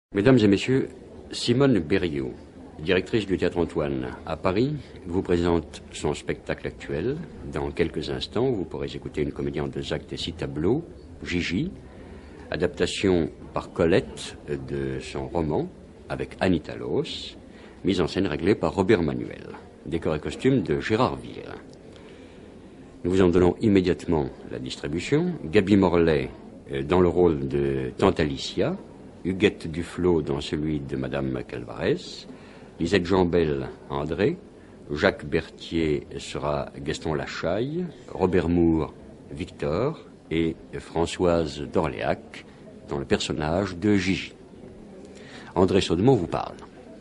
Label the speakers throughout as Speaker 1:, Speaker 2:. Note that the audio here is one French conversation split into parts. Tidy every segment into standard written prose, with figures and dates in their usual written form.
Speaker 1: Mesdames et messieurs, Simone Berriot, directrice du Théâtre Antoine à Paris, vous présente son spectacle actuel. Dans quelques instants, vous pourrez écouter une comédie en 2 actes et 6 tableaux, Gigi, adaptation par Colette de son roman avec Anita Loos, mise en scène réglée par Robert Manuel, décor et costume de Gérard Vire. Nous vous en donnons immédiatement la distribution. Gaby Morlet dans le rôle de Tante Alicia, Huguette Duflot dans celui de Madame Calvarès, Lisette Jambel, André, Jacques Berthier sera Gaston Lachaille, Robert Moore, Victor et Françoise d'Orléac dans le personnage de Gigi. André Saudemont vous parle.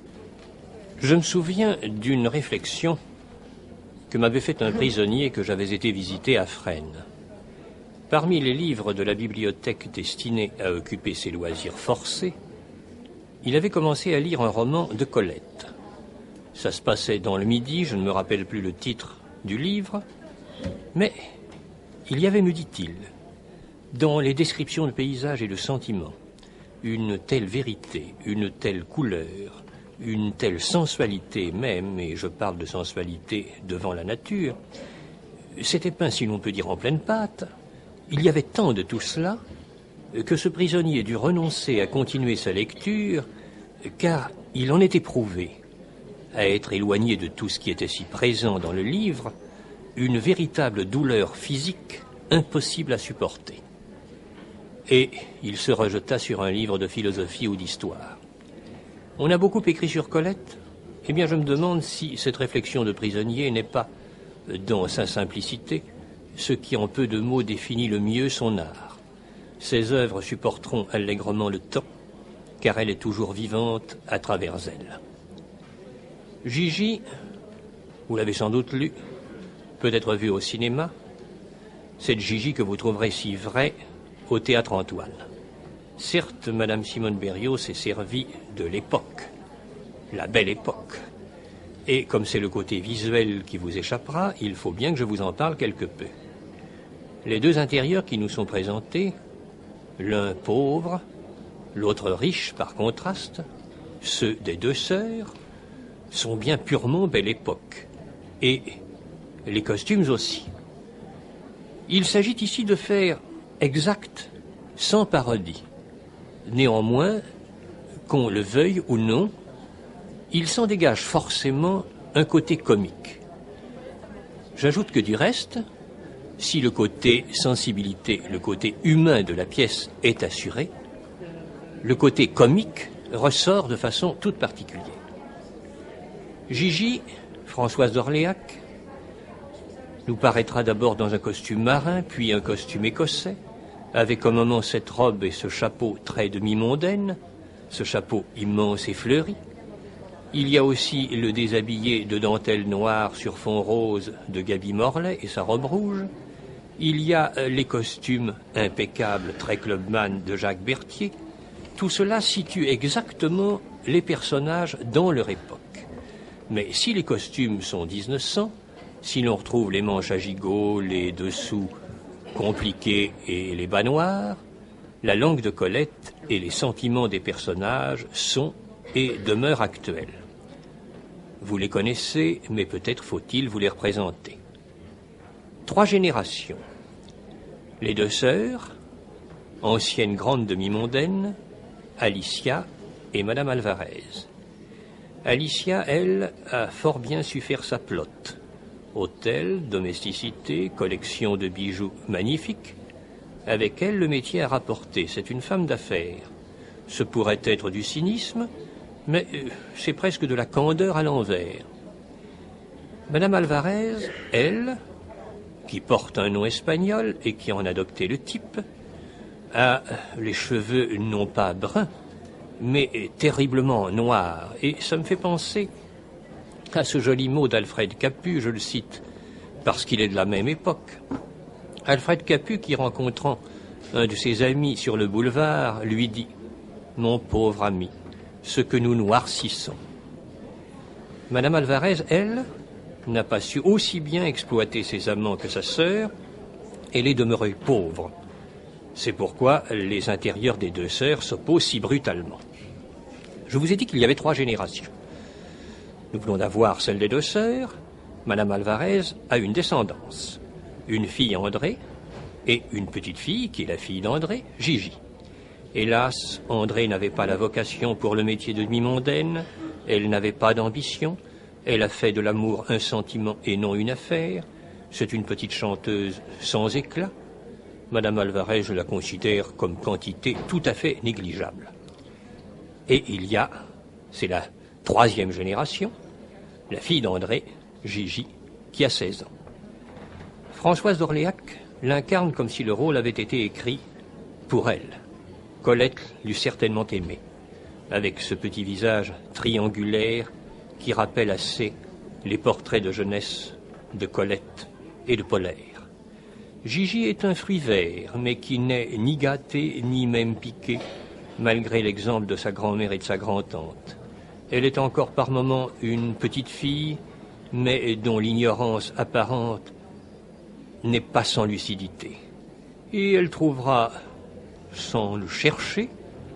Speaker 2: Je me souviens d'une réflexion que m'avait faite un prisonnier que j'avais été visiter à Fresnes. Parmi les livres de la bibliothèque destinés à occuper ses loisirs forcés, il avait commencé à lire un roman de Colette. Ça se passait dans le Midi, je ne me rappelle plus le titre du livre, mais il y avait, me dit-il, dans les descriptions de paysages et de sentiments, une telle vérité, une telle couleur, une telle sensualité même, et je parle de sensualité devant la nature, c'était peint, si l'on peut dire, en pleine pâte. Il y avait tant de tout cela que ce prisonnier dut renoncer à continuer sa lecture, car il en était prouvé, à être éloigné de tout ce qui était si présent dans le livre, une véritable douleur physique impossible à supporter. Et il se rejeta sur un livre de philosophie ou d'histoire. On a beaucoup écrit sur Colette. Eh bien, je me demande si cette réflexion de prisonnier n'est pas, dans sa simplicité, ce qui en peu de mots définit le mieux son art. Ses œuvres supporteront allègrement le temps, car elle est toujours vivante à travers elle. Gigi, vous l'avez sans doute lu, peut-être vu au cinéma, cette Gigi que vous trouverez si vraie au Théâtre Antoine. Certes, Madame Simone Berriot s'est servie de l'époque, la belle époque. Et comme c'est le côté visuel qui vous échappera, il faut bien que je vous en parle quelque peu. Les 2 intérieurs qui nous sont présentés, l'un pauvre, l'autre riche par contraste, ceux des 2 sœurs, sont bien purement belle époque. Et les costumes aussi. Il s'agit ici de faire exact, sans parodie. Néanmoins, qu'on le veuille ou non, il s'en dégage forcément un côté comique. J'ajoute que du reste, si le côté sensibilité, le côté humain de la pièce est assuré, le côté comique ressort de façon toute particulière. Gigi, Françoise d'Orléac, nous paraîtra d'abord dans un costume marin, puis un costume écossais, avec au moment cette robe et ce chapeau très demi-mondaine, ce chapeau immense et fleuri. Il y a aussi le déshabillé de dentelle noire sur fond rose de Gaby Morlet et sa robe rouge. Il y a les costumes impeccables, très clubman de Jacques Berthier. Tout cela situe exactement les personnages dans leur époque. Mais si les costumes sont 1900, si l'on retrouve les manches à gigot, les dessous compliqués et les bas noirs, la langue de Colette et les sentiments des personnages sont et demeurent actuels. Vous les connaissez, mais peut-être faut-il vous les représenter. 3 générations. Les 2 sœurs, ancienne grande demi-mondaine, Alicia et Madame Alvarez. Alicia, elle, a fort bien su faire sa plotte. Hôtel, domesticité, collection de bijoux magnifiques. Avec elle, le métier a rapporté. C'est une femme d'affaires. Ce pourrait être du cynisme, mais c'est presque de la candeur à l'envers. Madame Alvarez, elle, qui porte un nom espagnol et qui en a adopté le type, a les cheveux non pas bruns, mais terriblement noirs. Et ça me fait penser à ce joli mot d'Alfred Capu, je le cite, parce qu'il est de la même époque. Alfred Capu, qui rencontrant un de ses amis sur le boulevard, lui dit « Mon pauvre ami, ce que nous noircissons ». Madame Alvarez, elle, n'a pas su aussi bien exploiter ses amants que sa sœur, elle est demeurée pauvre. C'est pourquoi les intérieurs des 2 sœurs s'opposent si brutalement. Je vous ai dit qu'il y avait 3 générations. Nous venons d'avoir celle des 2 sœurs. Madame Alvarez a une descendance. Une fille, André, et une petite fille, qui est la fille d'André, Gigi. Hélas, André n'avait pas la vocation pour le métier de demi-mondaine. Elle n'avait pas d'ambition. Elle a fait de l'amour un sentiment et non une affaire. C'est une petite chanteuse sans éclat. Madame Alvarez, je la considère comme quantité tout à fait négligeable. Et il y a, c'est la 3e génération, la fille d'André, Gigi, qui a 16 ans. Françoise d'Orléac l'incarne comme si le rôle avait été écrit pour elle. Colette l'eût certainement aimé, avec ce petit visage triangulaire qui rappelle assez les portraits de jeunesse de Colette et de Polaire. Gigi est un fruit vert, mais qui n'est ni gâté ni même piqué, malgré l'exemple de sa grand-mère et de sa grand-tante. Elle est encore par moments une petite fille, mais dont l'ignorance apparente n'est pas sans lucidité. Et elle trouvera, sans le chercher,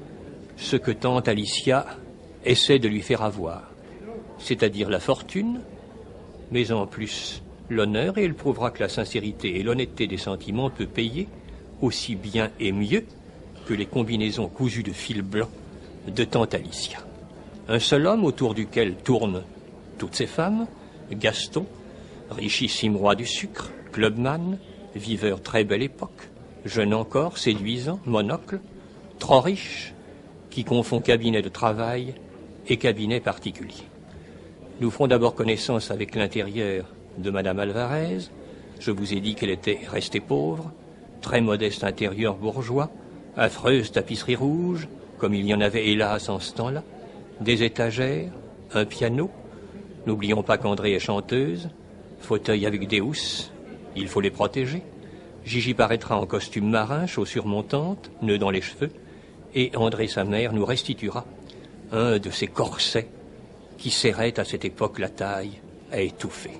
Speaker 2: ce que tante Alicia essaie de lui faire avoir, c'est-à-dire la fortune, mais en plus l'honneur, et elle prouvera que la sincérité et l'honnêteté des sentiments peut payer aussi bien et mieux que les combinaisons cousues de fil blanc de tante Alicia. Un seul homme autour duquel tournent toutes ces femmes, Gaston, richissime roi du sucre, clubman, viveur très belle époque, jeune encore, séduisant, monocle, trop riche, qui confond cabinet de travail et cabinet particulier. Nous ferons d'abord connaissance avec l'intérieur de Madame Alvarez. Je vous ai dit qu'elle était restée pauvre, très modeste intérieur bourgeois, affreuse tapisserie rouge, comme il y en avait hélas en ce temps-là, des étagères, un piano. N'oublions pas qu'André est chanteuse, fauteuil avec des housses, il faut les protéger. Gigi paraîtra en costume marin, chaussures montantes, nœuds dans les cheveux, et André, sa mère, nous restituera un de ces corsets qui serraient à cette époque la taille à étouffer.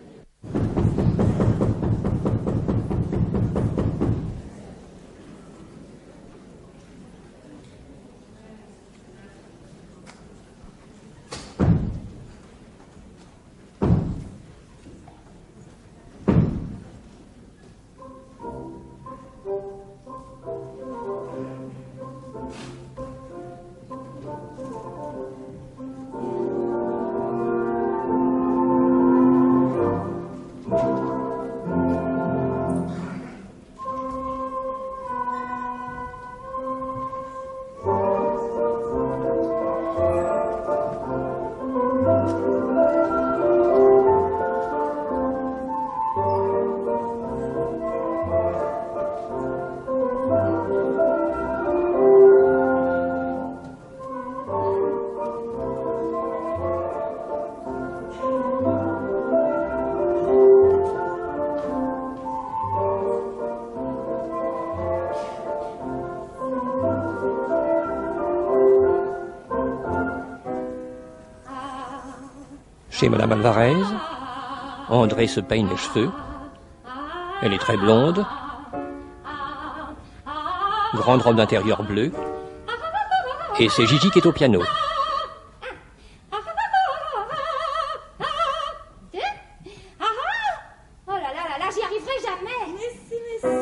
Speaker 2: Chez Madame Alvarez, André se peigne les cheveux. Elle est très blonde. Grande robe d'intérieur bleue. Et c'est Gigi qui est au piano.
Speaker 3: Oh là là là là, j'y arriverai jamais. Mais si.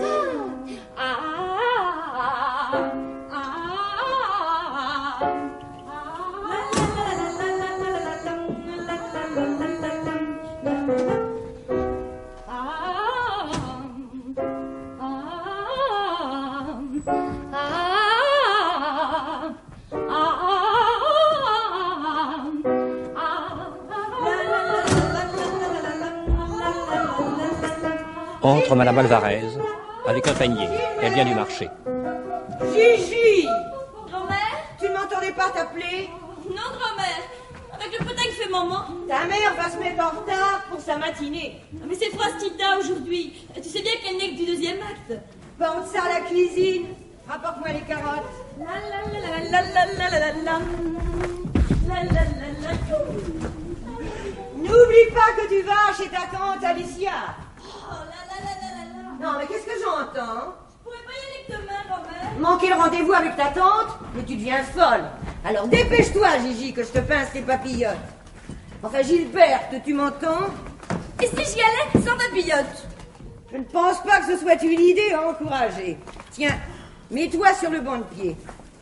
Speaker 2: Entre Madame Alvarez avec un panier. Elle vient du marché.
Speaker 4: Gigi!
Speaker 3: Grand-mère?
Speaker 4: Tu ne m'entendais pas t'appeler?
Speaker 3: Non, grand-mère. Avec le potin que fait maman.
Speaker 4: Ta mère va se mettre en retard pour sa matinée.
Speaker 3: Mais c'est Frostita aujourd'hui. Tu sais bien qu'elle n'est que du 2e acte.
Speaker 4: Porte ça à la cuisine. Rapporte-moi les carottes. N'oublie pas que tu vas chez ta tante Alicia. Non, mais qu'est-ce que j'entends?
Speaker 3: Je pourrais pas y aller que demain, grand-mère.
Speaker 4: Manquer le rendez-vous avec ta tante? Mais tu deviens folle. Alors dépêche-toi, Gigi, que je te pince tes papillotes. Enfin, Gilberte, tu m'entends?
Speaker 3: Et si j'y allais sans papillotes?
Speaker 4: Je ne pense pas que ce soit une idée à encourager. Tiens, mets-toi sur le banc de pied.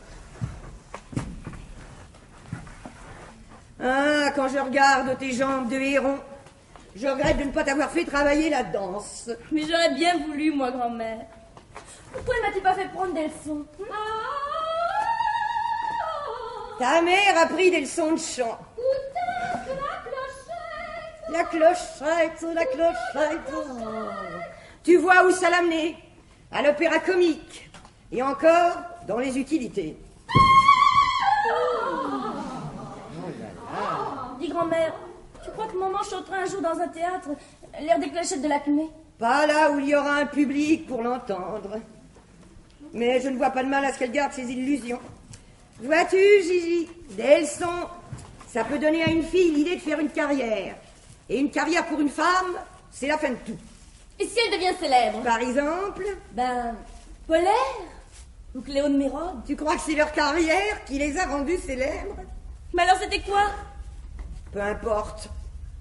Speaker 4: Ah, quand je regarde tes jambes de héron, je regrette de ne pas t'avoir fait travailler la danse.
Speaker 3: Mais j'aurais bien voulu, moi, grand-mère. Pourquoi ne m'as-tu pas fait prendre des leçons?
Speaker 4: Ta mère a pris des leçons de chant. La clochette, la clochette. Tu vois où ça l'a amené? À l'opéra comique. Et encore, dans les utilités.
Speaker 3: Dis, grand-mère, tu crois que maman chantera un jour dans un théâtre l'air des clochettes de l'Acmé?
Speaker 4: Pas là où il y aura un public pour l'entendre. Mais je ne vois pas de mal à ce qu'elle garde ses illusions. Vois-tu, Gigi, des leçons, ça peut donner à une fille l'idée de faire une carrière. Et une carrière pour une femme, c'est la fin de tout.
Speaker 3: Et si elle devient célèbre?
Speaker 4: Par exemple,
Speaker 3: Ben, Polaire ou Cléo de Mérode.
Speaker 4: tu crois que c'est leur carrière qui les a rendus célèbres?
Speaker 3: Mais alors c'était quoi?
Speaker 4: Peu importe.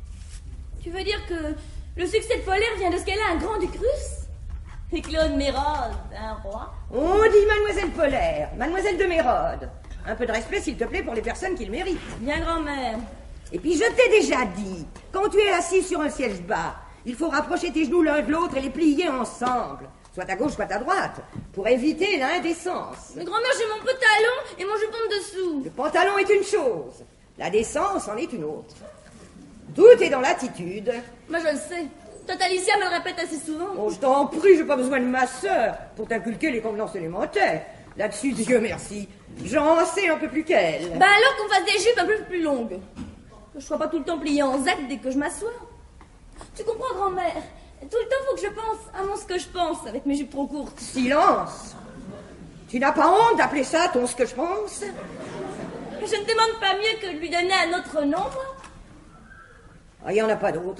Speaker 3: Tu veux dire que le succès de Polaire vient de ce qu'elle a un grand ducrus? Et Cléo de Mérode, un roi?
Speaker 4: On dit mademoiselle Polaire, mademoiselle de Mérode. Un peu de respect, s'il te plaît, pour les personnes qui le méritent.
Speaker 3: Bien, grand-mère.
Speaker 4: Et puis je t'ai déjà dit, quand tu es assis sur un siège bas, il faut rapprocher tes genoux l'un de l'autre et les plier ensemble, soit à gauche, soit à droite, pour éviter l'indécence.
Speaker 3: Mais grand-mère, j'ai mon pantalon et mon jupon de dessous.
Speaker 4: Le pantalon est une chose, la décence en est une autre. Tout est dans l'attitude.
Speaker 3: Moi, je le sais. Toi, Alicia me le répète assez souvent.
Speaker 4: Oh, je t'en prie, j'ai pas besoin de ma sœur pour t'inculquer les convenances élémentaires. Là-dessus, Dieu merci, j'en sais un peu plus qu'elle.
Speaker 3: Ben alors qu'on fasse des jupes un peu plus longues. Que je sois pas tout le temps pliée en zac dès que je m'assois. Tu comprends, grand-mère? Tout le temps, faut que je pense à ce que je pense avec mes jupes trop courtes.
Speaker 4: Silence. Tu n'as pas honte d'appeler ça ton ce que je pense?
Speaker 3: Je ne demande pas mieux que de lui donner un autre nom, moi.
Speaker 4: Ah, il n'y en a pas d'autre.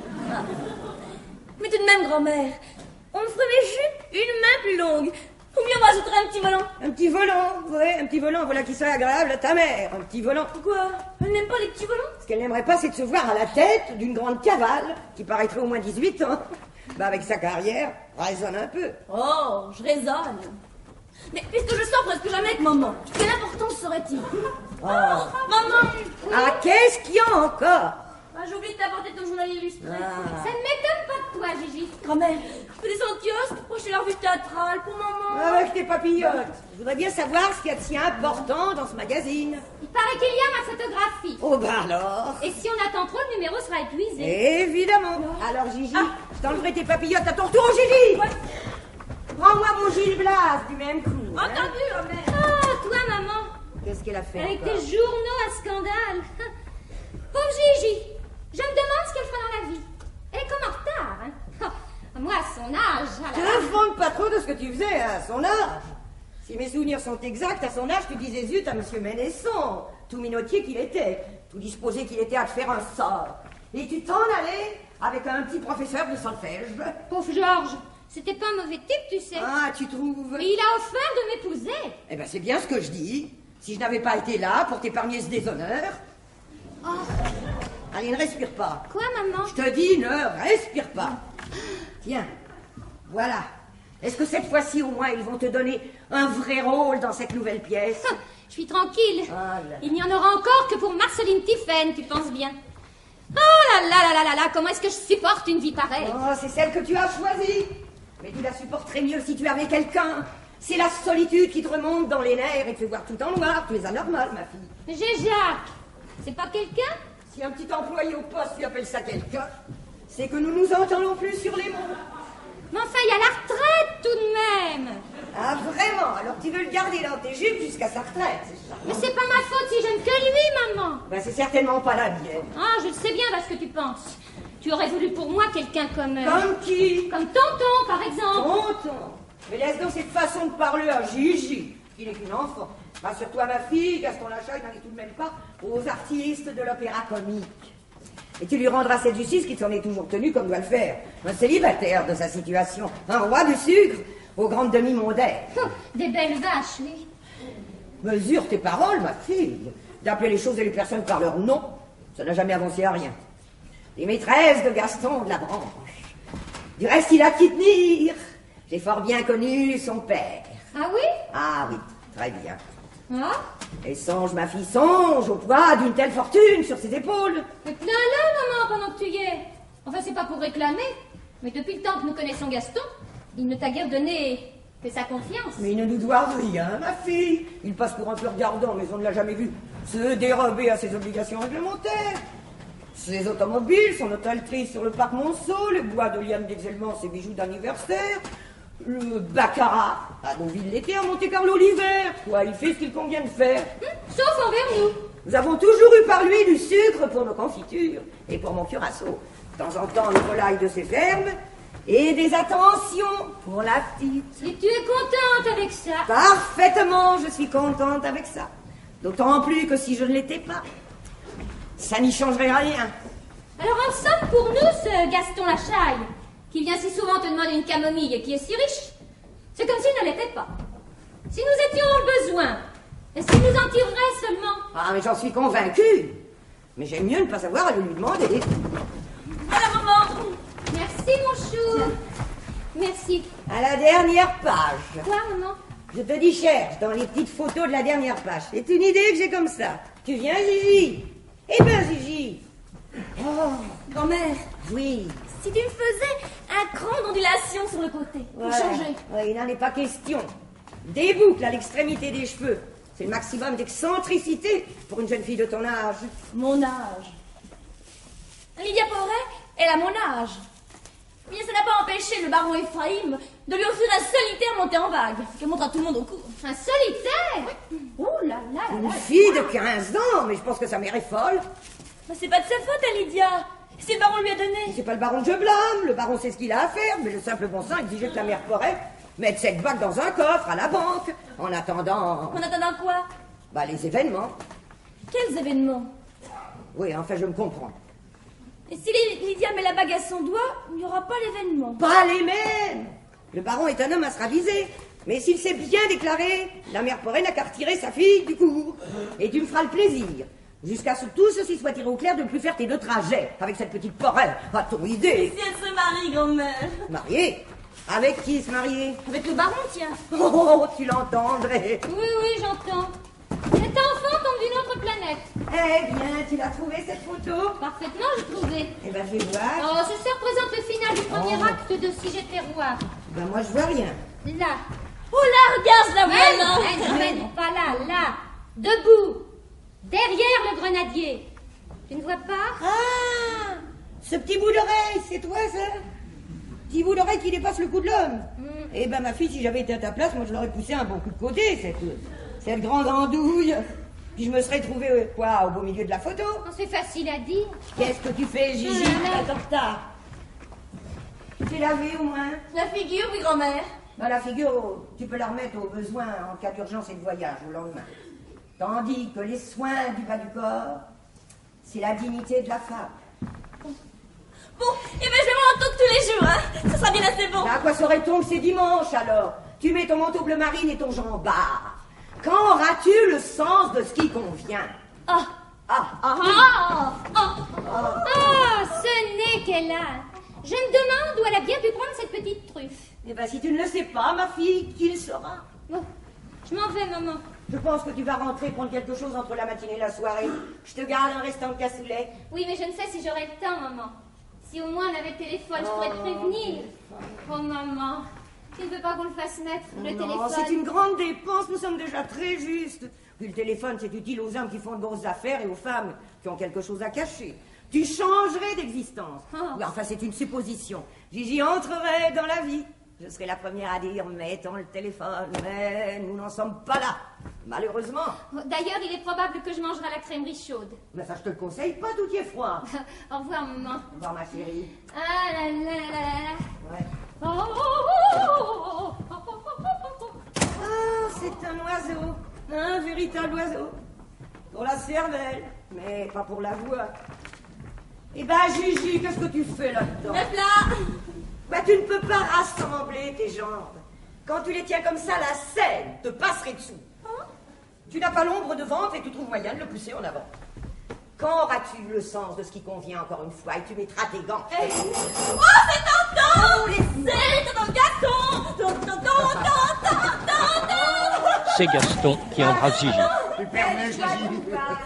Speaker 3: Mais tout de même, grand-mère, on me ferait mes jupes une main plus longue. Ou bien on rajouterait un petit volant.
Speaker 4: Un petit volant, ouais, un petit volant, voilà qui serait agréable à ta mère. Un petit volant.
Speaker 3: Pourquoi? Elle n'aime pas les petits volants?
Speaker 4: Ce qu'elle n'aimerait pas, c'est de se voir à la tête d'une grande cavale, qui paraîtrait au moins 18 ans. Bah, avec sa carrière, raisonne un peu.
Speaker 3: Oh, je raisonne. Mais puisque je sors presque jamais avec maman, quelle importance serait-il?
Speaker 4: Oh.
Speaker 3: Maman!
Speaker 4: Ah, qu'est-ce qu'il y a encore?
Speaker 3: Ah, j'ai oublié de t'apporter ton journal illustré.
Speaker 4: Ah.
Speaker 5: Ça ne m'étonne pas de toi, Gigi.
Speaker 3: Grand-mère, je peux descendre au kiosque pour acheter la revue théâtrale pour maman.
Speaker 4: Avec tes papillotes. Je voudrais bien savoir ce qu'il y a de si important dans ce magazine.
Speaker 5: Il paraît qu'il y a ma photographie.
Speaker 4: Oh, bah alors.
Speaker 5: Et si on attend trop, le numéro sera épuisé.
Speaker 4: Évidemment. Alors, Gigi, je t'enlèverai tes papillotes à ton retour, Gigi.
Speaker 3: Ouais.
Speaker 4: Prends-moi mon Gilles Blas du même coup. hein.
Speaker 3: Entendu, grand-mère.
Speaker 5: Oh, toi, maman,
Speaker 4: Qu'est-ce qu'elle a fait
Speaker 5: avec
Speaker 4: encore
Speaker 5: tes journaux à scandale. Pauvre Gigi, je me demande ce qu'elle fera dans la vie. Elle est comme en retard, hein. Oh, moi, à son âge, ah là là.
Speaker 4: T'informes pas trop de ce que tu faisais à son âge. Si mes souvenirs sont exacts, à son âge, tu disais zut à monsieur Ménesson, tout minotier qu'il était, tout disposé qu'il était à te faire un sort. Et tu t'en allais avec un petit professeur de solfège.
Speaker 5: Pauvre Georges, c'était pas un mauvais type, tu sais.
Speaker 4: Ah, tu trouves?
Speaker 5: Et il a offert de m'épouser.
Speaker 4: Eh ben, c'est bien ce que je dis. Si je n'avais pas été là pour t'épargner ce déshonneur.
Speaker 5: Oh,
Speaker 4: Allez, ne respire pas.
Speaker 5: quoi, maman?
Speaker 4: Je te dis, ne respire pas. Tiens, voilà. Est-ce que cette fois-ci, au moins, ils vont te donner un vrai rôle dans cette nouvelle pièce?
Speaker 5: Je suis tranquille.
Speaker 4: Ah là.
Speaker 5: Il n'y en aura encore que pour Marceline Tiffen, tu penses bien. Oh là là là là là là, comment est-ce que je supporte une vie pareille?
Speaker 4: Oh, c'est celle que tu as choisie. Mais tu la supporterais mieux si tu avais quelqu'un. C'est la solitude qui te remonte dans les nerfs et te fait voir tout en noir. Tu es anormale, ma fille.
Speaker 5: J'ai Jacques. C'est pas quelqu'un?
Speaker 4: Si un petit employé au poste lui appelle ça quelqu'un, c'est que nous nous entendons plus sur les mots.
Speaker 5: Mais enfin, il y a la retraite tout de même.
Speaker 4: Ah, vraiment? Alors tu veux le garder dans tes jupes jusqu'à sa retraite, c'est ça?
Speaker 5: Mais c'est pas ma faute si j'aime que lui, maman.
Speaker 4: Ben, c'est certainement pas la mienne.
Speaker 5: Ah, je le sais bien, là, ce que tu penses. Tu aurais voulu pour moi quelqu'un comme...
Speaker 4: Comme qui?
Speaker 5: Comme tonton, par exemple.
Speaker 4: Tonton. Mais laisse donc cette façon de parler à Gigi, qui n'est qu'une enfant. Rassure-toi, ma fille, Gaston Lachaille n'en est tout de même pas aux artistes de l'opéra comique. Et tu lui rendras cette justice qui s'en est toujours tenue comme doit le faire. Un célibataire de sa situation, un roi du sucre aux grandes demi-mondaines.
Speaker 5: Des belles vaches, oui.
Speaker 4: Mesure tes paroles, ma fille. D'appeler les choses et les personnes par leur nom, ça n'a jamais avancé à rien. Les maîtresses de Gaston de la Branche. Du reste, il a qui tenir. J'ai fort bien connu son père.
Speaker 5: Ah oui?
Speaker 4: Ah oui, très bien.
Speaker 5: Ah?
Speaker 4: Et songe, ma fille, songe au poids d'une telle fortune sur ses épaules.
Speaker 5: Mais plains-le, maman, pendant que tu y es. Enfin, c'est pas pour réclamer, mais depuis le temps que nous connaissons Gaston, il ne t'a guère donné que sa confiance.
Speaker 4: Mais il ne nous doit rien, ma fille. Il passe pour un peu regardant, mais on ne l'a jamais vu se dérober à ses obligations réglementaires. Ses automobiles, son hôtellerie sur le parc Monceau, le bois de liane d'exellement, ses bijoux d'anniversaire, le baccarat à Deauville l'été, à Monte-Carlo l'hiver. Quoi, il fait ce qu'il convient de faire.
Speaker 5: Sauf envers nous.
Speaker 4: Nous avons toujours eu par lui du sucre pour nos confitures et pour mon curaçao. De temps en temps, une volaille de ses fermes et des attentions pour la petite.
Speaker 5: Et tu es contente avec ça?
Speaker 4: Parfaitement, je suis contente avec ça. D'autant plus que si je ne l'étais pas, ça n'y changerait rien.
Speaker 5: Alors en somme, pour nous, ce Gaston Lachaille, qui vient si souvent te demander une camomille et qui est si riche, c'est comme s'il ne l'était pas. Si nous étions au besoin, est-ce qu'il nous en tirerait seulement?
Speaker 4: Ah, mais j'en suis convaincue. Mais j'aime mieux ne pas savoir à lui demander.
Speaker 3: Voilà, maman.
Speaker 5: Merci, mon chou. Merci.
Speaker 4: À la dernière page.
Speaker 5: Quoi, maman?
Speaker 4: Je te dis, cherche dans les petites photos de la dernière page. C'est une idée que j'ai comme ça. Tu viens, Gigi? Eh ben, Gigi. Oh,
Speaker 3: Grand-mère,
Speaker 4: oui.
Speaker 3: si tu me faisais un cran d'ondulation sur le côté, pour
Speaker 4: Ouais.
Speaker 3: changer.
Speaker 4: Ouais, il n'en est pas question. Des boucles à l'extrémité des cheveux. C'est le maximum d'excentricité pour une jeune fille de ton âge.
Speaker 3: Mon âge. Lydia Poret, elle a mon âge. Mais ça n'a pas empêché le baron Ephraim de lui offrir un solitaire monté en vague, qui montre à tout le monde au cours.
Speaker 5: Un solitaire? Oh là là là
Speaker 4: Une
Speaker 5: là.
Speaker 4: fille de 15 ans, mais je pense que sa mère est folle.
Speaker 3: Mais c'est pas de sa faute à Lydia. Si le baron lui a donné.
Speaker 4: C'est pas le baron que je blâme. Le baron sait ce qu'il a à faire, mais le simple bon sens exigeait que la mère Poret mette cette bague dans un coffre à la banque, en attendant...
Speaker 3: En attendant quoi?
Speaker 4: Bah, les événements.
Speaker 3: Quels événements?
Speaker 4: Oui, enfin, je me comprends.
Speaker 3: Et si Lydia met la bague à son doigt, il n'y aura pas l'événement.
Speaker 4: Pas les mêmes. Le baron est un homme à se raviser. Mais s'il s'est bien déclaré, la mère Poret n'a qu'à retirer sa fille du cours. Et tu me feras le plaisir, jusqu'à ce que tout ceci soit tiré au clair, de ne plus faire tes deux trajets avec cette petite Poret. A-t-on idée?
Speaker 3: Si elle se marie, grand-mère.
Speaker 4: Mariée? Avec qui se marier?
Speaker 3: Avec le baron, tiens.
Speaker 4: Oh, tu l'entendrais.
Speaker 5: Oui, oui, j'entends. Cet enfant tombe d'une autre planète.
Speaker 4: Eh bien, tu l'as trouvé cette photo?
Speaker 5: Parfaitement, j'ai trouvé.
Speaker 4: Eh ben, je vais voir.
Speaker 5: Oh, ceci représente le final du premier acte de Si j'étais roi.
Speaker 4: Ben, moi, je vois rien.
Speaker 5: Là.
Speaker 3: Oh là, regarde la voilà.
Speaker 5: Non, pas là, là. Debout. Derrière le grenadier. Tu ne vois pas?
Speaker 4: Ah! Ce petit bout d'oreille, c'est toi, ça? Petit bout d'oreille qui dépasse le cou de l'homme. Eh ben, ma fille, si j'avais été à ta place, moi, je l'aurais poussé un bon coup de côté, cette grande andouille. Puis je me serais trouvé, quoi, au beau milieu de la photo.
Speaker 5: Non, c'est facile à dire.
Speaker 4: Qu'est-ce que tu fais, Gigi?
Speaker 5: Oh là là.
Speaker 4: Attends, retard. Tu t'es lavé, au moins?
Speaker 3: La figure, oui, grand-mère.
Speaker 4: Ben, la figure, tu peux la remettre au besoin en cas d'urgence et de voyage au lendemain. Tandis que les soins du bas du corps, c'est la dignité de la femme.
Speaker 3: Bon, eh ben je vais m'en entendre tous les jours, hein. Ce sera bien assez bon.
Speaker 4: À quoi serait-on que c'est dimanche, alors? Tu mets ton manteau bleu marine et ton jambard. Quand auras-tu le sens de ce qui convient?
Speaker 3: Ah,
Speaker 4: Ah, ah,
Speaker 5: Oh, oh, ce nez qu'elle a. Je me demande où elle a bien pu prendre cette petite truffe.
Speaker 4: eh ben, si tu ne le sais pas, ma fille, qui le saura?
Speaker 5: Bon, je m'en vais, maman.
Speaker 4: Je pense que tu vas rentrer prendre quelque chose entre la matinée et la soirée. Je te garde un restant de cassoulet.
Speaker 5: Oui, mais je ne sais si j'aurai le temps, maman. Si au moins on avait le téléphone, je pourrais te prévenir. Oh, maman, tu ne veux pas qu'on le fasse mettre, le
Speaker 4: Non,
Speaker 5: téléphone?
Speaker 4: c'est une grande dépense, nous sommes déjà très justes. Puis le téléphone, c'est utile aux hommes qui font de grosses affaires et aux femmes qui ont quelque chose à cacher. Tu changerais d'existence.
Speaker 5: Oh.
Speaker 4: Oui, enfin, c'est une supposition. Gigi entrerait dans la vie. Je serais la première à dire, mettons le téléphone, mais nous n'en sommes pas là, malheureusement.
Speaker 5: D'ailleurs, il est probable que je mangerai la crèmerie chaude.
Speaker 4: Mais ça, je te le conseille pas, tout y est froid.
Speaker 5: Au revoir, maman.
Speaker 4: Au revoir, ma chérie.
Speaker 5: Ah là là là là là.
Speaker 4: Ouais.
Speaker 5: Oh, oh, oh, oh.
Speaker 4: Ah, c'est un oiseau, un véritable oiseau. Pour la cervelle, mais pas pour la voix. Eh ben, Gigi, qu'est-ce que tu fais là-dedans?
Speaker 3: reste là.
Speaker 4: Bah, tu ne peux pas rassembler tes jambes. Quand tu les tiens comme ça, la scène te passerait dessous. Tu n'as pas l'ombre de ventre et tu trouves moyen de le pousser en avant. Quand auras-tu le sens de ce qui convient encore une fois et tu mettras tes gants?
Speaker 3: Oh, c'est tentant! C'est dans le gâteau!
Speaker 2: C'est Gaston qui embrasse Gigi.
Speaker 6: Tu permets, Gigi?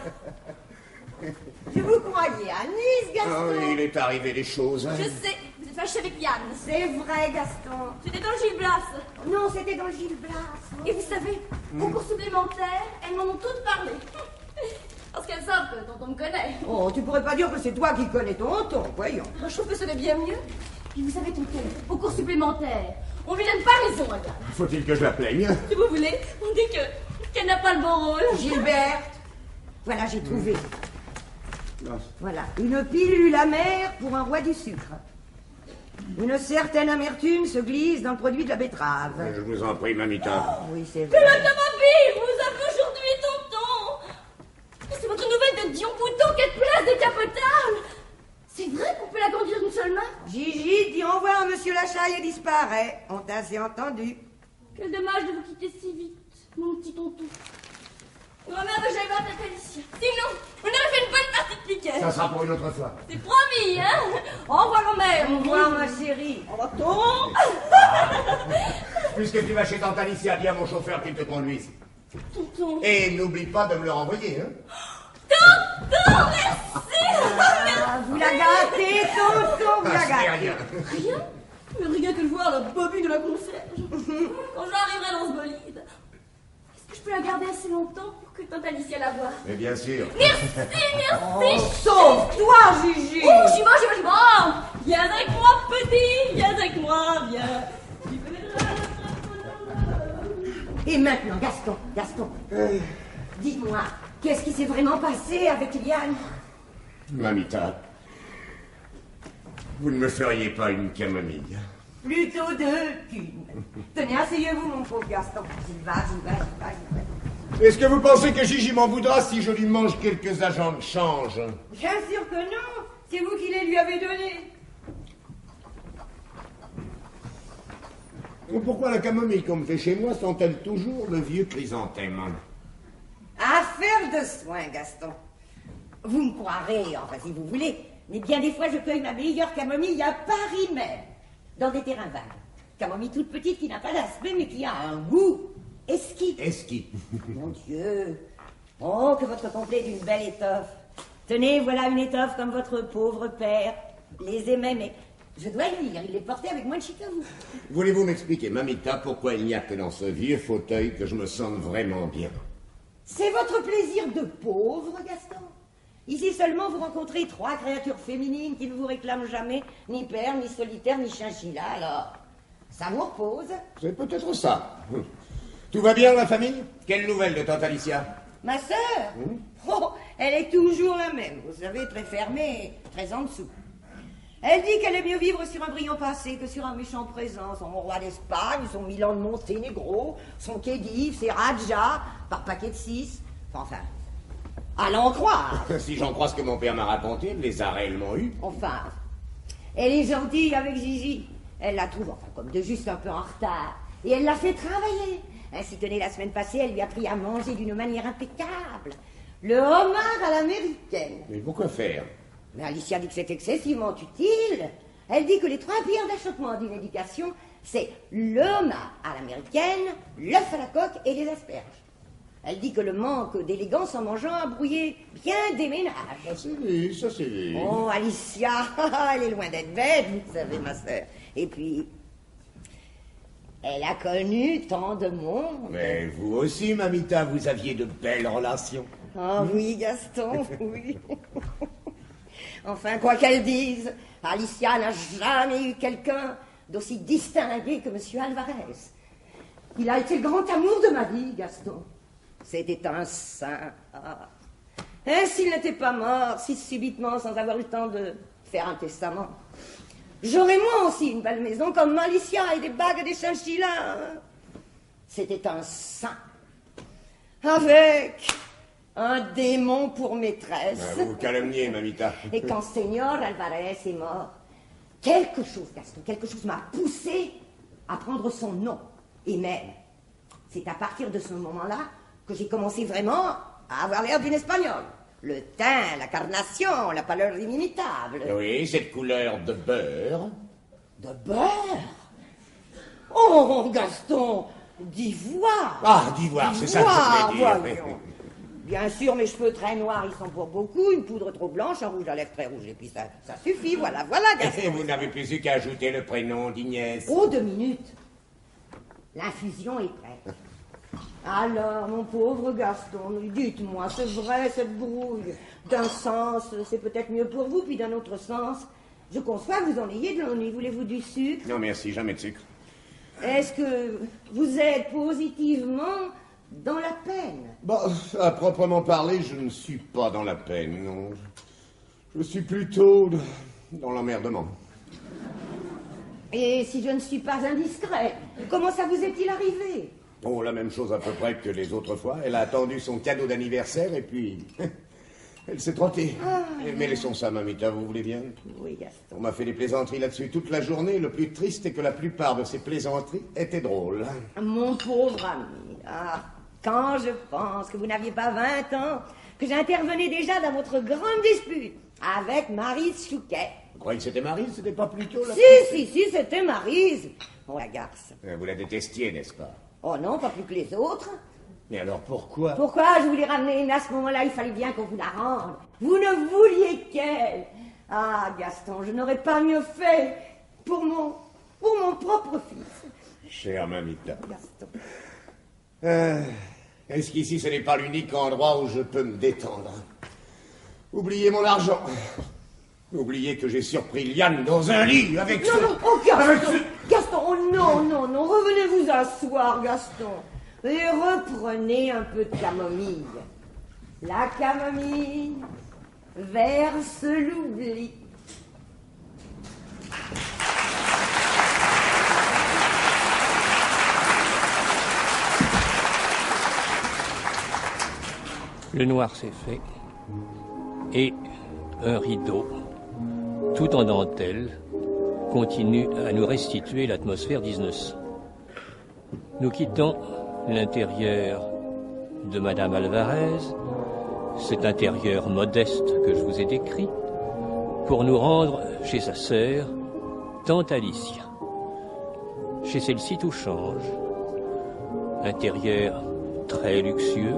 Speaker 4: Je vous croyais à Nice, Gaston.
Speaker 6: Oh, il est arrivé des choses.
Speaker 3: Je sais, vous êtes fâché avec Yann.
Speaker 4: C'est vrai, Gaston.
Speaker 3: C'était dans le Gilles Blas.
Speaker 4: Non, c'était dans le Gilles Blas.
Speaker 3: Et vous savez, au cours supplémentaire, elles m'en ont toutes parlé. Parce qu'elles savent que tonton me connaît.
Speaker 4: Oh, tu pourrais pas dire que c'est toi qui connais ton, voyons.
Speaker 3: Je trouve que ce n'est bien mieux. Puis vous savez, tonton, au cours supplémentaire, on lui donne pas raison à Yann.
Speaker 6: Faut-il que je la plaigne?
Speaker 3: Si vous voulez, on dit qu'elle n'a pas le bon rôle.
Speaker 4: Gilberte, voilà, j'ai trouvé. Voilà, une pilule amère pour un roi du sucre. Une certaine amertume se glisse dans le produit de la betterave.
Speaker 6: Je vous en prie, Mamita.
Speaker 4: Oui, c'est
Speaker 3: Que
Speaker 4: vrai.
Speaker 3: l'automobile vous a vu aujourd'hui, tonton. C'est votre nouvelle de Dion Bouton, quelle place décapotable. C'est vrai qu'on peut la conduire d'une seule main?
Speaker 4: Gigi dit au revoir à Monsieur Lachaille et disparaît. On t'a assez entendu.
Speaker 3: Quel dommage de vous quitter si vite, mon petit tonton. Grand-mère veut que j'aille voir ta Félicia. Sinon, on aurait fait une bonne partie de piquet.
Speaker 6: Ça sera pour une autre fois.
Speaker 3: C'est promis, hein? Au revoir, grand-mère.
Speaker 4: Au revoir, ma chérie.
Speaker 3: Au revoir, tonton.
Speaker 6: Puisque tu vas chez Tante Alicia, dis à mon chauffeur qu'il te conduise.
Speaker 3: Tonton.
Speaker 6: Et n'oublie pas de me le renvoyer, hein.
Speaker 3: Tonton, merci.
Speaker 4: Ah, vous la gâtez, tonton, vous la
Speaker 6: Ah, c'est
Speaker 4: gâtez.
Speaker 6: rien.
Speaker 3: Rien? Mais rien que de voir la bobine de la concierge. Quand j'arriverai dans ce bolide. Est-ce que je peux la garder assez longtemps pour que tante Alicia la voie?
Speaker 6: Mais bien sûr.
Speaker 3: Merci, merci.
Speaker 4: Sauve-toi, Gigi.
Speaker 3: Oh, j'y vais. Viens avec moi, petit. Viens avec moi, viens.
Speaker 4: Et maintenant, Gaston, dis-moi, qu'est-ce qui s'est vraiment passé avec Liane?
Speaker 6: Mamita, vous ne me feriez pas une camomille?
Speaker 4: Plutôt deux qu'une. Tenez, asseyez-vous, mon pauvre Gaston. J'y vais.
Speaker 6: Est-ce que vous pensez que Gigi m'en voudra si je lui mange quelques agents de change?
Speaker 4: Bien sûr que non. C'est vous qui les lui avez donnés.
Speaker 6: Pourquoi la camomille qu'on me fait chez moi sent-elle toujours le vieux chrysanthème?
Speaker 4: Affaire de soin, Gaston. Vous me croirez, enfin, si vous voulez, mais bien des fois, je cueille ma meilleure camomille à Paris même, dans des terrains vagues. Camomille toute petite qui n'a pas d'aspect, mais qui a un goût exquis.
Speaker 6: Esquis.
Speaker 4: Mon Dieu. Oh, que votre complet est d'une belle étoffe. Tenez, voilà une étoffe comme votre pauvre père les aimait, mais je dois le dire, il les portait avec moins de chic que vous.
Speaker 6: Voulez-vous m'expliquer, Mamita, pourquoi il n'y a que dans ce vieux fauteuil que je me sente vraiment bien?
Speaker 4: C'est votre plaisir de pauvre, Gaston. Ici seulement, vous rencontrez trois créatures féminines qui ne vous réclament jamais, ni père, ni solitaire, ni chinchilla, alors ça vous repose.
Speaker 6: C'est peut-être ça. Tout va bien, la famille? Quelle nouvelle de tante Alicia?
Speaker 4: Ma sœur, oh, elle est toujours la même, vous savez, très fermée, très en dessous. Elle dit qu'elle aime mieux vivre sur un brillant passé que sur un méchant présent. Son roi d'Espagne, son Milan de Monténégro, son Khedive, ses Raja, par paquet de 6. Enfin, allons croire.
Speaker 6: Si j'en crois ce que mon père m'a raconté, elle les a réellement eus.
Speaker 4: Enfin, elle est gentille avec Gigi. Elle la trouve, enfin, comme de juste un peu en retard. Et elle l'a fait travailler. Ainsi que la semaine passée, elle lui a pris à manger d'une manière impeccable. Le homard à l'américaine.
Speaker 6: Mais pourquoi faire?
Speaker 4: Mais Alicia dit que c'est excessivement utile. Elle dit que les trois pierres d'achoppement d'une éducation, c'est le homard à l'américaine, l'œuf à la coque et les asperges. Elle dit que le manque d'élégance en mangeant a brouillé bien des ménages.
Speaker 6: Ça c'est vu, ça c'est vu.
Speaker 4: Oh, Alicia, elle est loin d'être bête, vous savez, ma sœur. Et puis, elle a connu tant de monde.
Speaker 6: Mais vous aussi, Mamita, vous aviez de belles relations.
Speaker 4: Ah oui, Gaston, oui. Enfin, quoi qu'elle dise, Alicia n'a jamais eu quelqu'un d'aussi distingué que M. Alvarez. Il a été le grand amour de ma vie, Gaston. C'était un saint. Ah. Et s'il n'était pas mort si subitement sans avoir eu le temps de faire un testament, j'aurais moi aussi une belle maison comme Alicia et des bagues et des chinchillas. C'était un saint. Avec un démon pour maîtresse.
Speaker 6: Vous vous calomniez, Mamita.
Speaker 4: Et quand Seigneur Alvarez est mort, quelque chose, Gaston, quelque chose m'a poussé à prendre son nom. Et même, c'est à partir de ce moment-là que j'ai commencé vraiment à avoir l'air d'une Espagnole. Le teint, la carnation, la pâleur inimitable.
Speaker 6: Oui, cette couleur de beurre.
Speaker 4: De beurre? Oh, Gaston, d'ivoire.
Speaker 6: Ah, d'ivoire, c'est ça que je voulais dire.
Speaker 4: Voyons. Bien sûr, mes cheveux très noirs, ils sont pour beaucoup, une poudre trop blanche, un rouge à lèvres très rouge, et puis ça suffit, voilà, Gaston.
Speaker 6: Et vous n'avez plus eu qu'à ajouter le prénom d'Ignès.
Speaker 4: Oh, 2 minutes. L'infusion est prête. Alors, mon pauvre Gaston, dites-moi, c'est vrai, cette brouille. D'un sens, c'est peut-être mieux pour vous, puis d'un autre sens, je conçois que vous en ayez de l'ennui. Voulez-vous du sucre?
Speaker 6: Non, merci, jamais de sucre.
Speaker 4: Est-ce que vous êtes positivement dans la peine?
Speaker 6: Bon, à proprement parler, je ne suis pas dans la peine, non. Je suis plutôt dans l'emmerdement.
Speaker 4: Et si je ne suis pas indiscret, comment ça vous est-il arrivé?
Speaker 6: Oh, la même chose à peu près que les autres fois. Elle a attendu son cadeau d'anniversaire et puis... elle s'est trottée. Mais laissons ça, Mamita, vous voulez bien?
Speaker 4: Oui, Gaston.
Speaker 6: On m'a fait des plaisanteries là-dessus toute la journée. Le plus triste est que la plupart de ces plaisanteries étaient drôles.
Speaker 4: Mon pauvre ami, quand je pense que vous n'aviez pas 20 ans, que j'intervenais déjà dans votre grande dispute avec Maryse Chouquet.
Speaker 6: Vous croyez que c'était Maryse? C'était pas plutôt la...
Speaker 4: Si, c'était Maryse. Oh, la garce.
Speaker 6: Vous la détestiez, n'est-ce pas?
Speaker 4: Oh non, pas plus que les autres.
Speaker 6: Mais alors pourquoi?
Speaker 4: Pourquoi je voulais ramener? À ce moment-là, il fallait bien qu'on vous la rende. Vous ne vouliez qu'elle. Ah, Gaston, je n'aurais pas mieux fait pour mon propre fils.
Speaker 6: Chère Mamita.
Speaker 4: Gaston.
Speaker 6: Est-ce qu'ici, ce n'est pas l'unique endroit où je peux me détendre? Oubliez mon argent. Oubliez que j'ai surpris Liane dans un lit avec ce...
Speaker 4: Non, oh, Gaston, Gaston, oh, non, revenez vous asseoir, Gaston. Et reprenez un peu de camomille. La camomille verse l'oubli.
Speaker 2: Le noir s'est fait, et un rideau, tout en dentelle, continue à nous restituer l'atmosphère 1900. Nous quittons l'intérieur de Madame Alvarez, cet intérieur modeste que je vous ai décrit, pour nous rendre chez sa sœur, Tante Alicia. Chez celle-ci, tout change. Intérieur très luxueux.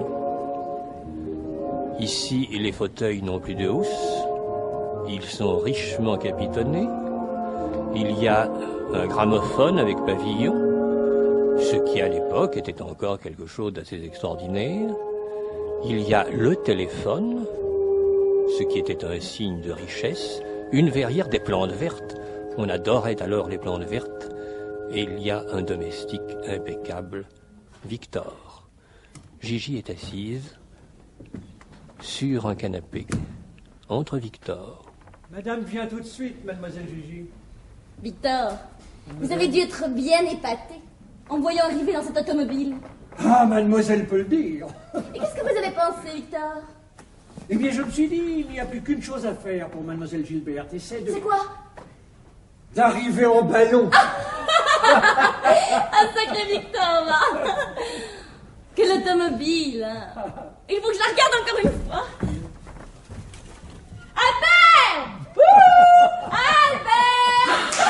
Speaker 2: Ici, les fauteuils n'ont plus de housse. Ils sont richement capitonnés. Il y a un gramophone avec pavillon, ce qui à l'époque était encore quelque chose d'assez extraordinaire. Il y a le téléphone, ce qui était un signe de richesse, une verrière, des plantes vertes. On adorait alors les plantes vertes. Et il y a un domestique impeccable, Victor. Gigi est assise sur un canapé, entre Victor.
Speaker 7: Madame vient tout de suite, mademoiselle Gigi.
Speaker 3: Victor, vous avez dû être bien épaté en voyant arriver dans cette automobile.
Speaker 7: Ah, mademoiselle peut le dire.
Speaker 3: Et qu'est-ce que vous avez pensé, Victor?
Speaker 7: Eh bien, je me suis dit, il n'y a plus qu'une chose à faire pour mademoiselle Gilberte, et c'est de...
Speaker 3: C'est quoi?
Speaker 7: D'arriver en ballon.
Speaker 3: Un sacré Victor, là. Quelle automobile, hein. Il faut que je la regarde encore une fois. Albert! Albert!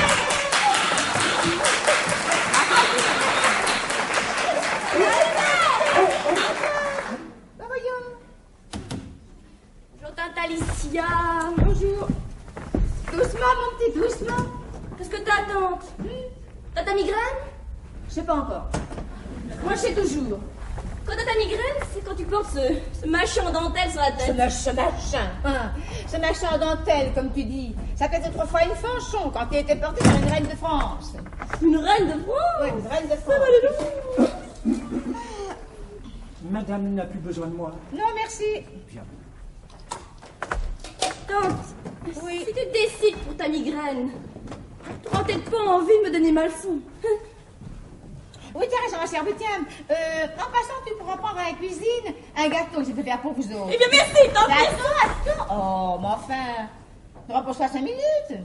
Speaker 3: Bonjour, tante Alicia. Bonjour. Doucement, mon petit, doucement. Qu'est-ce que t'as, tante? T'as ta migraine? Je sais pas encore. Moi, je sais toujours. Quand t'as ta migraine, c'est quand tu portes ce machin en dentelle sur la tête.
Speaker 5: Ce machin en dentelle, comme tu dis. Ça fait 2-3 fois une fanchon quand il était porté par une reine de France.
Speaker 3: Une reine de France?
Speaker 5: Oui, une reine de France.
Speaker 7: Madame n'a plus besoin de moi.
Speaker 5: Non, merci.
Speaker 7: Bien.
Speaker 3: Tante, oui. Si tu te décides pour ta migraine, tu n'auras peut-être pas envie de me donner ma leçon.
Speaker 5: Oui, tiens, raison, ma chère, mais tiens, en passant, tu pourras prendre à la cuisine un gâteau que j'ai fait faire pour vous autres.
Speaker 3: Eh bien, merci, tante.
Speaker 5: Attends. Oh, mais enfin, repose-toi 5 minutes.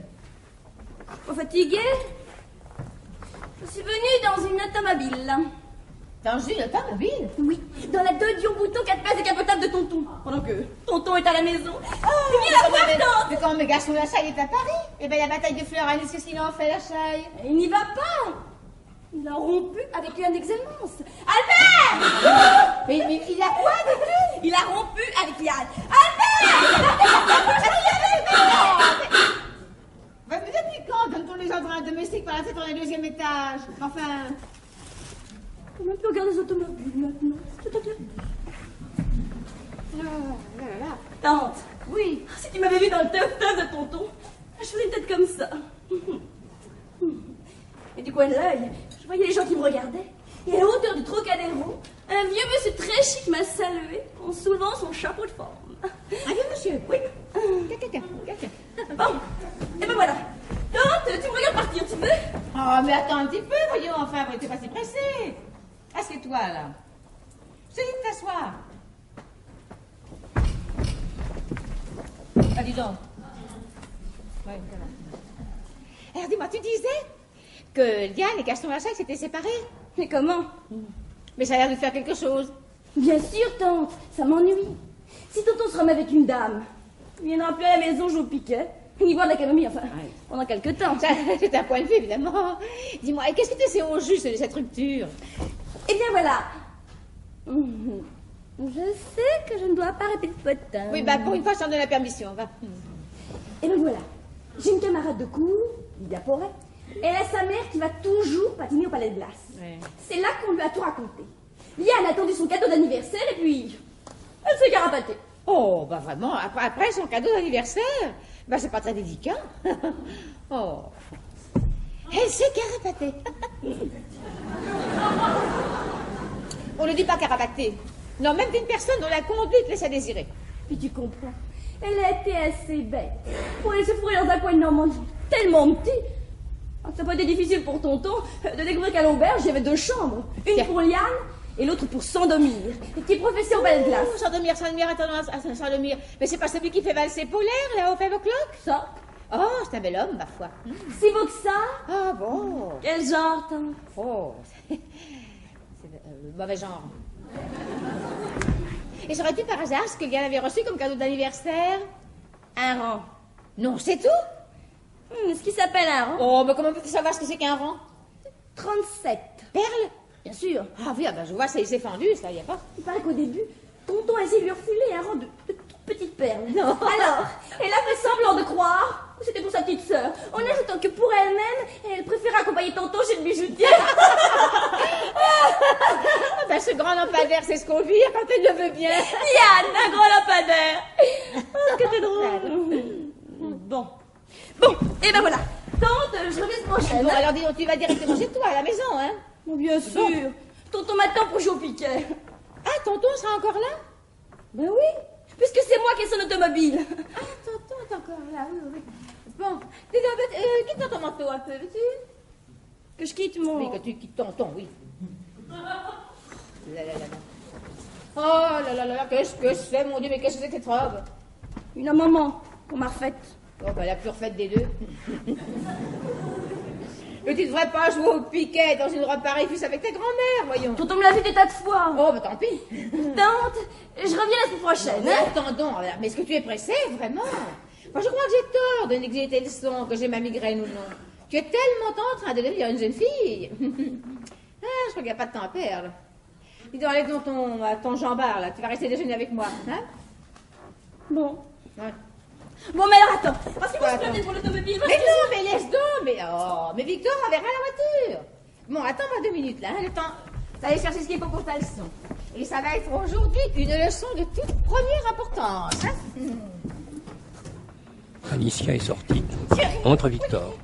Speaker 3: Pas fatiguée? Je suis venue dans une automobile.
Speaker 8: Dans une automobile?
Speaker 3: Oui, dans la Dion Bouton 4 places décapotable de tonton. Pendant que tonton est à la maison.
Speaker 8: Oh,
Speaker 3: viens la voir, tante!
Speaker 8: Mais quand Gaston Lachaille est à Paris, eh bien la bataille de Florence, qu'est-ce qu'il en fait, Lachaille?
Speaker 3: Il n'y va pas! Il a rompu avec Liane d'Excellence. Albert!
Speaker 8: Mais il a quoi depuis?
Speaker 3: Il a rompu avec Liane. Albert!
Speaker 8: Mais depuis quand donne-t-on les ordres à un domestique par la tête dans le 2e étage? Enfin...
Speaker 3: On même plus regarder les automobiles maintenant. C'est à dire. Tante.
Speaker 8: Oui.
Speaker 3: Si tu m'avais vu dans le teuf-teuf de tonton, je faisais une tête comme ça. Et du coin de l'œil, je voyais les gens qui me regardaient. Et à la hauteur du Trocadéro, un vieux monsieur très chic m'a salué en soulevant son chapeau de forme.
Speaker 8: Un vieux monsieur?
Speaker 3: Oui.
Speaker 8: Quelqu'un.
Speaker 3: Bon. Et ben voilà. Tante, tu me regardes partir, tu veux?
Speaker 8: Oh, mais attends un petit peu, voyons, enfin, t'es pas si pressé. Assieds-toi, là. Je te dis de t'asseoir. Ah, dis donc. Ouais, voilà. Alors, dis-moi, tu disais que Liane et Gaston Lachaille s'étaient séparés?
Speaker 3: Mais comment?
Speaker 8: Mais ça a l'air de faire quelque chose.
Speaker 3: Bien sûr, tante, ça m'ennuie. Si tonton se remet avec une dame, il viendra plus à la maison jouer au piquet, ni boire de la camomille, enfin, pendant quelque temps.
Speaker 8: Ça, c'est un point de vue, évidemment. Dis-moi, et qu'est-ce que tu sais au juste de cette rupture?
Speaker 3: Eh bien, voilà. Je sais que je ne dois pas répéter de potin.
Speaker 8: Oui, bah, pour une fois, je t'en donne la permission, va.
Speaker 3: Eh bien, voilà. J'ai une camarade de cour, Lydia Porret. Elle a sa mère qui va toujours patiner au Palais de Glace.
Speaker 8: Ouais.
Speaker 3: C'est là qu'on lui a tout raconté. Liane a attendu son cadeau d'anniversaire et puis... elle s'est carapatée.
Speaker 8: Oh, bah vraiment, après son cadeau d'anniversaire, bah c'est pas très délicat. Oh. Elle s'est carapatée. On ne dit pas carapatée. Non, même d'une personne dont la conduite laisse à désirer.
Speaker 3: Puis tu comprends, elle a été assez bête pour aller se fourrer dans un coin de Normandie, tellement petit. Ça n'a pas été difficile pour tonton de découvrir qu'à l'auberge, il y avait 2 chambres. Une
Speaker 8: Tiens.
Speaker 3: pour Liane et l'autre pour Sandomir, qui est professeur au Palais de Glace.
Speaker 8: Sandomir, attends, Sandomir. Mais c'est pas celui qui fait valser Polaire, là, au 5 o'clock?
Speaker 3: Ça,
Speaker 8: Oh, c'est un bel homme, ma foi.
Speaker 3: si beau que ça.
Speaker 8: Ah bon?
Speaker 3: Quel genre, tante?
Speaker 8: Oh, c'est le mauvais genre. Et saurais-tu par hasard ce que Liane avait reçu comme cadeau d'anniversaire?
Speaker 3: Un rang.
Speaker 8: Non, c'est tout?
Speaker 3: Ce qui s'appelle un rang.
Speaker 8: Oh, mais comment peux-tu savoir ce que c'est qu'un rang?
Speaker 3: 37.
Speaker 8: Perle?
Speaker 3: Bien sûr.
Speaker 8: Ah oui, ah ben je vois, c'est fendu, ça, y a pas.
Speaker 3: Il paraît qu'au début, tonton a essayé de lui refiler un rang de toutes petites perles.
Speaker 8: Non.
Speaker 3: Alors, elle a fait semblant de croire que c'était pour sa petite sœur, en ajoutant que pour elle-même, elle préférait accompagner tonton chez le bijoutier.
Speaker 8: Ah ben ce grand lampadaire, c'est ce qu'on vit quand elle le veut bien.
Speaker 3: Yann, un gros lampadaire. Oh, que t'es drôle. Bon, et ben voilà. Tante, je reviens cette prochaine.
Speaker 8: Bon, alors dis donc, tu vas directement chez toi, à la maison, hein?
Speaker 3: Bon, bien sûr. Tonton m'attend pour jouer au piquet.
Speaker 8: Ah, tonton sera encore là?
Speaker 3: Ben oui, puisque c'est moi qui ai son automobile.
Speaker 8: Ah, tonton est encore là, oui. Bon, dis donc, quitte ton manteau un peu, veux-tu?
Speaker 3: Que je quitte mon...
Speaker 8: Oui, que tu quittes tonton, oui. Là, là, là, là. Oh là là là là, qu'est-ce que c'est, mon Dieu, mais qu'est-ce que c'est que cette robe?
Speaker 3: Une maman qu'on m'a refaite.
Speaker 8: Oh, ben la plus refaite des deux. Mais tu devrais pas jouer au piquet dans une robe pareille, fils avec ta grand-mère, voyons.
Speaker 3: Tonton me l'a vu des tas de fois.
Speaker 8: Oh, ben tant pis.
Speaker 3: Tante, je reviens la semaine prochaine.
Speaker 8: Mais
Speaker 3: Hein?
Speaker 8: attendons, mais est-ce que tu es pressée, vraiment? Moi, je crois que j'ai tort de négliger le son, que j'ai ma migraine ou non. Tu es tellement en train de devenir une jeune fille. Ah, je crois qu'il n'y a pas de temps à perdre. Dis donc, allez donc ton jambard, là. Tu vas rester déjeuner avec moi, hein?
Speaker 3: Bon.
Speaker 8: Ouais.
Speaker 3: Bon, mais alors attends, parce que moi je
Speaker 8: Attends.
Speaker 3: plaisais pour l'automobile.
Speaker 8: Mais non, mais laisse donc, mais Victor enverra la voiture. Bon, attends-moi 2 minutes, là, hein, le temps d'aller chercher ce qu'il faut pour ta leçon. Et ça va être aujourd'hui une leçon de toute première importance, hein?
Speaker 2: Alicia est sortie. Entre Victor.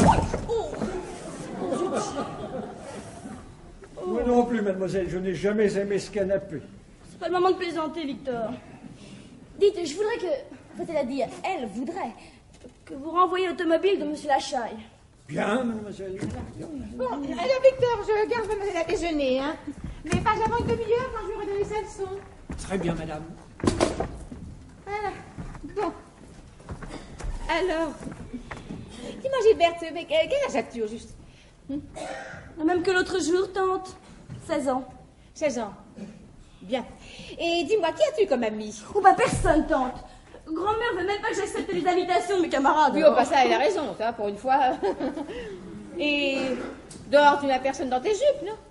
Speaker 7: Moi non plus, mademoiselle, je n'ai jamais aimé ce canapé.
Speaker 3: C'est pas le moment de plaisanter, Victor. Dites, je voudrais que... En fait, elle a dit, elle voudrait que vous renvoyiez l'automobile de monsieur Lachaille.
Speaker 7: Bien, mademoiselle.
Speaker 8: Bon, alors Victor, je garde mademoiselle à déjeuner, hein? Mais pas avant une demi-heure quand je lui aurai donné sa leçon.
Speaker 7: Très bien, madame.
Speaker 8: Voilà. Bon. Alors, dis-moi Gilberte, mais quel âge as-tu au juste?
Speaker 3: Même que l'autre jour, tante. 16 ans.
Speaker 8: 16 ans. Bien. Et dis-moi, qui as-tu comme ami?
Speaker 3: Oh bah personne, tante. Grand-mère veut même pas que j'accepte les invitations de mes camarades.
Speaker 8: Oui, au passage, elle a raison, ça, pour une fois. Et dehors, tu n'as personne dans tes jupes, non?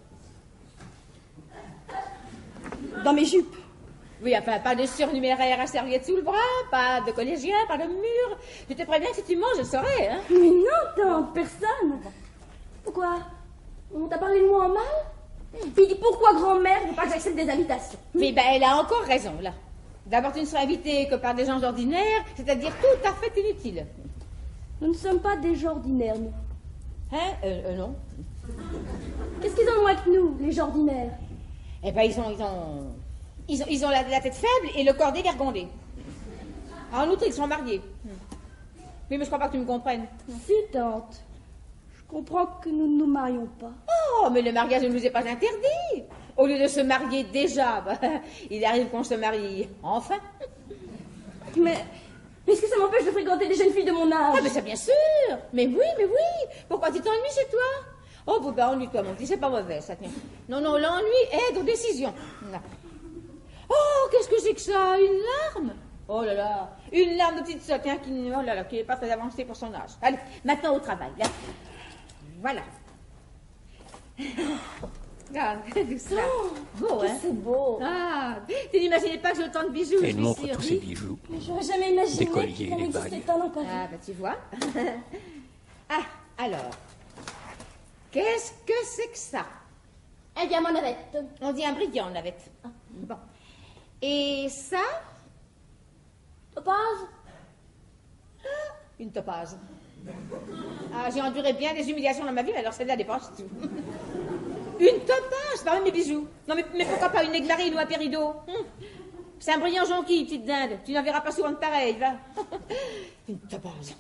Speaker 3: Dans mes jupes.
Speaker 8: Oui, enfin, pas de surnuméraire à serviette sous le bras, pas de collégien, pas de mur. Je te préviens que si tu manges, je le saurais, hein.
Speaker 3: Mais non, tante, personne. Pourquoi? On t'a parlé de moi en mal? Il dit pourquoi grand-mère ne veut pas que j'accepte des invitations?
Speaker 8: Mais ben, elle a encore raison, là. D'abord, tu ne seras invité que par des gens ordinaires, c'est-à-dire tout à fait inutiles.
Speaker 3: Nous ne sommes pas des gens ordinaires, nous.
Speaker 8: Hein? Non.
Speaker 3: Qu'est-ce qu'ils ont moins que nous, les gens ordinaires?
Speaker 8: Eh ben, ils ont la tête faible et le corps dévergondé. En outre, ils sont mariés. Oui, mais je crois pas que tu me comprennes.
Speaker 3: Si, tante. Je comprends que nous ne nous marions pas.
Speaker 8: Oh, mais le mariage ne nous est pas interdit. Au lieu de se marier déjà, bah, il arrive qu'on se marie enfin.
Speaker 3: Mais est-ce que ça m'empêche de fréquenter des jeunes filles de mon âge?
Speaker 8: Ah, mais ça, bien sûr. Mais oui. Pourquoi tu t'ennuies chez toi? Oh, bon, ben, ennuie-toi, mon petit, c'est pas mauvais, ça tient. Non, l'ennui aide aux décisions. Non. Oh, qu'est-ce que c'est que ça? Une larme? Oh là là, une larme de petite sotte, hein, qui n'est pas très avancée pour son âge. Allez, maintenant au travail, là. Voilà. Regarde, tout ça. Beau, hein?
Speaker 3: C'est beau.
Speaker 8: Ah, tu n'imaginais pas que j'ai autant de bijoux,
Speaker 2: Elle
Speaker 8: je
Speaker 2: montre
Speaker 8: suis sûre.
Speaker 2: tous ses bijoux.
Speaker 3: Mais j'aurais jamais imaginé
Speaker 2: Des colliers,
Speaker 3: qu'il
Speaker 2: des
Speaker 3: existait
Speaker 2: bagues.
Speaker 3: tant dans Paris.
Speaker 8: Ah, bah tu vois. Ah, alors. Qu'est-ce que c'est que ça?
Speaker 3: Un diamant navette.
Speaker 8: On dit un brillant, navette. Bon. Et ça?
Speaker 3: Topaz?
Speaker 8: Une topaze. Ah, j'ai enduré bien des humiliations dans ma vie, mais alors celle-là dépense tout. Une topaze, pas même mes bijoux. Non, mais pourquoi pas une aiglarine ou un péridot? C'est un brillant jonquille, petite dinde. Tu n'en verras pas souvent de pareil, va. Une topaze.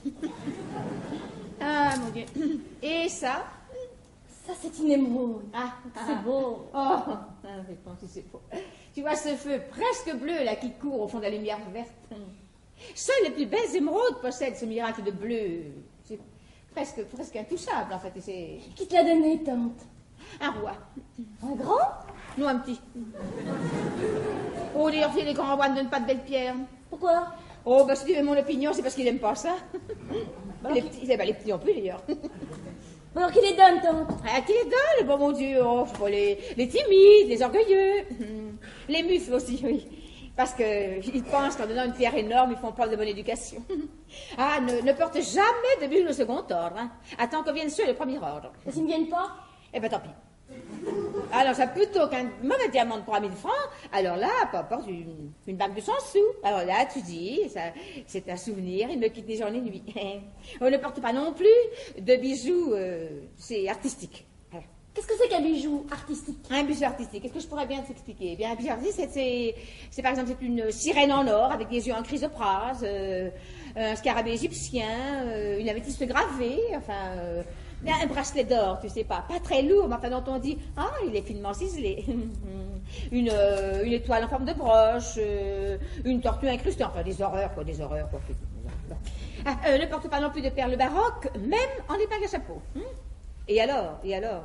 Speaker 8: Ah, mon Dieu. Et ça?
Speaker 3: Ça, c'est une émeraude.
Speaker 8: Ah,
Speaker 3: C'est beau.
Speaker 8: Oh, mais quand c'est beau. Tu vois ce feu presque bleu, là, qui court au fond de la lumière verte. Seules les plus belles émeraudes possèdent ce miracle de bleu. C'est presque intouchable, en fait. C'est
Speaker 3: Qui te l'a donné, tante?
Speaker 8: un roi.
Speaker 3: Un grand?
Speaker 8: Non, un petit. Oh, d'ailleurs, les grands rois ne donnent pas de belles pierres.
Speaker 3: Pourquoi?
Speaker 8: Oh, bah, si tu veux mon opinion, c'est parce qu'il n'aime pas ça. Les petits non plus, d'ailleurs.
Speaker 3: Alors qu'il les donne, tante?
Speaker 8: Ah, qui les donne? Bon, mon Dieu, oh, je sais pas, les timides, les orgueilleux. Les mufles aussi, oui. Parce qu'ils pensent qu'en donnant une pierre énorme, ils font preuve de bonne éducation. Ah, ne porte jamais de bijoux de second ordre. Hein. Attends que viennent ceux de premier ordre.
Speaker 3: Et s'ils ne viennent pas?
Speaker 8: Eh ben, tant pis. Alors, ça, plutôt qu'un mauvais diamant de 3000 francs, alors là, porte une bague de 100 sous. Alors là, tu dis, c'est un souvenir, il me quitte ni jour ni nuit. On ne porte pas non plus de bijoux, c'est artistique. Voilà.
Speaker 3: Qu'est-ce que c'est qu'un bijou artistique?
Speaker 8: Un bijou artistique, qu'est-ce que je pourrais bien t'expliquer? Eh bien, un bijou artistique, c'est par exemple, c'est une sirène en or avec des yeux en chrysoprase, un scarabée égyptien, une améthyste gravée, enfin... un bracelet d'or, tu sais pas très lourd, mais enfin dont on dit, ah, il est finement ciselé. une étoile en forme de broche, une tortue incrustée, enfin des horreurs, quoi. Ah, ne porte pas non plus de perles baroques, même en épingle à chapeau. Et alors?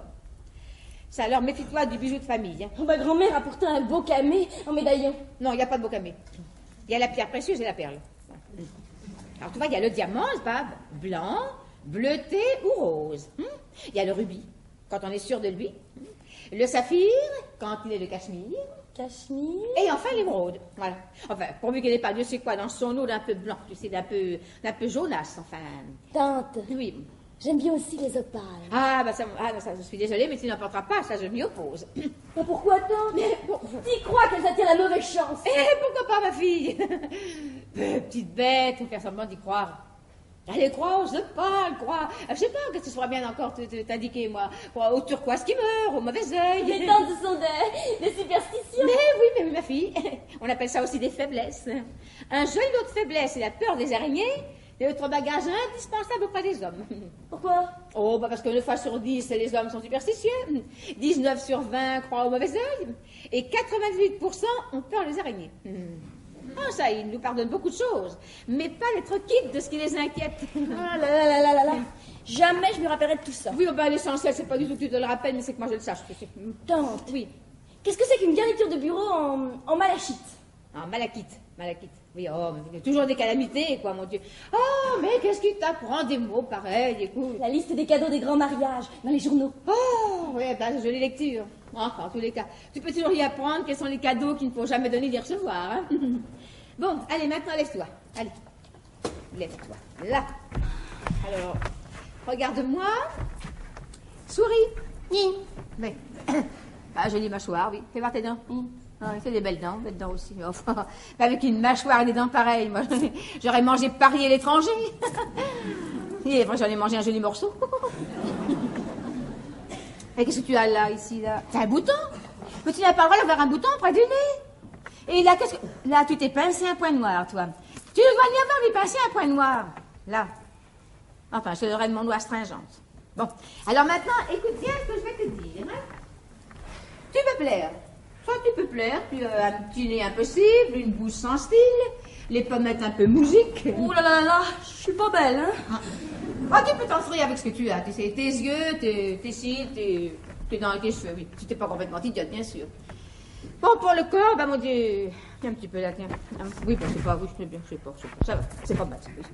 Speaker 8: Ça, alors, méfie-toi du bijou de famille. Hein.
Speaker 3: Oh, ma grand-mère a pourtant un beau camé en médaillon.
Speaker 8: Non, il n'y a pas de beau camé. Il y a la pierre précieuse et la perle. Alors, tu vois, il y a le diamant, c'est pas blanc, bleuté ou rose. Il y a le rubis, quand on est sûr de lui. Le saphir, quand il est de cachemire.
Speaker 3: Cachemire.
Speaker 8: Et enfin l'émeraude. Voilà. Enfin, pourvu qu'il n'ait pas, Dieu sait quoi, dans son eau d'un peu blanc, tu sais, d'un peu jaunasse, enfin.
Speaker 3: Tante,
Speaker 8: Oui.
Speaker 3: j'aime bien aussi les opales.
Speaker 8: Ah, bah ça, je suis désolée, mais tu n'en porteras pas, ça, je m'y oppose.
Speaker 3: Mais pourquoi, tante? Tu crois qu'elles attirent la mauvaise chance?
Speaker 8: Pourquoi pas, ma fille? Petite bête, faut faire semblant d'y croire. Allez, crois aux opales, crois. Je sais pas, qu'est-ce que je pourrais bien encore t'indiquer, moi. Au turquoise qui meurt, au mauvais œil.
Speaker 3: Les tantes, ce sont des superstitions.
Speaker 8: Mais oui, ma fille. On appelle ça aussi des faiblesses. Un joli lot de faiblesse et la peur des araignées, c'est notre bagage indispensable auprès des hommes.
Speaker 3: Pourquoi?
Speaker 8: Oh, bah parce que 9 fois sur 10, les hommes sont superstitieux. 19 sur 20 croient au mauvais œil. Et 98% ont peur des araignées. Oh, ça, ils nous pardonnent beaucoup de choses, mais pas d'être quittes de ce qui les inquiète.
Speaker 3: Ah là là. Jamais je me rappellerai de tout ça.
Speaker 8: Oui, oh, ben, l'essentiel, c'est pas du tout que tu te le rappelles, mais c'est que moi je le sache. Tu sais.
Speaker 3: Tante,
Speaker 8: Oui.
Speaker 3: Qu'est-ce que c'est qu'une garniture de bureau en malachite?
Speaker 8: En malachite. Oui, oh, mais il y a toujours des calamités, quoi, mon Dieu. Oh, mais qu'est-ce qui t'apprend des mots pareils, écoute?
Speaker 3: La liste des cadeaux des grands mariages, dans les journaux.
Speaker 8: Oh, oui, ben, c'est jolie lecture. Enfin, en tous les cas, tu peux toujours y apprendre quels sont les cadeaux qu'il ne faut jamais donner ni recevoir, hein. Bon, allez, maintenant, lève-toi. Allez, lève-toi. Là. Alors, regarde-moi. Souris. Oui. Ah, jolie mâchoire, oui. Fais voir tes dents. Ah, il fait des belles dents aussi. Enfin, avec une mâchoire et des dents pareilles, moi, j'aurais mangé Paris et l'étranger. Et moi, j'en ai mangé un joli morceau. Et qu'est-ce que tu as là, ici, là? C'est un bouton. Mais tu n'as pas le droit d'avoir un bouton près du nez. Et là, qu'est-ce que... Là, tu t'es pincé un point noir, toi. Tu ne dois ni avoir ni pincer un point noir. Là. Enfin, je te donnerai de mon doigt astringente. Bon. Alors maintenant, écoute bien ce que je vais te dire. Hein? Tu peux plaire. Soit tu peux plaire, tu as un petit nez impossible, une bouche sans style, les pommettes un peu mousiques.
Speaker 3: Ouh là là là, je suis pas belle, hein.
Speaker 8: Ah, tu peux t'en sourire avec ce que tu as. Tu sais, tes yeux, tes cils, tes dents et tes cheveux, oui. Tu t'es pas complètement idiote, bien sûr. Bon, pour le corps, bah mon Dieu, tiens un petit peu là, tiens. Oui, ben c'est pas, oui, je sais bien, je sais pas, ça va, c'est pas mal, oui.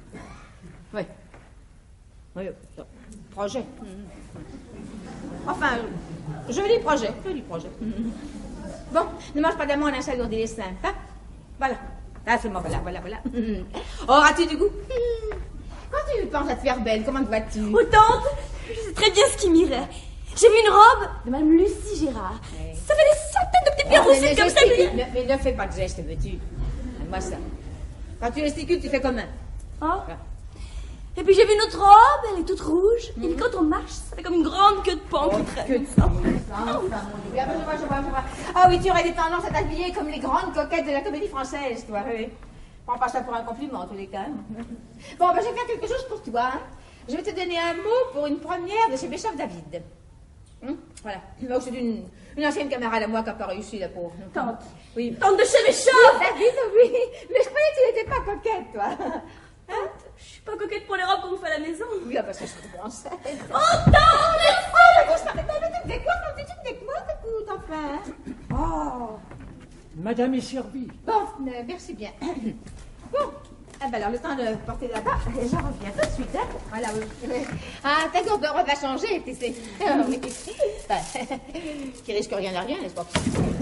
Speaker 8: Oui, ça. Projet. Enfin, joli projet. Bon, ne mange pas d'amour, on a s'alourdir les seins, hein? Voilà. Ah, seulement, voilà. Auras-tu du goût? Quand tu penses à te faire belle, comment te vois-tu?
Speaker 3: Oh, tante, je sais très bien ce qui m'irait. J'ai vu une robe de Mme Lucie Gérard.
Speaker 8: Ouais.
Speaker 3: Ça fait des centaines de petits pierres aussi comme ça.
Speaker 8: Mais ne fais pas de gestes, veux-tu? Moi, ça. Quand tu gesticules, tu fais comme un.
Speaker 3: Oh. Et puis j'ai vu une autre robe, elle est toute rouge. Et puis quand on marche, ça fait comme une grande queue de pan qui traîne.
Speaker 8: Je vois. Ah oui, tu aurais des tendances à t'habiller comme les grandes coquettes de la comédie française, toi. Oui. Prends pas ça pour un compliment, en tous les cas. Bon, ben, je vais faire quelque chose pour toi. Hein. Je vais te donner un mot pour une première de chez Béchov David. Voilà. Donc, c'est une ancienne camarade à moi qui n'a pas réussi, la pauvre.
Speaker 3: Tante.
Speaker 8: Oui.
Speaker 3: Tante de chez Béchov.
Speaker 8: David, oui. Mais je croyais que tu n'étais pas coquette, toi.
Speaker 3: Tante, je suis pas coquette pour les robes qu'on fait à la maison.
Speaker 8: Oui, parce que je suis française.
Speaker 3: Oh, tante!
Speaker 8: Oh, mais tu me découvres, écoute, enfin. Oh.
Speaker 7: Madame est servie.
Speaker 8: Bon, merci bien. Bon, ah ben alors le temps de porter là-bas, j'en reviens tout de suite. Hein. Voilà, oui. Ah, ta gourde de robe va changer, tu sais. Oui. Qui risque rien à rien, n'est-ce pas?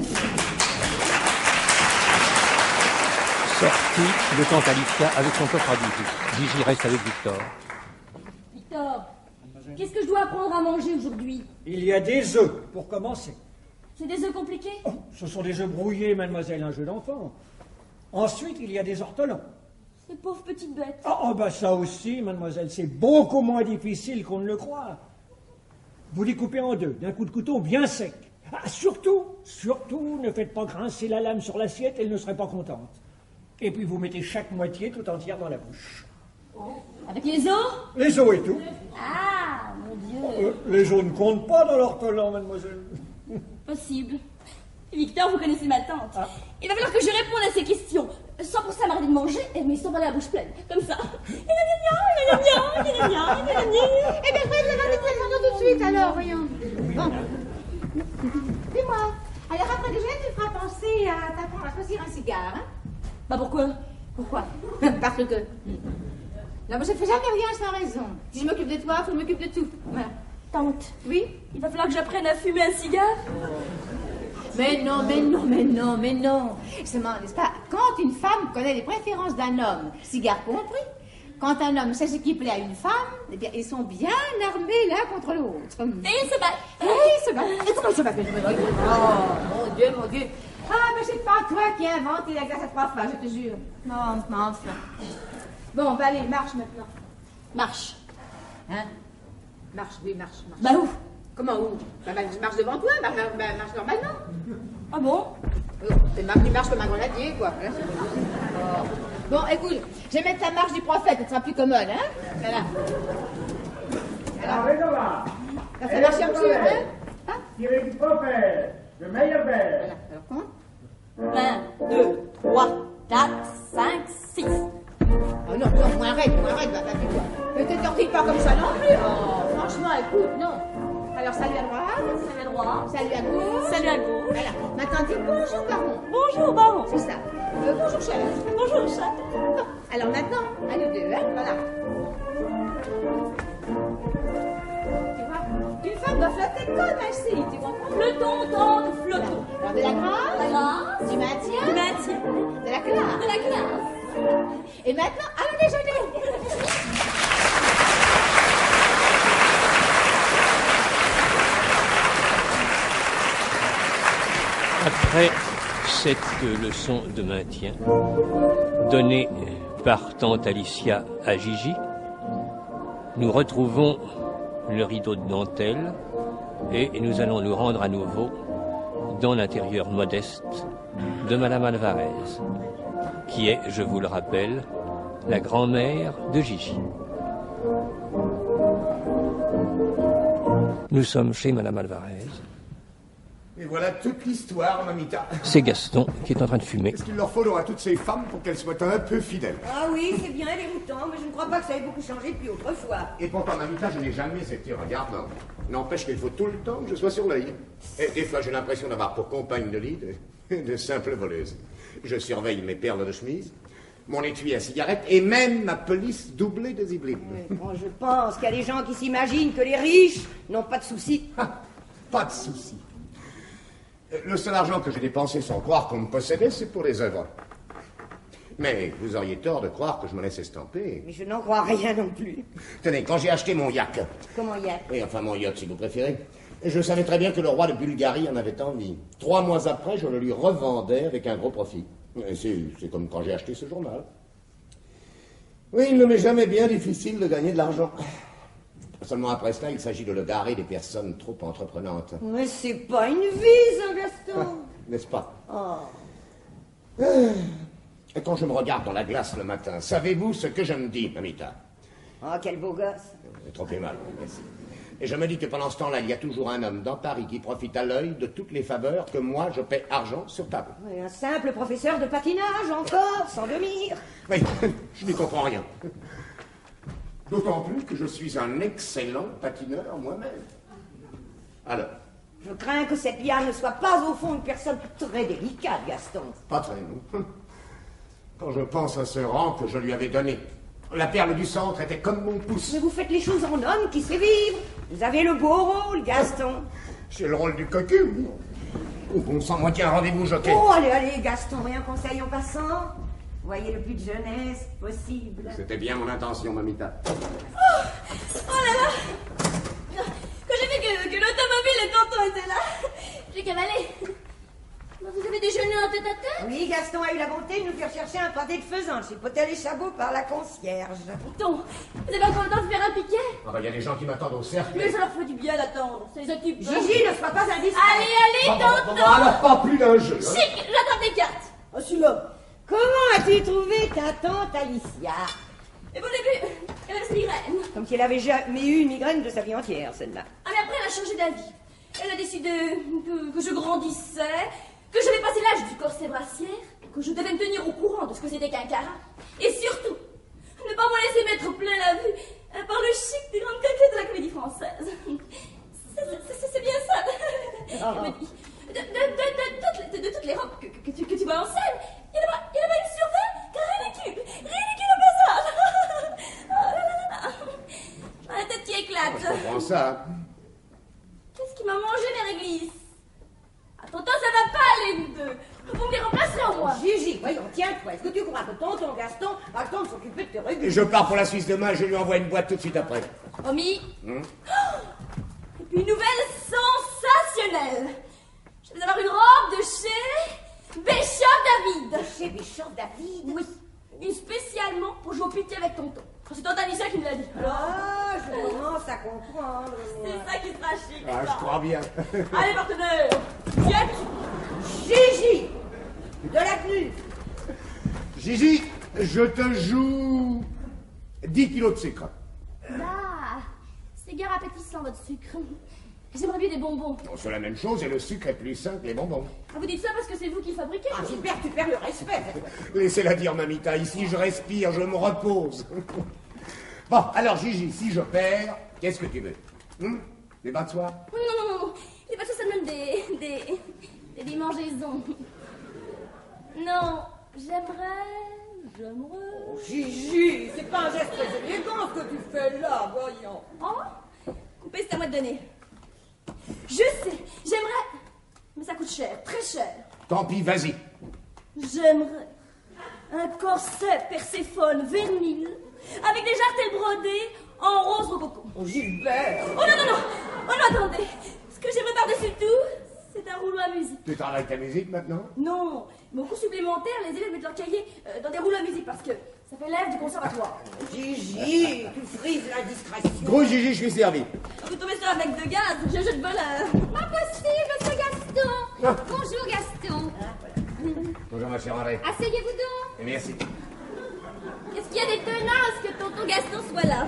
Speaker 2: Sorti le temps à Livia avec son coffre à bijoux. Gigi reste avec Victor.
Speaker 3: Victor, qu'est-ce que je dois apprendre à manger aujourd'hui?
Speaker 7: Il y a des œufs, pour commencer.
Speaker 3: C'est des œufs compliqués?
Speaker 7: Oh, ce sont des œufs brouillés, mademoiselle, un jeu d'enfant. Ensuite, il y a des ortolans.
Speaker 3: Ces pauvres petites bêtes.
Speaker 7: Oh, bah ça aussi, mademoiselle, c'est beaucoup moins difficile qu'on ne le croit. Vous les coupez en deux, d'un coup de couteau bien sec. Ah, surtout, ne faites pas grincer la lame sur l'assiette, elle ne serait pas contente. Et puis vous mettez chaque moitié tout entière dans la bouche.
Speaker 3: Avec les os?
Speaker 7: Les os et tout.
Speaker 3: Ah, mon Dieu.
Speaker 7: Les os ne comptent pas dans l'ortolan, mademoiselle.
Speaker 3: Possible. Victor, vous connaissez ma tante.
Speaker 7: Ah.
Speaker 3: Il va falloir que je réponde à ces questions. Sans pour ça m'arrêter de manger, mais sans parler la bouche pleine. Comme ça.
Speaker 8: Eh bien, je vais demander tout de suite, alors, voyons. Bon. Dis-moi. Alors, après déjeuner, tu feras penser à t'apprendre à choisir un cigare, hein?
Speaker 3: Bah pourquoi?
Speaker 8: Pourquoi? Parce que... Non, mais je ne fais jamais rien sans raison. Si je m'occupe de toi, il faut que je m'occupe de tout. Voilà.
Speaker 3: Tante,
Speaker 8: Oui?
Speaker 3: il va falloir que j'apprenne à fumer un cigare?
Speaker 8: Mais non. Seulement, n'est-ce pas, quand une femme connaît les préférences d'un homme, cigare compris, quand un homme sait ce qui plaît à une femme, eh bien, ils sont bien armés l'un contre l'autre.
Speaker 3: Et il se bat.
Speaker 8: Et ils se battent. Et comment ils se battent? Oh, mon Dieu. Ah, mais c'est pas toi qui as inventé la glace à 3 fois, je te jure. Non, enfin. Bon, bah allez, marche maintenant.
Speaker 3: Marche.
Speaker 8: Hein? Marche.
Speaker 3: Bah où?
Speaker 8: Comment où? Bah, marche devant toi, marche normalement.
Speaker 3: Ah bon?
Speaker 8: Tu marches comme un grenadier, quoi. Voilà, c'est bon. Oh. Bon, écoute, je vais mettre la marche du prophète, ce sera plus commode, hein? Voilà.
Speaker 9: Alors,
Speaker 8: Ça fait marcher en sûr, hein?
Speaker 9: tirez du prophète, le meilleur verre.
Speaker 8: Voilà, alors comment?
Speaker 3: 1, 2, 3, 4, 5, 6.
Speaker 8: Oh non, moins raide, va plus quoi. Ne te tortille pas comme ça non plus. Oh, franchement, écoute, non. Alors, salut à droite.
Speaker 3: Salut à droite.
Speaker 8: Salut à gauche.
Speaker 3: Salut à gauche.
Speaker 8: Voilà. Maintenant, dis bonjour, baron.
Speaker 3: Bonjour, baron.
Speaker 8: C'est ça. Bonjour, cher.
Speaker 3: Bonjour, chat.
Speaker 8: Bon, alors maintenant, à nous deux, hein, voilà. Tu vois, une femme doit flotter comme un cil, tu comprends?
Speaker 3: Flottons, tente, flottons.
Speaker 8: Alors, de la grâce,
Speaker 3: La grâce,
Speaker 8: du maintien,
Speaker 3: du maintien,
Speaker 8: de la classe.
Speaker 3: de la classe.
Speaker 8: Et maintenant, allons déjeuner.
Speaker 2: Après cette leçon de maintien, donnée par tante Alicia à Gigi, nous retrouvons le rideau de dentelle et nous allons nous rendre à nouveau dans l'intérieur modeste de Madame Alvarez, qui est, je vous le rappelle, la grand-mère de Gigi. Nous sommes chez Madame Alvarez.
Speaker 6: Et voilà toute l'histoire, mamita.
Speaker 2: C'est Gaston qui est en train de fumer.
Speaker 6: Qu'est-ce qu'il leur faut à toutes ces femmes pour qu'elles soient un peu fidèles?
Speaker 4: Ah oui, c'est bien déroutant, mais je ne crois pas que ça ait beaucoup changé depuis autrefois.
Speaker 6: Et pourtant, mamita, je n'ai jamais été regardant. N'empêche qu'il faut tout le temps que je sois sur l'œil. Et des fois, j'ai l'impression d'avoir pour compagne de lit de simples voleuses. Je surveille mes perles de chemise, mon étui à cigarette et même ma police doublée de ziblines.
Speaker 4: Oui, bon, je pense qu'il y a des gens qui s'imaginent que les riches n'ont pas de soucis.
Speaker 6: Pas de souci. Le seul argent que j'ai dépensé sans croire qu'on me possédait, c'est pour les œuvres. Mais vous auriez tort de croire que je me laisse estamper.
Speaker 4: Mais je n'en crois rien non plus.
Speaker 6: Tenez, quand j'ai acheté mon yak,
Speaker 4: Comment y a?
Speaker 6: oui, enfin mon yacht si vous préférez, je savais très bien que le roi de Bulgarie en avait envie. 3 mois après, je le lui revendais avec un gros profit. Et c'est comme quand j'ai acheté ce journal. Oui, il ne m'est jamais bien difficile de gagner de l'argent. Seulement après cela, il s'agit de le garer des personnes trop entreprenantes.
Speaker 4: Mais c'est pas une vie, ça, Gaston.
Speaker 6: N'est-ce pas?
Speaker 4: Oh.
Speaker 6: Et quand je me regarde dans la glace le matin, savez-vous ce que je me dis, mamita?
Speaker 4: Oh, quel beau gosse.
Speaker 6: Trop mal, merci. Et je me dis que pendant ce temps-là, il y a toujours un homme dans Paris qui profite à l'œil de toutes les faveurs que moi, je paie argent sur table.
Speaker 4: Oui, un simple professeur de patinage, encore, sans demi-heure.
Speaker 6: Oui, je n'y comprends rien. D'autant plus que je suis un excellent patineur moi-même. Alors?
Speaker 4: Je crains que cette liane ne soit pas au fond une personne très délicate, Gaston.
Speaker 6: Pas très, non. Quand je pense à ce rang que je lui avais donné, la perle du centre était comme mon pouce.
Speaker 4: Mais vous faites les choses en homme qui sait vivre. Vous avez le beau rôle, Gaston.
Speaker 6: J'ai le rôle du cocu. Oh, bon sang, moi tiens, rendez-vous, jockey.
Speaker 4: Oh, allez, allez, Gaston, et un conseil en passant. Voyez le plus de jeunesse possible.
Speaker 6: C'était bien mon intention, mamita.
Speaker 3: Oh là là. Quand j'ai vu que l'automobile et tonton étaient là, j'ai cavalé. Vous avez déjeuné en tête-à-tête?
Speaker 4: Oui, Gaston a eu la bonté de nous faire chercher un pâté de faisan chez Potel et Chabot par la concierge.
Speaker 3: Tonton, vous avez encore le temps de faire un piquet?
Speaker 6: Ah bah, il y a des gens qui m'attendent au cercle.
Speaker 3: Mais ça leur fait du bien d'attendre, ça les occupe.
Speaker 4: Gigi, ne sois pas indiscret.
Speaker 3: Allez, tonton.
Speaker 6: Alors, pas plus d'un jeu. Hein.
Speaker 3: Chic, j'attrape des cartes.
Speaker 4: Oh, celui-là. Comment as-tu trouvé ta tante Alicia?
Speaker 3: Et vous l'avez vu, elle avait cette migraine.
Speaker 4: Comme si elle avait jamais eu une migraine de sa vie entière, celle-là.
Speaker 3: Ah, mais après, elle a changé d'avis. Elle a décidé que je grandissais, que j'avais passé l'âge du corset brassière, que je devais me tenir au courant de ce que c'était qu'un carat. Et surtout, ne pas me laisser mettre plein la vue par le chic des grandes coquettes de la comédie française. C'est bien ça. Elle me dit, de toutes les robes que tu vois en scène, il y en a pas une sur 20 ridicule au passage. Oh là là là. La tête qui éclate.
Speaker 6: Je comprends ça.
Speaker 3: Qu'est-ce qui m'a mangé mes réglisses? Tonton, ça va pas aller, vous deux. Vous me les remplacerez en moi.
Speaker 4: Gigi, voyons, tiens-toi. Est-ce que tu crois que tonton Gaston a le temps de s'occuper de tes
Speaker 6: Et
Speaker 4: réglisses?
Speaker 6: je pars pour la Suisse demain et je lui envoie une boîte tout de suite après.
Speaker 3: Omi. Et puis une nouvelle sensationnelle. Je vais avoir une robe de chez Béchard David.
Speaker 4: Chez Béchard David?
Speaker 3: Oui. Une spécialement pour jouer au pitié avec tonton. C'est tonton Alicia qui me l'a dit.
Speaker 4: Ah, je commence à comprendre.
Speaker 3: C'est ça qui sera chic.
Speaker 6: Ah, je crois bien.
Speaker 3: Allez, partenaire. Viens.
Speaker 4: Gigi, de la tenue.
Speaker 6: Gigi, je te joue 10 kilos de sucre.
Speaker 3: Ah, c'est gare appétissant votre sucre. J'aimerais bien des bonbons.
Speaker 6: Bon, c'est la même chose et le sucre est plus sain que les bonbons.
Speaker 3: Ah, vous dites ça parce que c'est vous qui le fabriquez.
Speaker 4: Ah, Gilbert, tu perds le respect.
Speaker 6: Laissez-la dire, mamita. Ici, je respire, je me repose. Bon, alors, Gigi, si je perds, qu'est-ce que tu veux? Des bas de soie?
Speaker 3: Non. Les bateaux, ça me donne
Speaker 5: des démangeaisons. Non, j'aimerais...
Speaker 4: Oh, Gigi, c'est pas un geste très élégant ce que tu fais là, voyons.
Speaker 3: Oh, couper, c'est à moi de donner. Je sais, j'aimerais... Mais ça coûte cher, très cher.
Speaker 6: Tant pis, vas-y.
Speaker 3: J'aimerais un corset Perséphone vinyle avec des jarretelles brodées en rose rococo.
Speaker 4: Oh, Gilbert.
Speaker 3: Oh non, non, non. Oh non, attendez. Ce que j'aimerais par-dessus tout, c'est un rouleau à musique.
Speaker 6: Tu travailles ta musique maintenant?
Speaker 3: Non, mon cours supplémentaire, les élèves mettent leur cahier dans des rouleaux à musique parce que ça fait l'élève du conservatoire.
Speaker 4: Gigi, tu frises la discrétion.
Speaker 6: Gros Gigi, je suis servi.
Speaker 3: Vous tombez sur un mec de gaz, je jette voleur.
Speaker 5: Pas possible, monsieur Gaston.
Speaker 6: Ah.
Speaker 5: Bonjour, Gaston.
Speaker 6: Bonjour ma chère André.
Speaker 5: Asseyez-vous donc.
Speaker 6: Et merci.
Speaker 3: Qu'est-ce qu'il y a d'étonnant à ce que tonton Gaston soit là?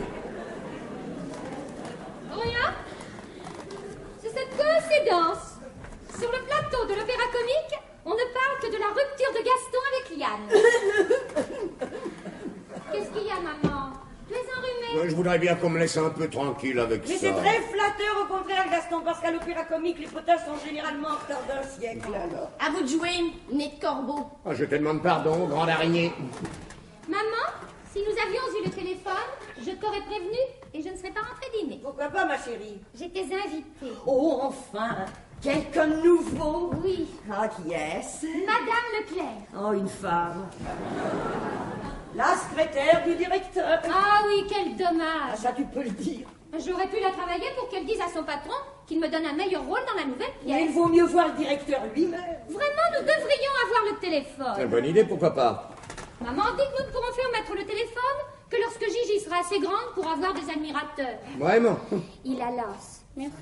Speaker 5: Rien. C'est cette coïncidence. Sur le plateau de l'opéra comique, on ne parle que de la rupture de Gaston avec Liane. Qu'est-ce qu'il y a, maman? Tu es enrhumée?
Speaker 6: Je voudrais bien qu'on me laisse un peu tranquille avec
Speaker 4: Mais
Speaker 6: ça.
Speaker 4: c'est très flatteur au contraire, Gaston, parce qu'à l'opéra comique, les potas sont généralement en retard d'un siècle, alors.
Speaker 3: À vous de jouer, nez de corbeau.
Speaker 6: Ah, je te demande pardon, grande araignée.
Speaker 5: Maman, si nous avions eu le téléphone, je t'aurais prévenu et je ne serais pas rentrée dîner.
Speaker 4: Pourquoi pas, ma chérie?
Speaker 5: J'étais invitée.
Speaker 4: Oh, enfin, quelqu'un de nouveau.
Speaker 5: Oui,
Speaker 4: Ah, qui est-ce?
Speaker 5: Madame Leclerc.
Speaker 4: Oh, une femme. La secrétaire du directeur.
Speaker 5: Ah oui, quel
Speaker 4: Ah,
Speaker 5: dommage.
Speaker 4: ça, tu peux le dire.
Speaker 5: J'aurais pu la travailler pour qu'elle dise à son patron qu'il me donne un meilleur rôle dans la nouvelle
Speaker 4: Mais il
Speaker 5: pièce.
Speaker 4: vaut mieux voir le directeur lui-même.
Speaker 5: Vraiment, nous devrions avoir le
Speaker 6: C'est
Speaker 5: téléphone.
Speaker 6: une bonne idée, pourquoi pas?
Speaker 5: Maman dit que nous ne pourrons faire mettre le téléphone que lorsque Gigi sera assez grande pour avoir des admirateurs.
Speaker 6: Vraiment?
Speaker 5: Il a l'as. Merci.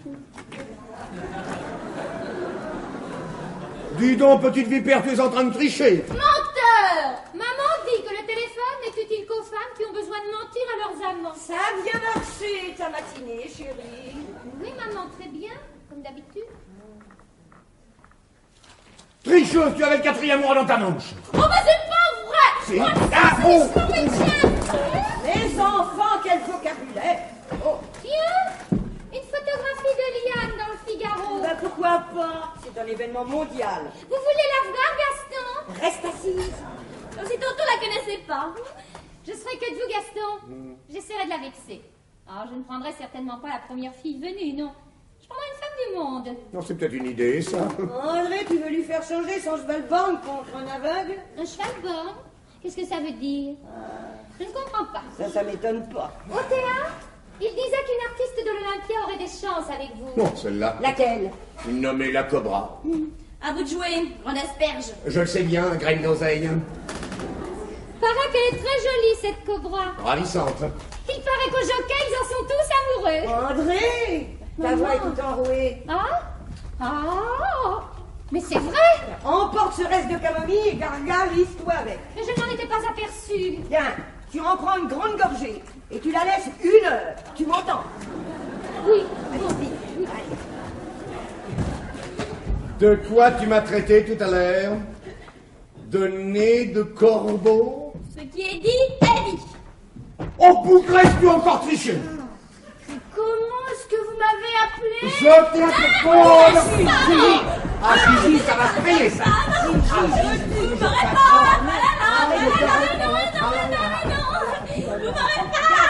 Speaker 6: Dis donc, petite vipère, tu es en train de tricher.
Speaker 5: Menteur! Maman dit que le téléphone n'est utile qu'aux femmes qui ont besoin de mentir à leurs amants.
Speaker 4: Ça a bien marché, ta matinée, chérie.
Speaker 5: Oui, maman, très bien, comme d'habitude.
Speaker 6: Tricheuse, tu avais le quatrième mois dans ta manche.
Speaker 3: Oh, bah c'est pas vrai!
Speaker 6: C'est... Ah, oh!
Speaker 4: Les enfants, quel vocabulaire. Oh,
Speaker 5: Tiens, une photographie de Liane dans le Figaro.
Speaker 4: ben pourquoi pas? C'est un événement mondial.
Speaker 5: Vous voulez la voir, Gaston?
Speaker 4: Reste assise.
Speaker 3: Comme si tonton la connaissait pas.
Speaker 5: Je serai que de vous, Gaston. J'essaierai de la vexer. Ah, je ne prendrai certainement pas la première fille venue, non. Je prendrai une femme du monde.
Speaker 6: Non, c'est peut-être une idée, ça.
Speaker 4: André, tu veux lui faire changer son cheval-borgne contre un aveugle?
Speaker 5: Un cheval-borgne? Qu'est-ce que ça veut dire? Je ne comprends pas.
Speaker 4: Ça m'étonne pas.
Speaker 5: Au théâtre, il disait qu'une artiste de l'Olympia aurait des chances avec vous.
Speaker 6: Non, celle-là.
Speaker 4: Laquelle?
Speaker 6: Une nommée la Cobra.
Speaker 3: À vous de jouer, grande asperge.
Speaker 6: Je le sais bien, graine d'oseille.
Speaker 5: Paraît qu'elle est très jolie, cette cobra.
Speaker 6: Ravissante.
Speaker 5: Il paraît qu'au jockey, ils en sont tous amoureux.
Speaker 4: André, ta voix est tout enrouée.
Speaker 5: Ah? Ah? Mais c'est vrai!
Speaker 4: Emporte ce reste de camomille et gargarise-toi avec.
Speaker 5: Mais je n'en étais pas aperçue.
Speaker 4: Tiens, tu en prends une grande gorgée et tu la laisses 1 heure. Tu m'entends?
Speaker 5: Oui.
Speaker 4: Allez, vite. Allez.
Speaker 6: De quoi tu m'as traité tout à l'heure? De nez de corbeau?
Speaker 3: Ce qui est dit est dit.
Speaker 6: Oh, bougresse, tu as encore triché!
Speaker 3: Comment est-ce que vous m'avez appelé?
Speaker 6: Je tiens ce con! Ah, Gigi, ça va se payer, ça!
Speaker 3: Vous m'aurez pas! Vous m'aurez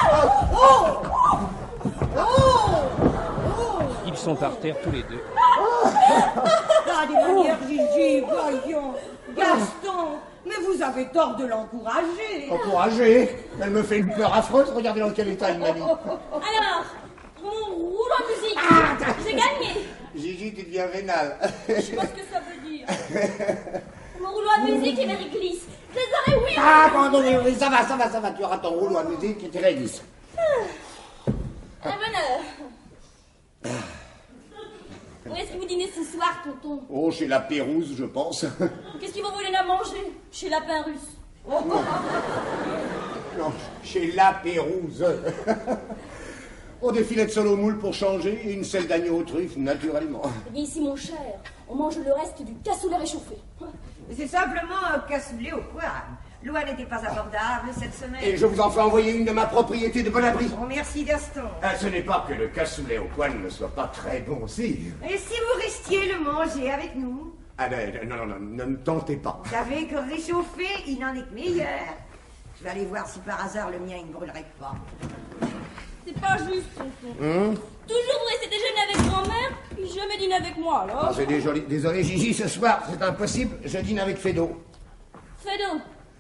Speaker 3: pas!
Speaker 2: Ils sont par terre tous les deux.
Speaker 4: Pas des manières, Gigi, voyons. Gaston, mais vous avez tort de l'encourager.
Speaker 6: Encouragée. Elle me fait une peur affreuse. Regardez dans quel état il m'a mis.
Speaker 3: Alors, mon rouleau à musique, j'ai gagné.
Speaker 6: Gigi, tu deviens vénal.
Speaker 3: Je sais pas ce que ça veut dire. Mon rouleau à musique et mes réglisse. Je les aurais, oui.
Speaker 6: Ah, pardon, oui, ça va. Tu auras ton rouleau à musique et tes réglisse.
Speaker 3: Un bonheur. Où est-ce que vous dînez ce soir, tonton?
Speaker 6: Oh, chez la Pérouse, je pense.
Speaker 3: Qu'est-ce qu'ils vont voulu la manger? Chez Lapin Russe.
Speaker 6: Non, chez la Pérouse. Oh, des filets de sole au moule pour changer et une selle d'agneau aux truffes, naturellement.
Speaker 3: Eh bien, ici, mon cher, on mange le reste du cassoulet réchauffé.
Speaker 4: C'est simplement un cassoulet au poivre. L'eau n'était pas abordable cette semaine.
Speaker 6: Et je vous en fais envoyer une de ma propriété de bon abri.
Speaker 4: Oh, merci, Gaston.
Speaker 6: Ah, ce n'est pas que le cassoulet au poil ne soit pas très bon aussi.
Speaker 4: Et si vous restiez le manger avec nous?
Speaker 6: Ah ben, non, ne me tentez pas.
Speaker 4: Vous savez que réchauffer, il n'en est que meilleur. Je vais aller voir si par hasard le mien, il ne brûlerait pas.
Speaker 3: C'est pas juste, tonton. Toujours vous restez déjeuner avec grand-mère, puis jamais dîner avec moi, alors.
Speaker 6: Ah, c'est désolé, Gigi, ce soir, c'est impossible. Je dîne avec Fédo.
Speaker 3: Fédo.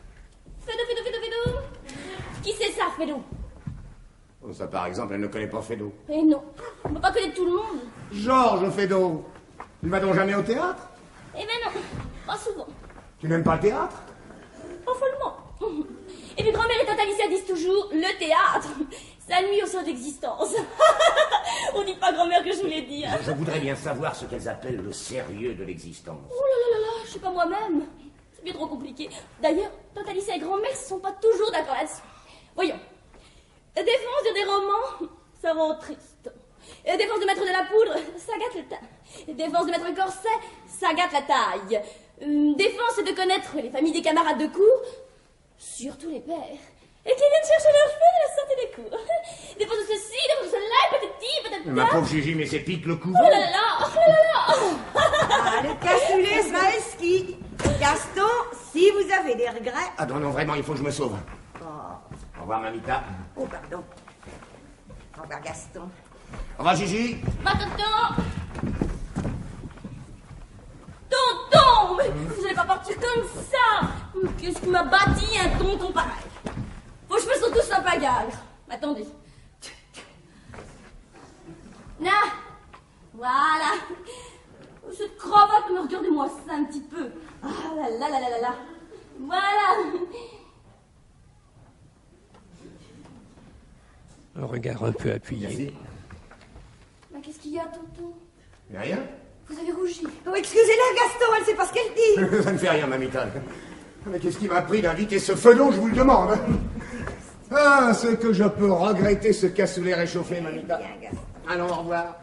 Speaker 3: Qui c'est ça, Fédo?
Speaker 6: Oh, ça, par exemple, elle ne connaît pas Fédo.
Speaker 3: Eh non, on peut pas connaître tout le monde.
Speaker 6: Georges Fédo. Tu ne vas donc jamais au théâtre?
Speaker 3: Eh ben non, pas souvent.
Speaker 6: Tu n'aimes pas le théâtre?
Speaker 3: Pas follement. Et puis grand-mère et tante Alicia disent toujours, le théâtre, ça nuit au sens d'existence. On dit pas grand-mère que je vous l'ai dit. Hein.
Speaker 6: Je voudrais bien savoir ce qu'elles appellent le sérieux de l'existence.
Speaker 3: Oh là là, je sais pas moi-même. C'est bien trop compliqué. D'ailleurs, tante Alicia et grand-mère ne sont pas toujours d'accord là-dessus. Voyons. Défense des romans, ça rend triste. Défense de mettre de la poudre, ça gâte le teint. Défense de mettre un corset, ça gâte la taille. Défense de connaître les familles des camarades de cours, surtout les pères, et qui viennent chercher leurs cheveux à la sortie des cours. Défense de ceci, défense de cela, peut-être.
Speaker 6: Ma pauvre Gigi, mais c'est pique le couvent.
Speaker 3: Oh là là.
Speaker 4: Ah, le cassoulet Smaelski. Gaston, si vous avez des regrets...
Speaker 6: Ah non, vraiment, il faut que je me sauve.
Speaker 4: Oh,
Speaker 6: Au revoir, Mamita.
Speaker 4: oh pardon. Au revoir, Gaston.
Speaker 6: Au revoir, Gigi.
Speaker 3: Ma tonton. Tonton, mais vous allez pas partir comme ça. Qu'est-ce qui m'a bâti un tonton pareil? Vos cheveux sont tous un pagagre. Attendez. Là, voilà. Cette cravate, mais regardez-moi ça un petit peu. Ah là là là là là là. Voilà.
Speaker 2: Un regard un peu appuyé.
Speaker 6: Merci.
Speaker 3: Mais qu'est-ce qu'il y a, tonton?
Speaker 6: Mais rien.
Speaker 3: Vous avez rougi.
Speaker 4: Oh, excusez-la, Gaston, elle sait pas ce qu'elle dit.
Speaker 6: Ça ne fait rien, Mamita. Mais qu'est-ce qui m'a pris d'inviter ce fenon, je vous le demande. Ah, ce que je peux regretter ce cassoulet réchauffé, Mamita.
Speaker 4: Bien, Gaston.
Speaker 6: Allons, au revoir.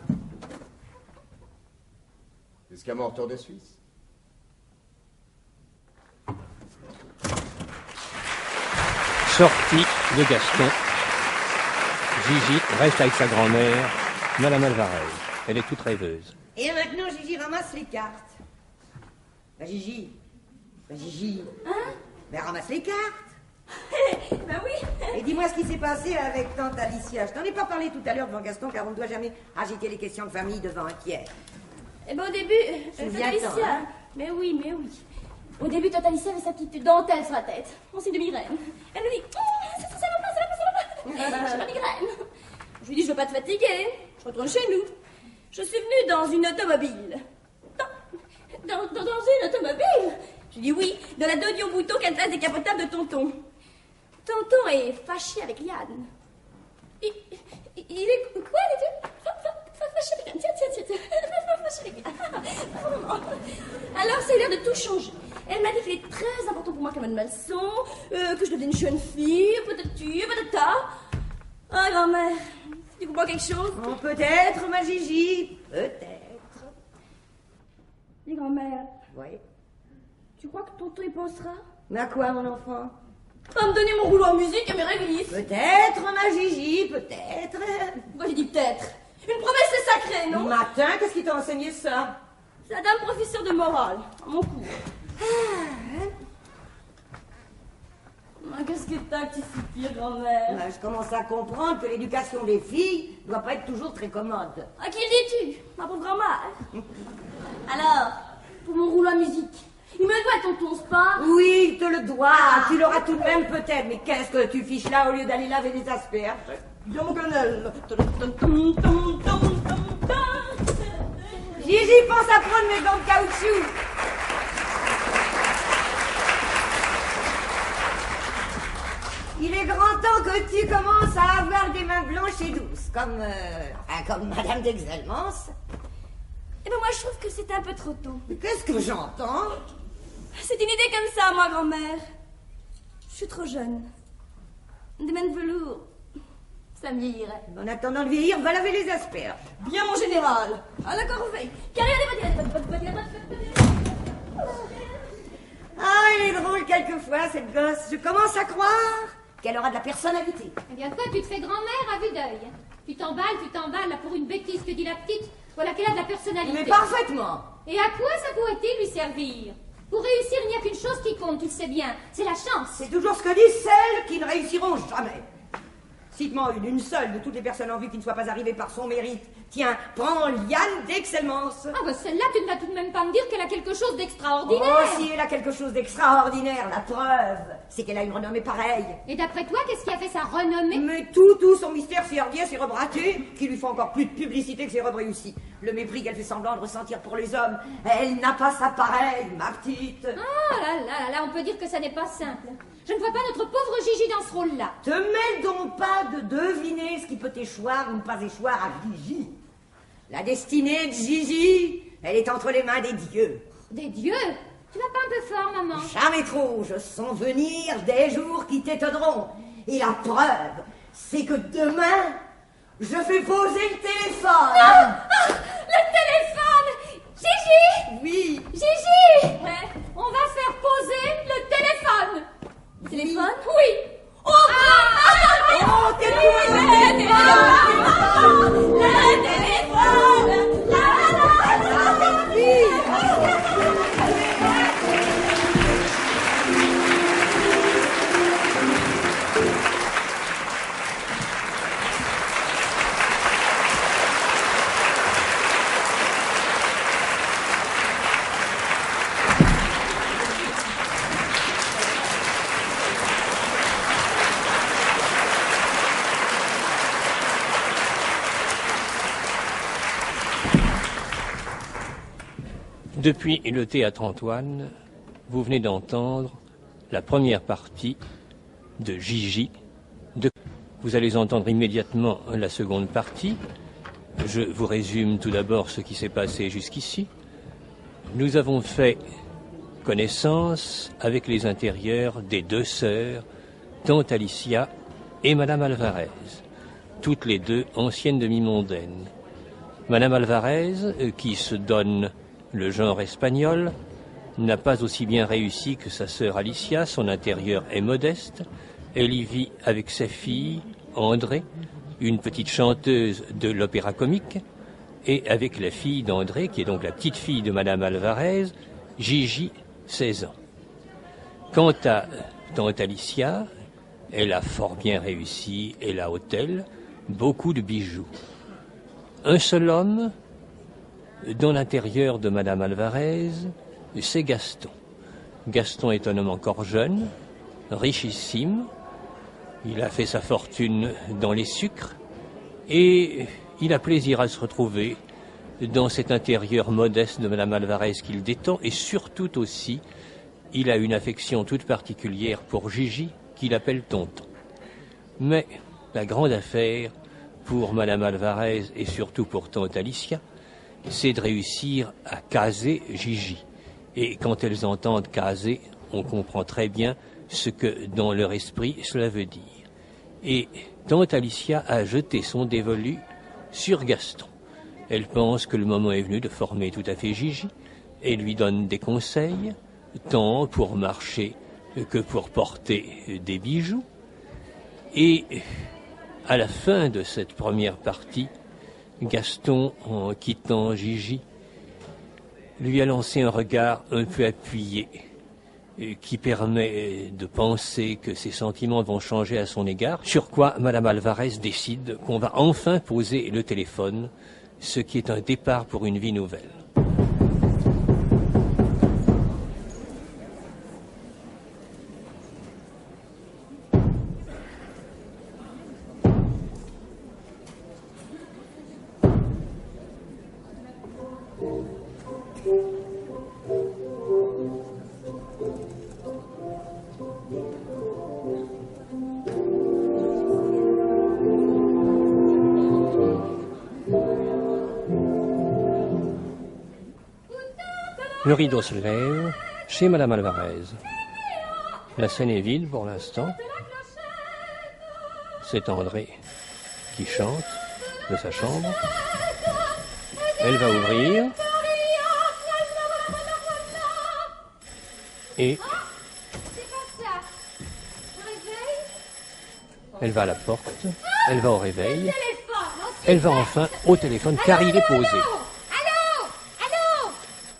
Speaker 6: Jusqu'à mon retour de Suisse.
Speaker 2: Sortie de Gaston. Gigi reste avec sa grand-mère, Madame Alvarez. Elle est toute rêveuse.
Speaker 4: Et maintenant, Gigi ramasse les cartes. Gigi.
Speaker 3: Hein?
Speaker 4: Ben, ramasse les cartes.
Speaker 3: Ben oui.
Speaker 4: Et dis-moi ce qui s'est passé avec tante Alicia. Je t'en ai pas parlé tout à l'heure devant Gaston, car on ne doit jamais agiter les questions de famille devant un tiers.
Speaker 3: Eh ben au début, tante Alicia.
Speaker 4: hein?
Speaker 3: Mais oui. Au début, tante Alicia avait sa petite dentelle sur la tête, en signe de migraine. Elle me dit, ça va pas. J'ai pas migraine. Je lui dis, je veux pas te fatiguer. Je retourne chez nous. Je suis venue dans une automobile. Dans une automobile? Je lui dis oui, de la Dodio Bouton qu'elle place décapotable de tonton. Tonton est fâché avec Liane. Il est... Quoi, les deux? Fâché avec Liane. Tiens. Fâché avec Liane. Alors, ça a eu l'air de tout changer. Elle m'a dit qu'il est très important pour moi qu'elle me donne ma leçon, que je devienne une jeune fille, peut-être. Ah, grand-mère, tu comprends quelque chose?
Speaker 4: Oh, peut-être, ma Gigi. Peut-être.
Speaker 3: Dis, grand-mère,
Speaker 4: Oui.
Speaker 3: tu crois que tonton y pensera?
Speaker 4: Mais à quoi, mon enfant?
Speaker 3: À me donner mon rouleau en musique et mes réglisses.
Speaker 4: Peut-être, ma Gigi, peut-être.
Speaker 3: Pourquoi j'ai dit peut-être? Une promesse c'est sacré, non?
Speaker 4: Matin, qu'est-ce qui t'a enseigné ça?
Speaker 3: C'est la dame professeure de morale, à mon cours. Qu'est-ce que t'as que tu soupires, grand-mère?
Speaker 4: Ben, je commence à comprendre que l'éducation des filles ne doit pas être toujours très commode.
Speaker 3: À qui le dis-tu? Ma pauvre grand-mère. Alors, pour mon rouleau à musique, il me doit tonton, c'est pas?
Speaker 4: Oui, il te le doit. Tu l'auras tout de même peut-être. Mais qu'est-ce que tu fiches là au lieu d'aller laver des asperges?
Speaker 3: Bien, mon colonel.
Speaker 4: Gigi, pense à prendre mes gants de caoutchouc. Il est grand temps que tu commences à avoir des mains blanches et douces, comme Madame d'Exelmans.
Speaker 3: Eh ben moi, je trouve que c'est un peu trop tôt.
Speaker 4: Mais qu'est-ce que j'entends?
Speaker 3: C'est une idée comme ça, moi, grand-mère. Je suis trop jeune. Des mains de velours, ça me vieillirait.
Speaker 4: En attendant de vieillir, va laver les asperges.
Speaker 3: Bien, mon général. À la corvée. Carrière des bottes.
Speaker 4: Ah, elle est drôle quelquefois, cette gosse. Je commence à croire qu'elle aura de la personnalité.
Speaker 5: Eh bien, toi, tu te fais grand-mère à vue d'œil. Tu t'emballes là, pour une bêtise que dit la petite. Voilà qu'elle a de la personnalité.
Speaker 4: Mais parfaitement.
Speaker 5: Et à quoi ça pourrait-il lui servir? Pour réussir, il n'y a qu'une chose qui compte, tu le sais bien, c'est la chance.
Speaker 4: C'est toujours ce que disent celles qui ne réussiront jamais. Cite-moi une seule de toutes les personnes en vue qui ne soit pas arrivée par son mérite. Tiens, prends Liane d'Excellence.
Speaker 5: Ah bah celle-là, tu ne vas tout de même pas me dire qu'elle a quelque chose d'extraordinaire.
Speaker 4: Oh, si elle a quelque chose d'extraordinaire, la preuve, c'est qu'elle a une renommée pareille.
Speaker 5: Et d'après toi, qu'est-ce qui a fait sa renommée?
Speaker 4: Mais tout son mystère si hardier, si rebraqué, qui lui font encore plus de publicité que ses robes réussies. Le mépris qu'elle fait semblant de ressentir pour les hommes, elle n'a pas sa pareille, ma petite.
Speaker 5: Ah là, on peut dire que ça n'est pas simple. Je ne vois pas notre pauvre Gigi dans ce rôle-là.
Speaker 4: Te mêle donc pas de deviner ce qui peut échoir ou ne pas échoir à Gigi. La destinée de Gigi, elle est entre les mains des dieux.
Speaker 5: Des dieux? Tu vas pas un peu fort, maman?
Speaker 4: Jamais trop, je sens venir des jours qui t'étonneront. Et la preuve, c'est que demain, je fais poser le téléphone.
Speaker 5: Non! Le téléphone! Gigi!
Speaker 4: Oui.
Speaker 5: Gigi! Ouais, on va faire poser le téléphone. Le téléphone? Oui. Oh,
Speaker 4: oh, t'es le téléphone!
Speaker 5: Le téléphone!
Speaker 2: Depuis le Théâtre Antoine, vous venez d'entendre la première partie de Gigi. Vous allez entendre immédiatement la seconde partie. Je vous résume tout d'abord ce qui s'est passé jusqu'ici. Nous avons fait connaissance avec les intérieurs des deux sœurs, Tante Alicia et Madame Alvarez, toutes les deux anciennes demi-mondaines. Madame Alvarez, qui se donne le genre espagnol, n'a pas aussi bien réussi que sa sœur Alicia. Son intérieur est modeste. Elle y vit avec sa fille, André, une petite chanteuse de l'opéra comique, et avec la fille d'André, qui est donc la petite fille de Madame Alvarez, Gigi, 16 ans. Quant à Tante Alicia, elle a fort bien réussi, elle a hôtel, beaucoup de bijoux. Un seul homme dans l'intérieur de Madame Alvarez, c'est Gaston. Gaston est un homme encore jeune, richissime. Il a fait sa fortune dans les sucres et il a plaisir à se retrouver dans cet intérieur modeste de Madame Alvarez qu'il détend, et surtout aussi, il a une affection toute particulière pour Gigi qu'il appelle tonton. Mais la grande affaire pour Madame Alvarez et surtout pour Tante Alicia, c'est de réussir à caser Gigi. Et quand elles entendent caser, on comprend très bien ce que dans leur esprit cela veut dire. Et Tante Alicia a jeté son dévolu sur Gaston. Elle pense que le moment est venu de former tout à fait Gigi et lui donne des conseils, tant pour marcher que pour porter des bijoux. Et à la fin de cette première partie, Gaston, en quittant Gigi, lui a lancé un regard un peu appuyé, qui permet de penser que ses sentiments vont changer à son égard, sur quoi Madame Alvarez décide qu'on va enfin poser le téléphone, ce qui est un départ pour une vie nouvelle. Le rideau se lève chez Madame Alvarez. La scène est vide pour l'instant. C'est André qui chante de sa chambre. Elle va ouvrir. Et elle va à la porte. Elle va au réveil. Elle va enfin au téléphone car il est posé.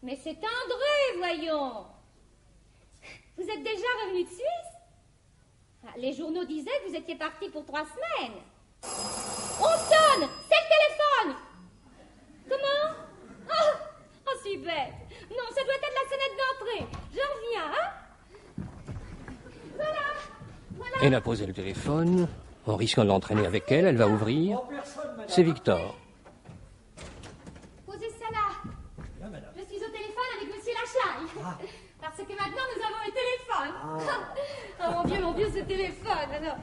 Speaker 5: Mais c'est André, voyons. Vous êtes déjà revenu de Suisse? Les journaux disaient que vous étiez parti pour 3 semaines. On sonne! C'est le téléphone! Comment? Oh, si bête! Non, ça doit être la sonnette d'entrée. Je reviens, hein? Voilà.
Speaker 2: Elle a posé le téléphone. En risquant de l'entraîner avec elle, elle va ouvrir. C'est Victor.
Speaker 5: Posez ça là. Je suis au téléphone avec Monsieur Lachaille. Parce que maintenant, nous avons le téléphone. Oh mon Dieu, ce téléphone. Alors...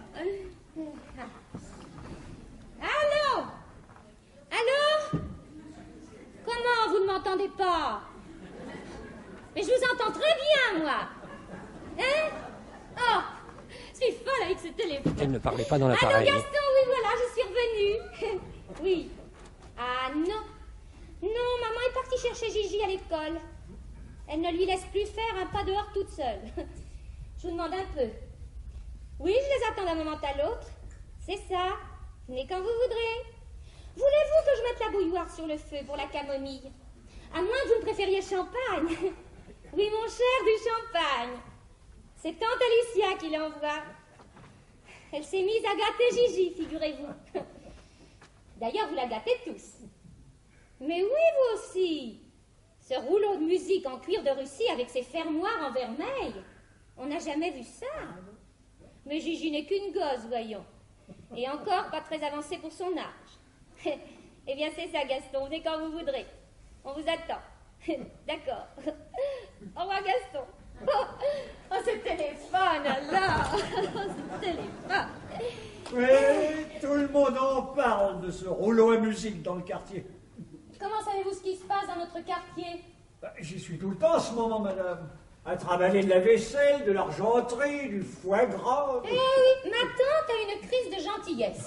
Speaker 5: Allô? Allô? Comment, vous ne m'entendez pas? Mais je vous entends très bien, moi. Hein? Oh, je suis folle avec ce téléphone.
Speaker 2: Elle ne parlait pas dans
Speaker 5: Allô,
Speaker 2: l'appareil.
Speaker 5: Gaston, oui, voilà, je suis revenue. Oui. Ah, non. Non, maman est partie chercher Gigi à l'école. Elle ne lui laisse plus faire un pas dehors toute seule. Je vous demande un peu. Oui, je les attends d'un moment à l'autre. C'est ça. Venez quand vous voudrez. Voulez-vous que je mette la bouilloire sur le feu pour la camomille? À moins que vous ne préfériez champagne. Oui, mon cher, du champagne. C'est tante Alicia qui l'envoie. Elle s'est mise à gâter Gigi, figurez-vous. D'ailleurs, vous la gâtez tous. Mais oui, vous aussi. Ce rouleau de musique en cuir de Russie avec ses fermoirs en vermeil. On n'a jamais vu ça. Mais Gigi n'est qu'une gosse, voyons. Et encore pas très avancée pour son âge. Eh bien, c'est ça, Gaston. Venez quand vous voudrez. On vous attend. D'accord. Au revoir, Gaston. Oh, ce téléphone, alors. Ce téléphone.
Speaker 7: Oui, tout le monde en parle de ce rouleau à musique dans le quartier.
Speaker 5: Comment savez-vous ce qui se passe dans notre quartier?
Speaker 7: J'y suis tout le temps en ce moment, madame. À travailler de la vaisselle, de l'argenterie, du foie gras.
Speaker 5: Eh oui, ma tante a une crise de gentillesse.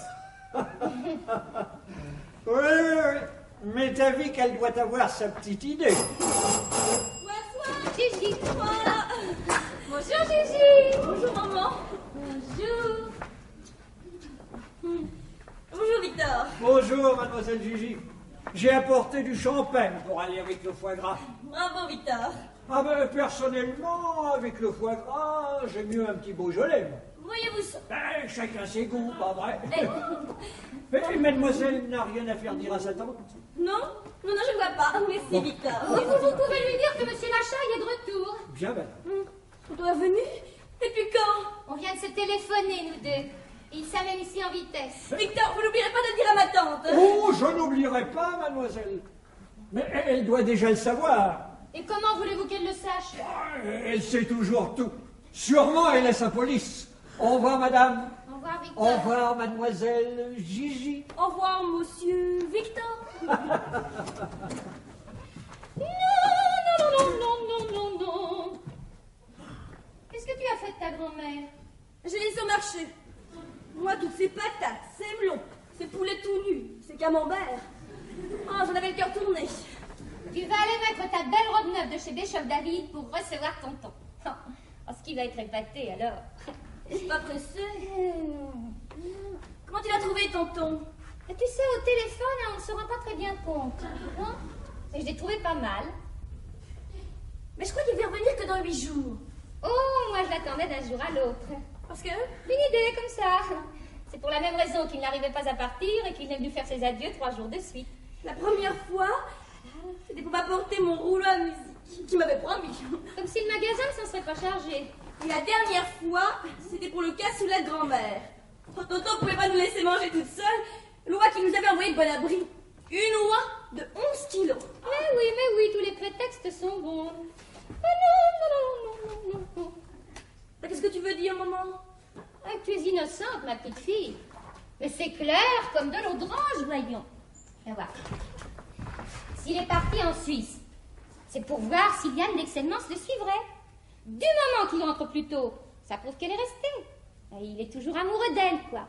Speaker 7: Oui, mais t'as vu qu'elle doit avoir sa petite idée.
Speaker 5: Bonsoir, Gigi. Voilà. Bonjour, Gigi. Bonjour, maman. Bonjour. Bonjour, Victor.
Speaker 7: Bonjour, mademoiselle Gigi. J'ai apporté du champagne pour aller avec le foie gras.
Speaker 3: Bravo, Victor.
Speaker 7: Ah ben, personnellement, avec le foie gras, j'aime mieux un petit Beaujolais. moi.
Speaker 3: Voyez-vous ça?
Speaker 7: Ben, chacun ses goûts, pas vrai?
Speaker 3: Eh.
Speaker 7: Et mademoiselle n'a rien à faire dire à sa tante?
Speaker 3: Non, je ne vois pas. Merci, Victor.
Speaker 5: Vous pouvez lui dire que Monsieur Lachaille est de retour.
Speaker 7: Bien, madame.
Speaker 3: On doit venir. Depuis quand?
Speaker 5: On vient de se téléphoner, nous deux. Il s'amène ici en vitesse.
Speaker 3: Victor, vous n'oublierez pas de le dire à ma tante.
Speaker 7: Oh, je n'oublierai pas, mademoiselle. Mais elle doit déjà le savoir.
Speaker 5: Et comment voulez-vous qu'elle le sache?
Speaker 7: Elle sait toujours tout. Sûrement, elle est sa police. Au revoir, madame.
Speaker 5: Au revoir, Victor.
Speaker 7: Au revoir, mademoiselle Gigi.
Speaker 3: Au revoir, monsieur Victor.
Speaker 5: Non. Qu'est-ce que tu as fait de ta grand-mère?
Speaker 3: Je l'ai au marché. Moi, toutes ces patates, ces melons, ces poulets tout nus, ces camemberts. Oh, j'en avais le cœur tourné.
Speaker 5: Tu vas aller mettre ta belle robe neuve de chez Bishop David pour recevoir tonton. Oh, ce qui va être épaté, alors.
Speaker 3: Est-ce pas pressé? Comment tu l'as trouvé, tonton?
Speaker 5: Et tu sais, au téléphone, on ne se rend pas très bien compte. Hein? Et je l'ai trouvé pas mal.
Speaker 3: Mais je crois qu'il devait revenir que dans 8 jours.
Speaker 5: Oh, moi je l'attendais d'un jour à l'autre.
Speaker 3: Parce que?
Speaker 5: Une idée comme ça. C'est pour la même raison qu'il n'arrivait pas à partir et qu'il est venu faire ses adieux 3 jours de suite.
Speaker 3: La première fois, c'était pour m'apporter mon rouleau à musique qu'il m'avait promis.
Speaker 5: Comme si le magasin ne s'en serait pas chargé.
Speaker 3: Et la dernière fois, c'était pour le cassoulet de grand-mère. Tonton ne pouvait pas nous laisser manger toute seule. Loi qui nous avait envoyé de bon abri. Une oie de 11 kilos.
Speaker 5: Mais oui, tous les prétextes sont bons. Non.
Speaker 3: Qu'est-ce que tu veux dire, maman?
Speaker 5: Ah, tu es innocente, ma petite fille. Mais c'est clair comme de l'eau d'orange, voyons. Viens voir. S'il est parti en Suisse, c'est pour voir si Liane d'Excellence le suivrait. Du moment qu'il rentre plus tôt, ça prouve qu'elle est restée. Et il est toujours amoureux d'elle, quoi.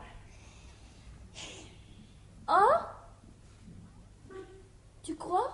Speaker 3: Oh? Tu crois?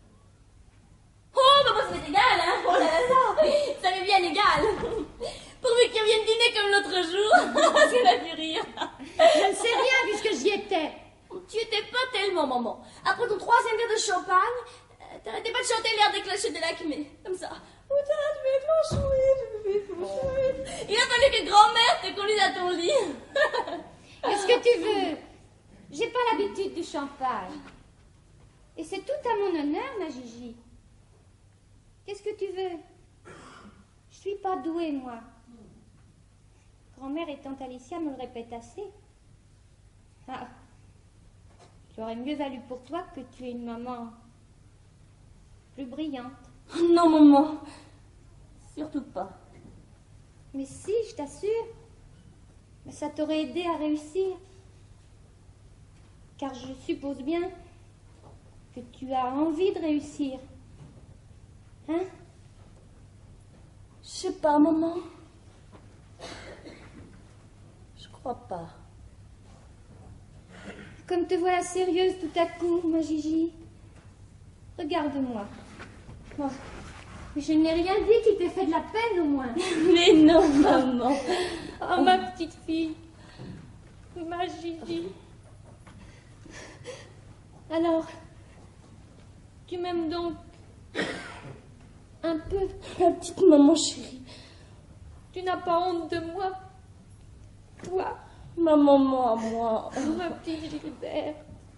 Speaker 3: Oh, bah, ça m'est égal, hein? Oh là là, ça m'est bien égal. Pourvu qu'il revienne dîner comme l'autre jour. Ça m'a fait rire.
Speaker 5: Je ne sais rien puisque j'y étais.
Speaker 3: Tu étais pas tellement, maman. Après ton 3e verre de champagne, T'arrêtais pas de chanter l'air des clochettes de l'Acmé, comme ça. Oh, tu veux clochouille. Il a fallu que grand-mère te conduise à ton lit.
Speaker 5: Qu'est-ce que tu veux? J'ai pas l'habitude du champagne. Et c'est tout à mon honneur, ma Gigi. Qu'est-ce que tu veux? Je suis pas douée, moi. Grand-mère et tante Alicia me le répètent assez. Ah, j'aurais mieux valu pour toi que tu aies une maman plus brillante.
Speaker 3: Non, maman. Surtout pas.
Speaker 5: Mais si, je t'assure. Mais ça t'aurait aidé à réussir. Car je suppose bien que tu as envie de réussir. Hein?
Speaker 3: Je sais pas, maman. Je crois pas.
Speaker 5: Comme te voilà sérieuse tout à coup, ma Gigi. Regarde-moi. Oh, mais je n'ai rien dit qui t'ait fait de la peine, au moins.
Speaker 3: Mais non, maman.
Speaker 5: Oh, ma petite fille. Ma Gigi. Alors, tu m'aimes donc un peu,
Speaker 3: Ma petite maman chérie.
Speaker 5: tu n'as pas honte de moi, toi,
Speaker 3: Ma maman à moi.
Speaker 5: ma petite Gilbert.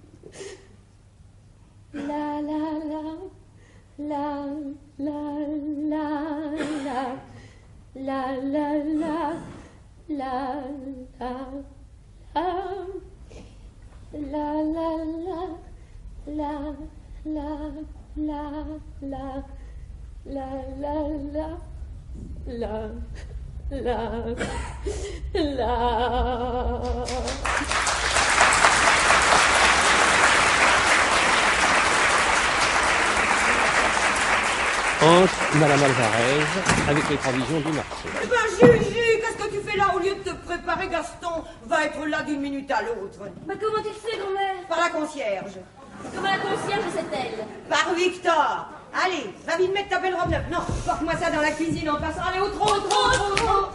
Speaker 5: La la la, la la la la, la la la, la la la, la la la. La la la la la la la la la.
Speaker 2: Entre Madame Alvarez avec les provisions du marché.
Speaker 4: Eh ben, Gigi, qu'est-ce que tu fais là au lieu de te préparer? Gaston va être là d'une minute à l'autre.
Speaker 3: Bah comment tu le sais, grand-mère?
Speaker 4: Par la concierge.
Speaker 3: Comment la concierge, c'est elle?
Speaker 4: Par Victor. Allez, va vite mettre ta belle robe neuve. Non, porte-moi ça dans la cuisine en passant. Allez, au trop.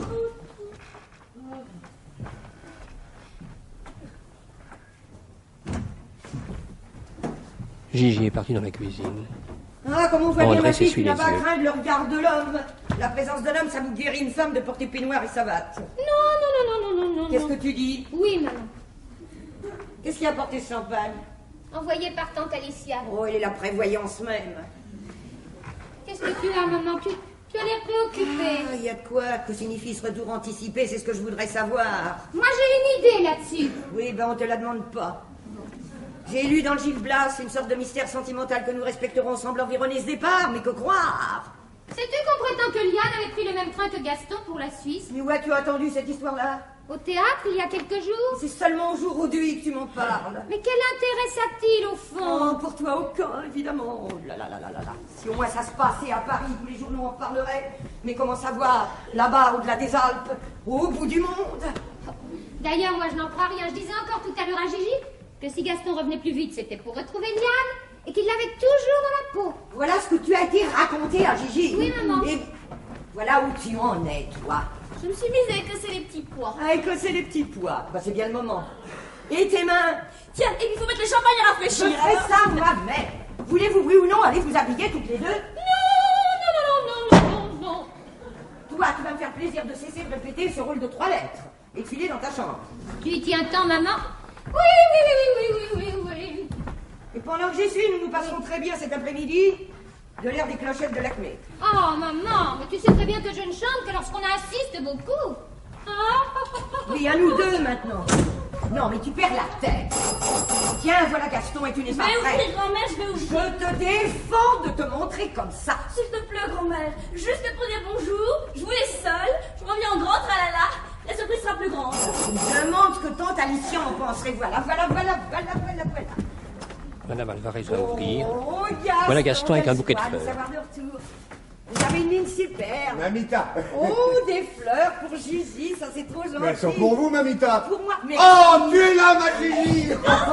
Speaker 2: Gigi est parti dans la cuisine.
Speaker 4: Ah, comme on voit bien,
Speaker 2: André
Speaker 4: ma fille,
Speaker 2: s'essuie
Speaker 4: tu n'as
Speaker 2: les
Speaker 4: pas à
Speaker 2: yeux.
Speaker 4: craindre le regard de l'homme. La présence de l'homme, ça vous guérit une femme de porter peignoir et savate.
Speaker 5: Non.
Speaker 4: Qu'est-ce que tu dis?
Speaker 5: Oui, maman.
Speaker 4: Qu'est-ce qui a apporté ce champagne?
Speaker 5: Envoyé par tante Alicia.
Speaker 4: Oh, elle est la prévoyance même.
Speaker 5: Qu'est-ce que tu as, maman? Tu as l'air préoccupée.
Speaker 4: Ah, il y a de quoi que signifie ce retour anticipé, c'est ce que je voudrais savoir.
Speaker 5: Moi, j'ai une idée là-dessus.
Speaker 4: Oui, ben on te la demande pas. J'ai lu dans le Gil Blas une sorte de mystère sentimental que nous respecterons semble environner ce départ, mais que croire?
Speaker 5: Sais-tu qu'on prétend que Liane avait pris le même train que Gaston pour la Suisse?
Speaker 4: Mais où as-tu entendu cette histoire-là?
Speaker 5: Au théâtre, il y a quelques jours?
Speaker 4: C'est seulement au jour d'aujourd'hui que tu m'en parles.
Speaker 5: Mais quel intérêt ça a-t-il, au fond?
Speaker 4: Oh, pour toi, aucun, évidemment. Oh là là là là là là. Si au moins ça se passait à Paris, tous les journaux en parleraient. Mais comment savoir, là-bas, au-delà des Alpes, au bout du monde?
Speaker 5: D'ailleurs, moi, je n'en crois rien. Je disais encore tout à l'heure à Gigi que si Gaston revenait plus vite, c'était pour retrouver Liane et qu'il l'avait toujours dans la peau.
Speaker 4: Voilà ce que tu as été raconté à Gigi.
Speaker 5: Oui, maman.
Speaker 4: Et voilà où tu en es, toi.
Speaker 3: Je me suis mise à écosser les petits pois.
Speaker 4: À écosser les petits pois. Bah, c'est bien le moment. Et tes mains?
Speaker 3: Tiens, et puis il faut mettre le champagne à
Speaker 4: Je
Speaker 3: rafraîchir.
Speaker 4: fais ça moi-même. Voulez-vous, oui ou non, aller vous habiller toutes les deux?
Speaker 5: Non.
Speaker 4: Toi, tu vas me faire plaisir de cesser de répéter ce rôle de 3 lettres et de filer dans ta chambre.
Speaker 5: Tu y tiens tant, maman? Oui.
Speaker 4: Et pendant que j'y suis, nous passerons très bien cet après-midi de l'air des clochettes de l'Acmé.
Speaker 5: Oh, maman, mais tu sais très bien que je ne chante que lorsqu'on insiste beaucoup.
Speaker 4: Oui, à nous deux maintenant. Non, mais tu perds la tête. Tiens, voilà Gaston et tu n'es pas
Speaker 3: Mais
Speaker 4: prêt.
Speaker 3: oui, grand-mère, je vais
Speaker 4: Je
Speaker 3: ouvrir.
Speaker 4: te défends de te montrer comme ça.
Speaker 3: S'il te plaît, grand-mère, juste pour dire bonjour, je vous laisse seule, je reviens en grand tralala, la surprise sera plus grande.
Speaker 4: Je me demande ce que tante Alicia en penserait. Voilà.
Speaker 2: Madame Alvarez va ouvrir.
Speaker 4: Oh, Gaston,
Speaker 2: Voilà Gaston avec un bouquet de
Speaker 4: quelle joie
Speaker 2: fleurs.
Speaker 4: nous avoir de retour. Vous avez une mine superbe.
Speaker 6: Mamita.
Speaker 4: Oh, des fleurs pour Gigi, ça c'est trop gentil.
Speaker 6: Mais elles sont pour vous, Mamita.
Speaker 4: Pour moi, mais...
Speaker 6: Oh, tu es là, ma Gigi.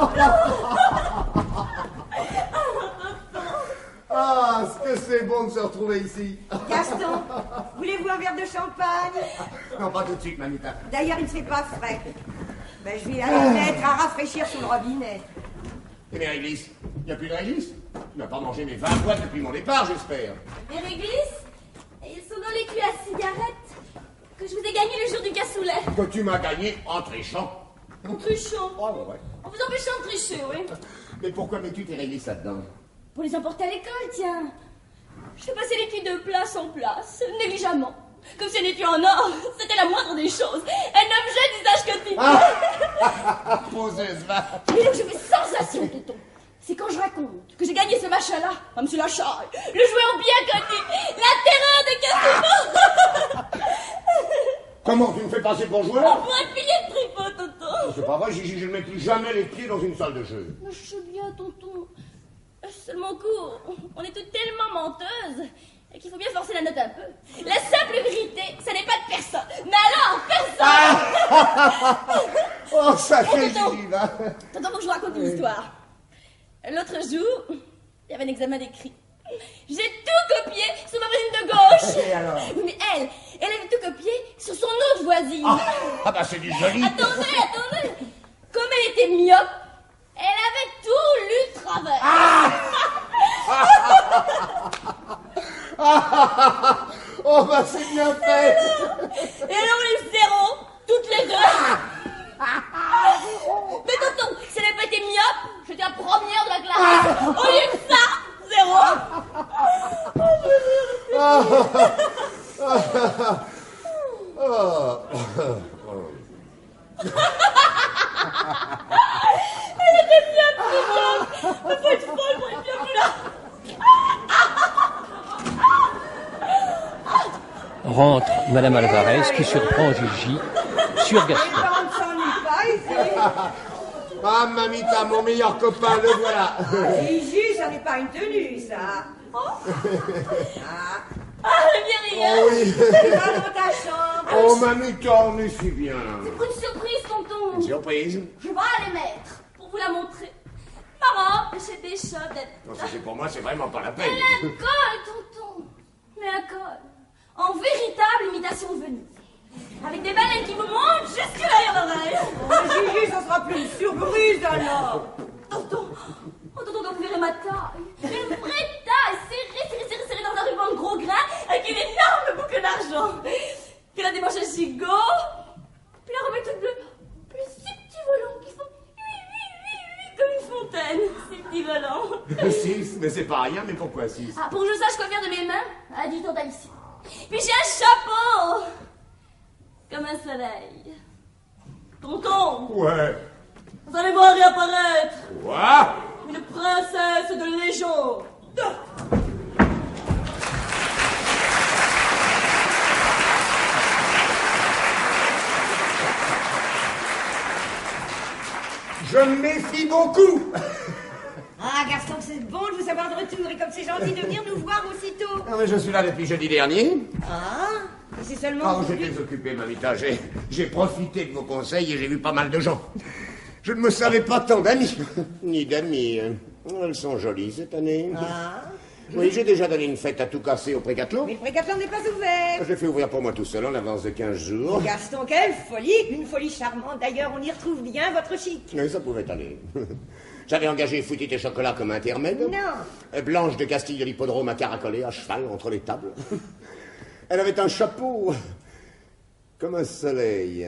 Speaker 6: Ah, ce que c'est bon de se retrouver ici.
Speaker 4: Gaston, voulez-vous un verre de champagne?
Speaker 6: Non, pas tout de suite, Mamita.
Speaker 4: D'ailleurs, il ne fait pas frais. Ben, je vais aller mettre à rafraîchir sous le robinet.
Speaker 6: Et mes réglisses? Il n'y a plus de réglisses? Tu n'as pas mangé mes 20 boîtes depuis mon départ, j'espère.
Speaker 3: Les réglisses, ils sont dans les culs à cigarettes que je vous ai gagné le jour du cassoulet.
Speaker 6: Que tu m'as gagné en trichant.
Speaker 3: En trichant.
Speaker 6: Oh, ouais.
Speaker 3: En vous empêchant de tricher, oui.
Speaker 6: Mais pourquoi mets-tu tes réglisses là-dedans?
Speaker 3: Pour les emporter à l'école, tiens. Je fais passer les culs de place en place, négligemment. Comme si un étui en or, c'était la moindre des choses. Un objet d'usage quotidien.
Speaker 6: Poseuse, va.
Speaker 3: Et là où je fais sensation, tonton, c'est quand je raconte que j'ai gagné ce machin-là à M. Lachaille, le joueur bien connu, la terreur de Cassimo.
Speaker 6: Comment tu me fais passer pour joueur?
Speaker 3: Pour un pilier de tripot, tonton.
Speaker 6: C'est pas vrai, Gigi, je ne mets plus jamais les pieds dans une salle de jeu.
Speaker 3: Je sais bien, tonton. Seulement court, on est toutes tellement menteuses et qu'il faut bien forcer la note un peu. La simple vérité, ça n'est pas de personne. Mais alors, personne.
Speaker 6: Oh, sacré
Speaker 3: tonton.
Speaker 6: Gigi, va.
Speaker 3: Tonton, faut que je vous raconte une histoire. L'autre jour, il y avait un examen d'écrit. J'ai tout copié sur ma voisine de gauche.
Speaker 6: Et alors?
Speaker 3: Oui, mais elle avait tout copié sur son autre voisine.
Speaker 6: Ah bah c'est du joli.
Speaker 3: Attendez. Comme elle était myope, elle avait tout lu de travers.
Speaker 6: Oh bah c'est bien fait.
Speaker 3: Et alors on est zéro, toutes les deux. Mais tonton, si elle n'avait pas été myope, j'étais la première de la classe. Au lieu de ça, zéro. Elle était bien plus myope. Il faut être folle pour être bien plus là.
Speaker 2: Rentre Madame Alvarez qui surprend Gigi sur Gaston.
Speaker 4: On ne s'ennuie pas ici.
Speaker 6: Ah, mamita, mon meilleur copain, le voilà.
Speaker 4: Gigi, ça n'est pas une tenue, ça.
Speaker 3: Le bien rire.
Speaker 6: Oh oui.
Speaker 4: Va dans ta chambre.
Speaker 6: Oh, mamita, on est si bien.
Speaker 3: Pour une surprise, tonton.
Speaker 6: Une surprise?
Speaker 3: Je vais aller mettre pour vous la montrer. Maman, j'ai des choses d'être.
Speaker 6: Non, ça c'est pour moi, c'est vraiment pas la peine.
Speaker 3: Mais la colle, tonton. Mais la colle. En véritable imitation de Venise. Avec des baleines qui vous montent jusque derrière l'oreille.
Speaker 4: Oh, Gigi, ça sera plus une surprise alors.
Speaker 3: Tonton, quand vous verrez ma taille. Une vraie taille, serrée dans un ruban de gros grain avec une énorme boucle d'argent. Puis la démanche à gigot. Puis la robe toute bleue. Puis ces petits volants qui font comme une fontaine. Ces petits volants.
Speaker 6: 6, mais c'est pas rien, mais pourquoi 6?
Speaker 3: Ah, pour que je sache quoi faire de mes mains, a dit tante Alicia. Puis j'ai un chapeau comme un soleil. Tonton,
Speaker 6: Ouais.
Speaker 3: vous allez voir réapparaître
Speaker 6: Quoi?
Speaker 3: une princesse de légende.
Speaker 6: Je me méfie beaucoup.
Speaker 4: Ah, Gaston, c'est bon de vous savoir de retour. Et comme c'est gentil de venir nous voir aussitôt.
Speaker 6: Non, mais je suis là depuis jeudi dernier.
Speaker 4: Ah, et c'est seulement
Speaker 6: Ah,
Speaker 4: aujourd'hui.
Speaker 6: j'étais occupé, mamita. J'ai profité de vos conseils et j'ai vu pas mal de gens. Je ne me savais pas tant d'amis. Ni d'amis. Elles sont jolies cette année.
Speaker 4: Ah,
Speaker 6: Oui, j'ai déjà donné une fête à tout casser au Précathlon.
Speaker 4: mais le Précathlon n'est pas ouvert.
Speaker 6: Je l'ai fait ouvrir pour moi tout seul en avance de 15 jours.
Speaker 4: Gaston, quelle folie. Une folie charmante. D'ailleurs, on y retrouve bien votre chic.
Speaker 6: Mais ça pouvait aller. J'avais engagé Foutit et Chocolat comme intermède.
Speaker 4: Non.
Speaker 6: Blanche de Castille de l'hippodrome à caracoler à cheval entre les tables. Elle avait un chapeau comme un soleil.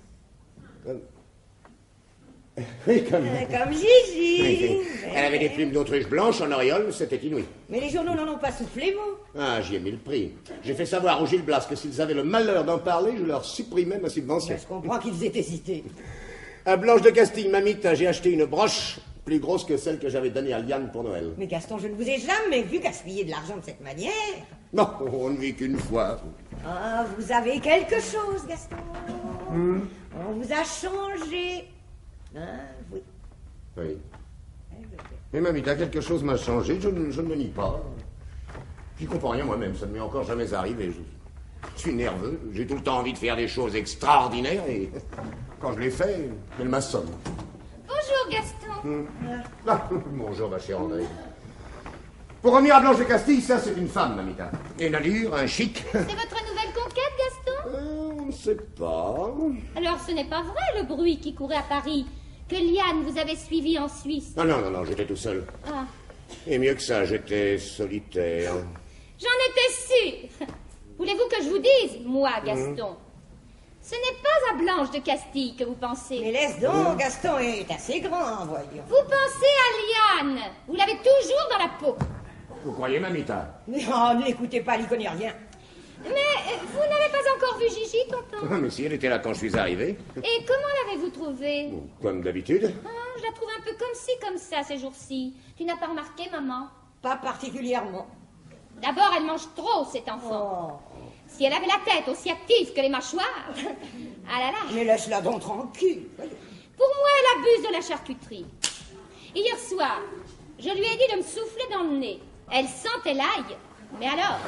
Speaker 6: Oui, comme...
Speaker 4: Comme Gigi.
Speaker 6: Oui. Elle avait des plumes d'autruche blanche en auréole, c'était inouï.
Speaker 4: Mais les journaux n'en ont pas soufflé, mot.
Speaker 6: Ah, j'y ai mis le prix. J'ai fait savoir au Gilles Blas que s'ils avaient le malheur d'en parler, je leur supprimais ma subvention.
Speaker 4: Je comprends qu'ils aient hésité.
Speaker 6: À Blanche de Castille, mamite, j'ai acheté une broche plus grosse que celle que j'avais donnée à Liane pour Noël.
Speaker 4: Mais Gaston, je ne vous ai jamais vu gaspiller de l'argent de cette manière.
Speaker 6: Non, on ne vit qu'une fois.
Speaker 4: Ah, vous avez quelque chose, Gaston. On vous a changé. Hein, oui.
Speaker 6: Oui. Mais mamita, quelque chose m'a changé, je ne le nie pas. J'y comprends rien moi-même, ça ne m'est encore jamais arrivé. Je suis nerveux, j'ai tout le temps envie de faire des choses extraordinaires et quand je les fais, elle m'assomme.
Speaker 5: Bonjour, Gaston.
Speaker 6: Ah, bonjour, ma chère André. Pour revenir à Blanche de Castille, ça c'est une femme, mamita. Une allure, un chic.
Speaker 5: C'est votre nouvelle conquête, Gaston?
Speaker 6: On ne sait pas.
Speaker 5: Alors ce n'est pas vrai, le bruit qui courait à Paris, que Liane vous avait suivi en Suisse.
Speaker 6: Non, j'étais tout seul.
Speaker 5: Ah,
Speaker 6: Et mieux que ça, j'étais solitaire.
Speaker 5: J'en étais sûre. Voulez-vous que je vous dise, moi, Gaston, ce n'est pas à Blanche de Castille que vous pensez.
Speaker 4: Mais laisse donc, Gaston est assez grand, voyons.
Speaker 5: Vous pensez à Liane. Vous l'avez toujours dans la peau.
Speaker 6: Vous croyez, mamita?
Speaker 4: Non, ne l'écoutez pas, il n'y connaît rien.
Speaker 5: Mais vous n'avez pas encore vu Gigi, tonton?
Speaker 6: Ah, mais si, elle était là quand je suis arrivé.
Speaker 5: Et comment l'avez-vous trouvée?
Speaker 6: Comme d'habitude.
Speaker 5: Ah, je la trouve un peu comme ci, comme ça, ces jours-ci. Tu n'as pas remarqué, maman?
Speaker 4: Pas particulièrement.
Speaker 5: D'abord, elle mange trop, cet enfant. Si elle avait la tête aussi active que les mâchoires... Ah là là.
Speaker 4: Mais laisse-la donc tranquille.
Speaker 5: Pour moi, elle abuse de la charcuterie. Hier soir, je lui ai dit de me souffler dans le nez. Elle sentait l'ail. Mais alors?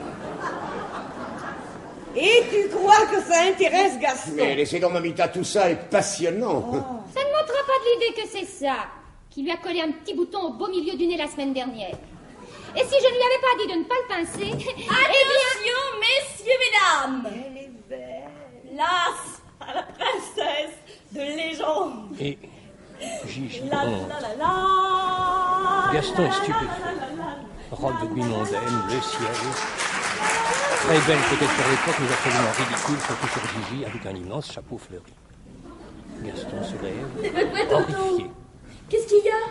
Speaker 4: Et tu crois que ça intéresse Gaston?
Speaker 6: Mais laissez donc, mamita, tout ça est passionnant.
Speaker 5: Ça ne montrera pas de l'idée que c'est ça, qui lui a collé un petit bouton au beau milieu du nez la semaine dernière. Et si je ne lui avais pas dit de ne pas le pincer...
Speaker 3: Attention, messieurs, mesdames.
Speaker 4: Elle est belle.
Speaker 3: Las à la princesse de légende.
Speaker 2: Et Gigi,
Speaker 3: La
Speaker 2: honte.
Speaker 3: la la la.
Speaker 2: Gaston est stupéfait. Robe de mondaine, le ciel. Très belle peut-être pour l'époque, mais absolument ridicule, surtout sur Gigi, avec un immense chapeau fleuri. Gaston se lève, horrifié.
Speaker 3: Qu'est-ce qu'il y a?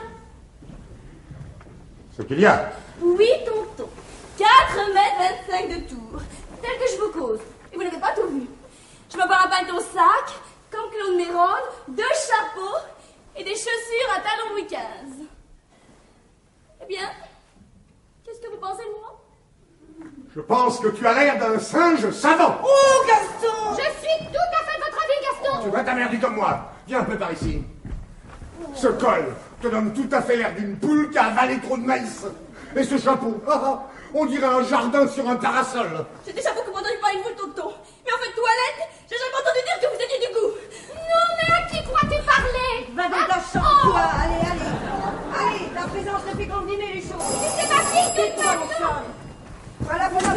Speaker 6: Ce qu'il y a.
Speaker 3: Oui, tonton. 4,25 mètres de tour. Tel que je vous cause. Et vous n'avez pas tout vu. Je me parapente au sac, comme Claude Mérone, 2 chapeaux et des chaussures à talons Louis XV. Eh bien, qu'est-ce que vous pensez de moi?
Speaker 6: Je pense que tu as l'air d'un singe savant.
Speaker 4: Oh, Gaston!
Speaker 5: Je suis tout à fait de votre avis, Gaston.
Speaker 6: Tu vas t'emmerder comme moi. Viens un peu par ici. Ce col te donne tout à fait l'air d'une poule qui a avalé trop de maïs. Et ce chapeau, on dirait un jardin sur un parasol.
Speaker 3: C'est des chapeaux que vous n'entendez pas une foule, tonton. Mais en fait, toilette, j'ai jamais entendu dire que vous étiez du goût.
Speaker 5: Non, mais à qui crois-tu parler?
Speaker 4: Va dans ta chambre, toi. Allez, allez. Allez, ta présence ne fait qu'envenimer les choses.
Speaker 5: C'est ma fille,
Speaker 4: Tais-toi, mon sang. Voilà, voilà.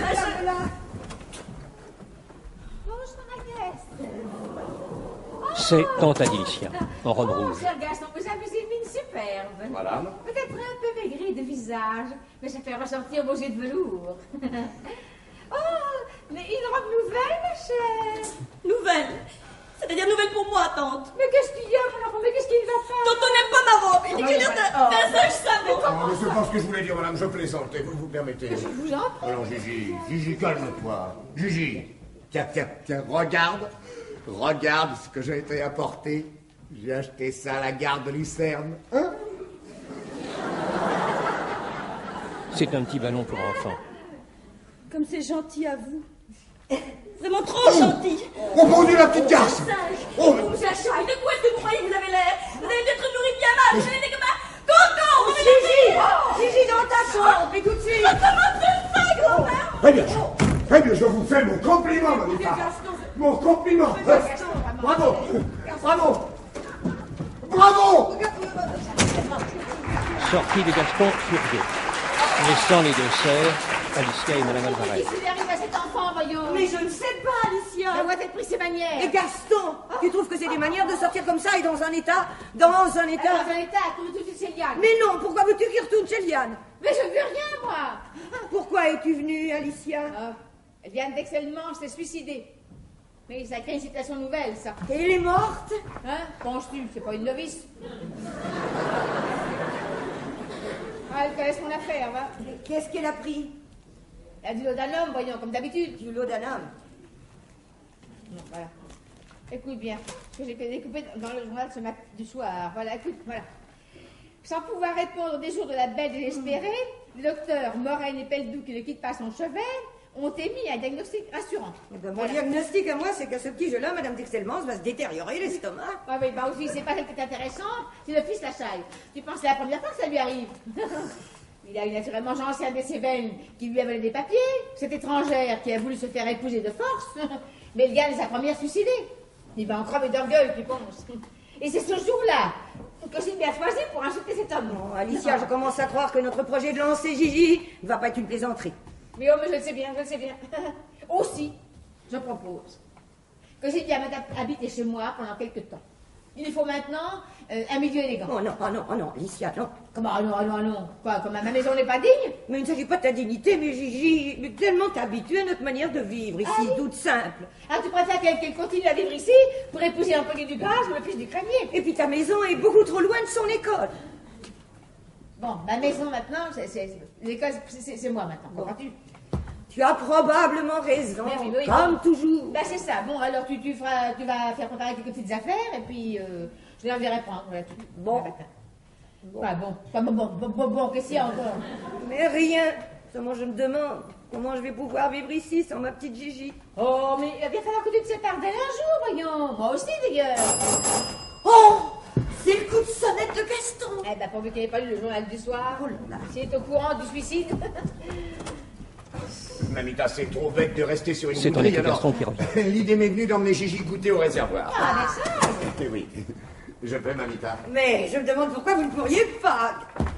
Speaker 8: Bonjour, Agnès.
Speaker 2: C'est tante Alicia, en robe
Speaker 8: Oh,
Speaker 2: rouge.
Speaker 8: cher Gaston, vous avez une mine superbe.
Speaker 6: Voilà.
Speaker 8: Peut-être un peu maigri de visage, mais ça fait ressortir vos yeux de velours. Oh, mais une robe nouvelle, ma chère.
Speaker 3: Nouvelle. C'est-à-dire nouvelle pour moi, tante.
Speaker 8: Mais qu'est-ce qu'il y a, mon enfant? Mais qu'est-ce qu'il va faire?
Speaker 3: Tonton n'aime pas ma robe. Il dit que j'ai l'air d'un singe savant.
Speaker 6: Non, mais c'est pas ce que je voulais dire, madame. Je plaisantais. Vous permettez.
Speaker 8: Je vous en prie.
Speaker 6: Alors, Gigi, Gigi, calme-toi. Gigi, tiens, regarde. Regarde ce que j'ai été apporter. J'ai acheté ça à la gare de Lucerne. Hein?
Speaker 2: C'est un petit ballon pour enfants.
Speaker 3: Comme c'est gentil à vous. Vraiment trop gentil.
Speaker 6: Oh mon Dieu, la petite garce!
Speaker 3: Oh, vous chachaille, de quoi est-ce que vous croyez que vous avez l'air? Vous avez peut-être nourri bien mal, vous avez des comme un tonton!
Speaker 4: Gigi, dans ta chambre, et tout de suite.
Speaker 3: Comment c'est ça, grand-mère?
Speaker 6: Eh bien, je vous fais mon compliment, mamita. Mon compliment. Bravo. Bravo. Bravo.
Speaker 2: Sorti de Gaston furieux, laissant les deux sœurs, Alicia et Madame Alvarez.
Speaker 8: Qu'est-ce qui arrive à cet enfant, voyons?
Speaker 4: Mais je ne sais pas, Alicia.
Speaker 8: Elle doit être pris ses manières.
Speaker 4: Et Gaston, tu trouves que c'est des manières de sortir comme ça et dans un état? Dans un
Speaker 8: Dans
Speaker 4: état.
Speaker 8: un état, comme tout de Liane.
Speaker 4: Mais non, pourquoi veux-tu qu'il retourne chez Liane?
Speaker 8: Mais je ne veux rien, moi.
Speaker 4: Pourquoi es-tu venue, Alicia?
Speaker 8: Ah, Liane d'Excel-Manche s'est suicidée. Mais ça crée une situation nouvelle, ça.
Speaker 4: Et elle est morte?
Speaker 8: Hein? Penses-tu? C'est pas une novice. Ah, elle connaît son affaire, va.
Speaker 4: Qu'est-ce qu'elle a pris?
Speaker 8: Elle a du laudanum, voyons, comme d'habitude.
Speaker 4: Du laudanum.
Speaker 8: Voilà. Écoute bien, ce que j'ai découpé dans le journal du soir. Voilà, écoute, voilà. Sans pouvoir répondre des jours de la belle désespérée, les docteurs Morène et Peldou, qui ne quittent pas son chevet, ont émis un diagnostic rassurant.
Speaker 4: Eh ben, mon
Speaker 8: Voilà.
Speaker 4: diagnostic à moi, c'est qu'à ce petit jeu-là, Madame d'Excelmance va se détériorer l'estomac.
Speaker 8: Ah oui, bah aussi, c'est pas elle qui est intéressante, c'est le fils Lachaille. Tu penses que c'est la première fois que ça lui arrive? Il a eu naturellement Jean Ancien de Cévennes qui lui a volé des papiers, cette étrangère qui a voulu se faire épouser de force, mais le gars est sa première suicidée. Il va en crever d'orgueil, tu penses. Et c'est ce jour-là que Sylvie a choisi pour insulter cet homme.
Speaker 4: Bon, Alicia, je commence à croire que notre projet de lancer Gigi ne va pas être une plaisanterie.
Speaker 8: Mais oh, mais je le sais bien, je le sais bien. Aussi, je propose que Sylvia m'habite chez moi pendant quelque temps. Il faut maintenant un milieu élégant.
Speaker 4: Oh non, Alicia, non.
Speaker 8: Comment, ah non. Quoi, comme ma maison n'est pas digne?
Speaker 4: Mais il ne s'agit pas de ta dignité, mais Gigi, mais tellement t'es habituée à notre manière de vivre ici,
Speaker 8: oui?
Speaker 4: toute simple.
Speaker 8: Ah, tu préfères qu'elle continue à vivre ici pour épouser un peu du gaz ou le fils du crânier?
Speaker 4: Et puis ta maison est beaucoup trop loin de son école.
Speaker 8: Bon, ma maison maintenant, l'école, c'est moi maintenant, comprends-tu?
Speaker 4: Tu as probablement raison,
Speaker 8: Oui.
Speaker 4: comme toujours.
Speaker 8: Ben c'est ça. Bon, alors tu vas faire préparer quelques petites affaires et puis je les enverrai prendre.
Speaker 4: Bon.
Speaker 8: Bon, qu'est-ce qu'il y a encore?
Speaker 4: Mais rien. Seulement je me demande comment je vais pouvoir vivre ici sans ma petite Gigi.
Speaker 8: Oh, mais il va bien falloir que tu te sépares d'elle un jour, voyons. Moi aussi, d'ailleurs.
Speaker 4: Oh, c'est le coup de sonnette de Gaston.
Speaker 8: Eh ben, pourvu qu'il n'ait pas lu le journal du soir.
Speaker 4: Oh là là.
Speaker 8: S'il est au courant du suicide.
Speaker 6: Mamita, c'est trop bête de rester sur une
Speaker 2: C'est ton
Speaker 6: bouteille,
Speaker 2: Gaston qui revient.
Speaker 6: L'idée m'est venue d'emmener Gigi goûter au réservoir.
Speaker 8: Ah, mais ça.
Speaker 6: Eh oui, je peux, Mamita.
Speaker 4: Mais je me demande pourquoi vous ne pourriez pas.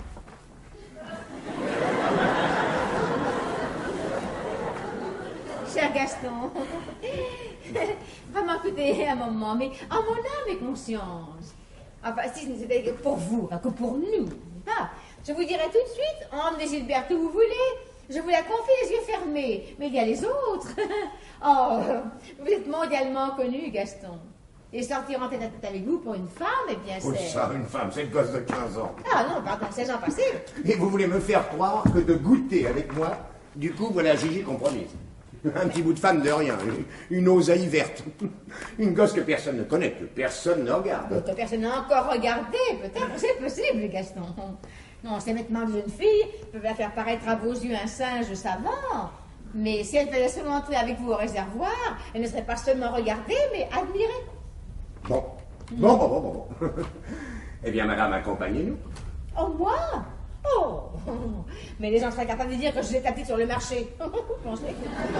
Speaker 8: Cher Gaston. Vraiment, écoutez, un moment, mais en mon âme et conscience. Enfin, si ce n'était que pour vous, pas que pour nous. Ah, je vous dirai tout de suite, emmenez Gilberte où vous voulez. Je vous la confie les yeux fermés. Mais il y a les autres. Oh, vous êtes mondialement connu, Gaston. Et sortir en tête à tête avec vous pour une femme, eh bien
Speaker 6: Oh,
Speaker 8: c'est...
Speaker 6: ça, une femme, c'est le gosse de 15 ans.
Speaker 8: Ah non, pardon, 16 ans passés.
Speaker 6: Et vous voulez me faire croire que de goûter avec moi, du coup, voilà Gigi compromise. Un petit bout de femme de rien, une oseille verte. Une gosse que personne ne connaît, que personne ne regarde.
Speaker 8: Que personne n'a encore regardé, peut-être, c'est possible, Gaston. Non, ces vêtements de jeune fille peuvent la faire paraître à vos yeux un singe savant. Mais si elle faisait seulement entrer avec vous au réservoir, elle ne serait pas seulement regardée, mais admirée.
Speaker 6: Bon. Eh bien, madame, accompagnez-nous.
Speaker 8: Oh, moi? Oh! Mais les gens seraient capables de dire que je l'ai tapé sur le marché. Pensez?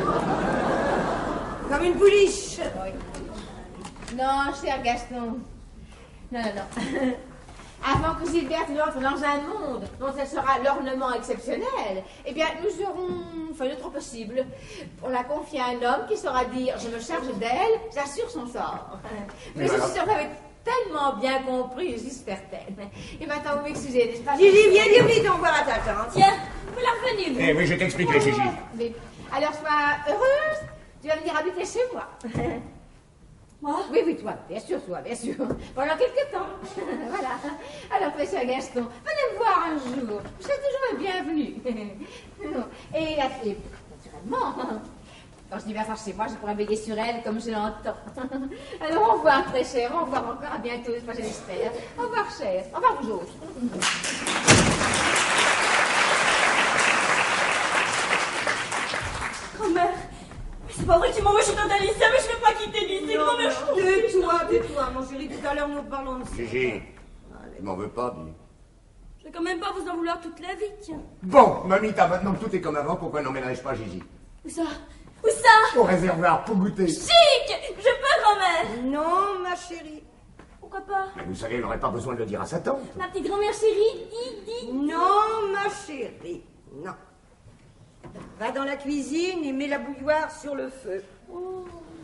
Speaker 4: Comme une pouliche.
Speaker 8: Oui. Non, cher Gaston. Non. Avant que Gilberte entre dans un monde dont elle sera l'ornement exceptionnel, eh bien, nous aurons fait notre possible pour la confier à un homme qui saura dire « Je me charge d'elle, j'assure son sort ». Mais je suis sûre que vous avez tellement bien compris, j'espère tellement. Et maintenant, vous m'excusez, n'est-ce pas?
Speaker 4: Gigi, viens dire vite, on voir à ta tante.
Speaker 5: Tiens, vous la revenez, vous.
Speaker 6: Eh oui, je t'explique, les Gigi.
Speaker 8: Mais, alors, sois heureuse, tu vas venir habiter chez moi.
Speaker 5: Moi?
Speaker 8: Oui, toi, bien sûr. Pendant quelque temps. Voilà. Alors, monsieur Gaston, venez me voir un jour. Vous serez toujours le bienvenu. Et naturellement, quand je dis bien chez moi, je pourrais veiller sur elle comme je l'entends. Alors, au revoir, très cher. Au revoir encore. À bientôt, je l'espère. Au revoir, cher. Au revoir, vous autres.
Speaker 3: Grand-mère, c'est pas vrai que tu m'envoies chez tante Alicia, mais je vais pas quitter l'île, grand-mère, je t'en prie.
Speaker 4: Tais-toi, mon chéri, tout à l'heure nous parlons de ça.
Speaker 6: Gigi, je m'en veux pas, dis.
Speaker 3: Je vais quand même pas vous en vouloir toute la vie, tiens.
Speaker 6: Bon, Mamita, maintenant que tout est comme avant, pourquoi n'emmènerais-je pas Gigi?
Speaker 3: Où ça? Où ça?
Speaker 6: Au réservoir, pour goûter.
Speaker 3: Chic! Je peux, grand-mère.
Speaker 4: Non, ma chérie.
Speaker 3: Pourquoi pas?
Speaker 6: Mais vous savez, elle n'aurait pas besoin de le dire à sa tante.
Speaker 3: Ma petite grand-mère chérie, dis.
Speaker 4: Non, ma chérie, non. Va dans la cuisine et mets la bouilloire sur le feu.
Speaker 3: Oh.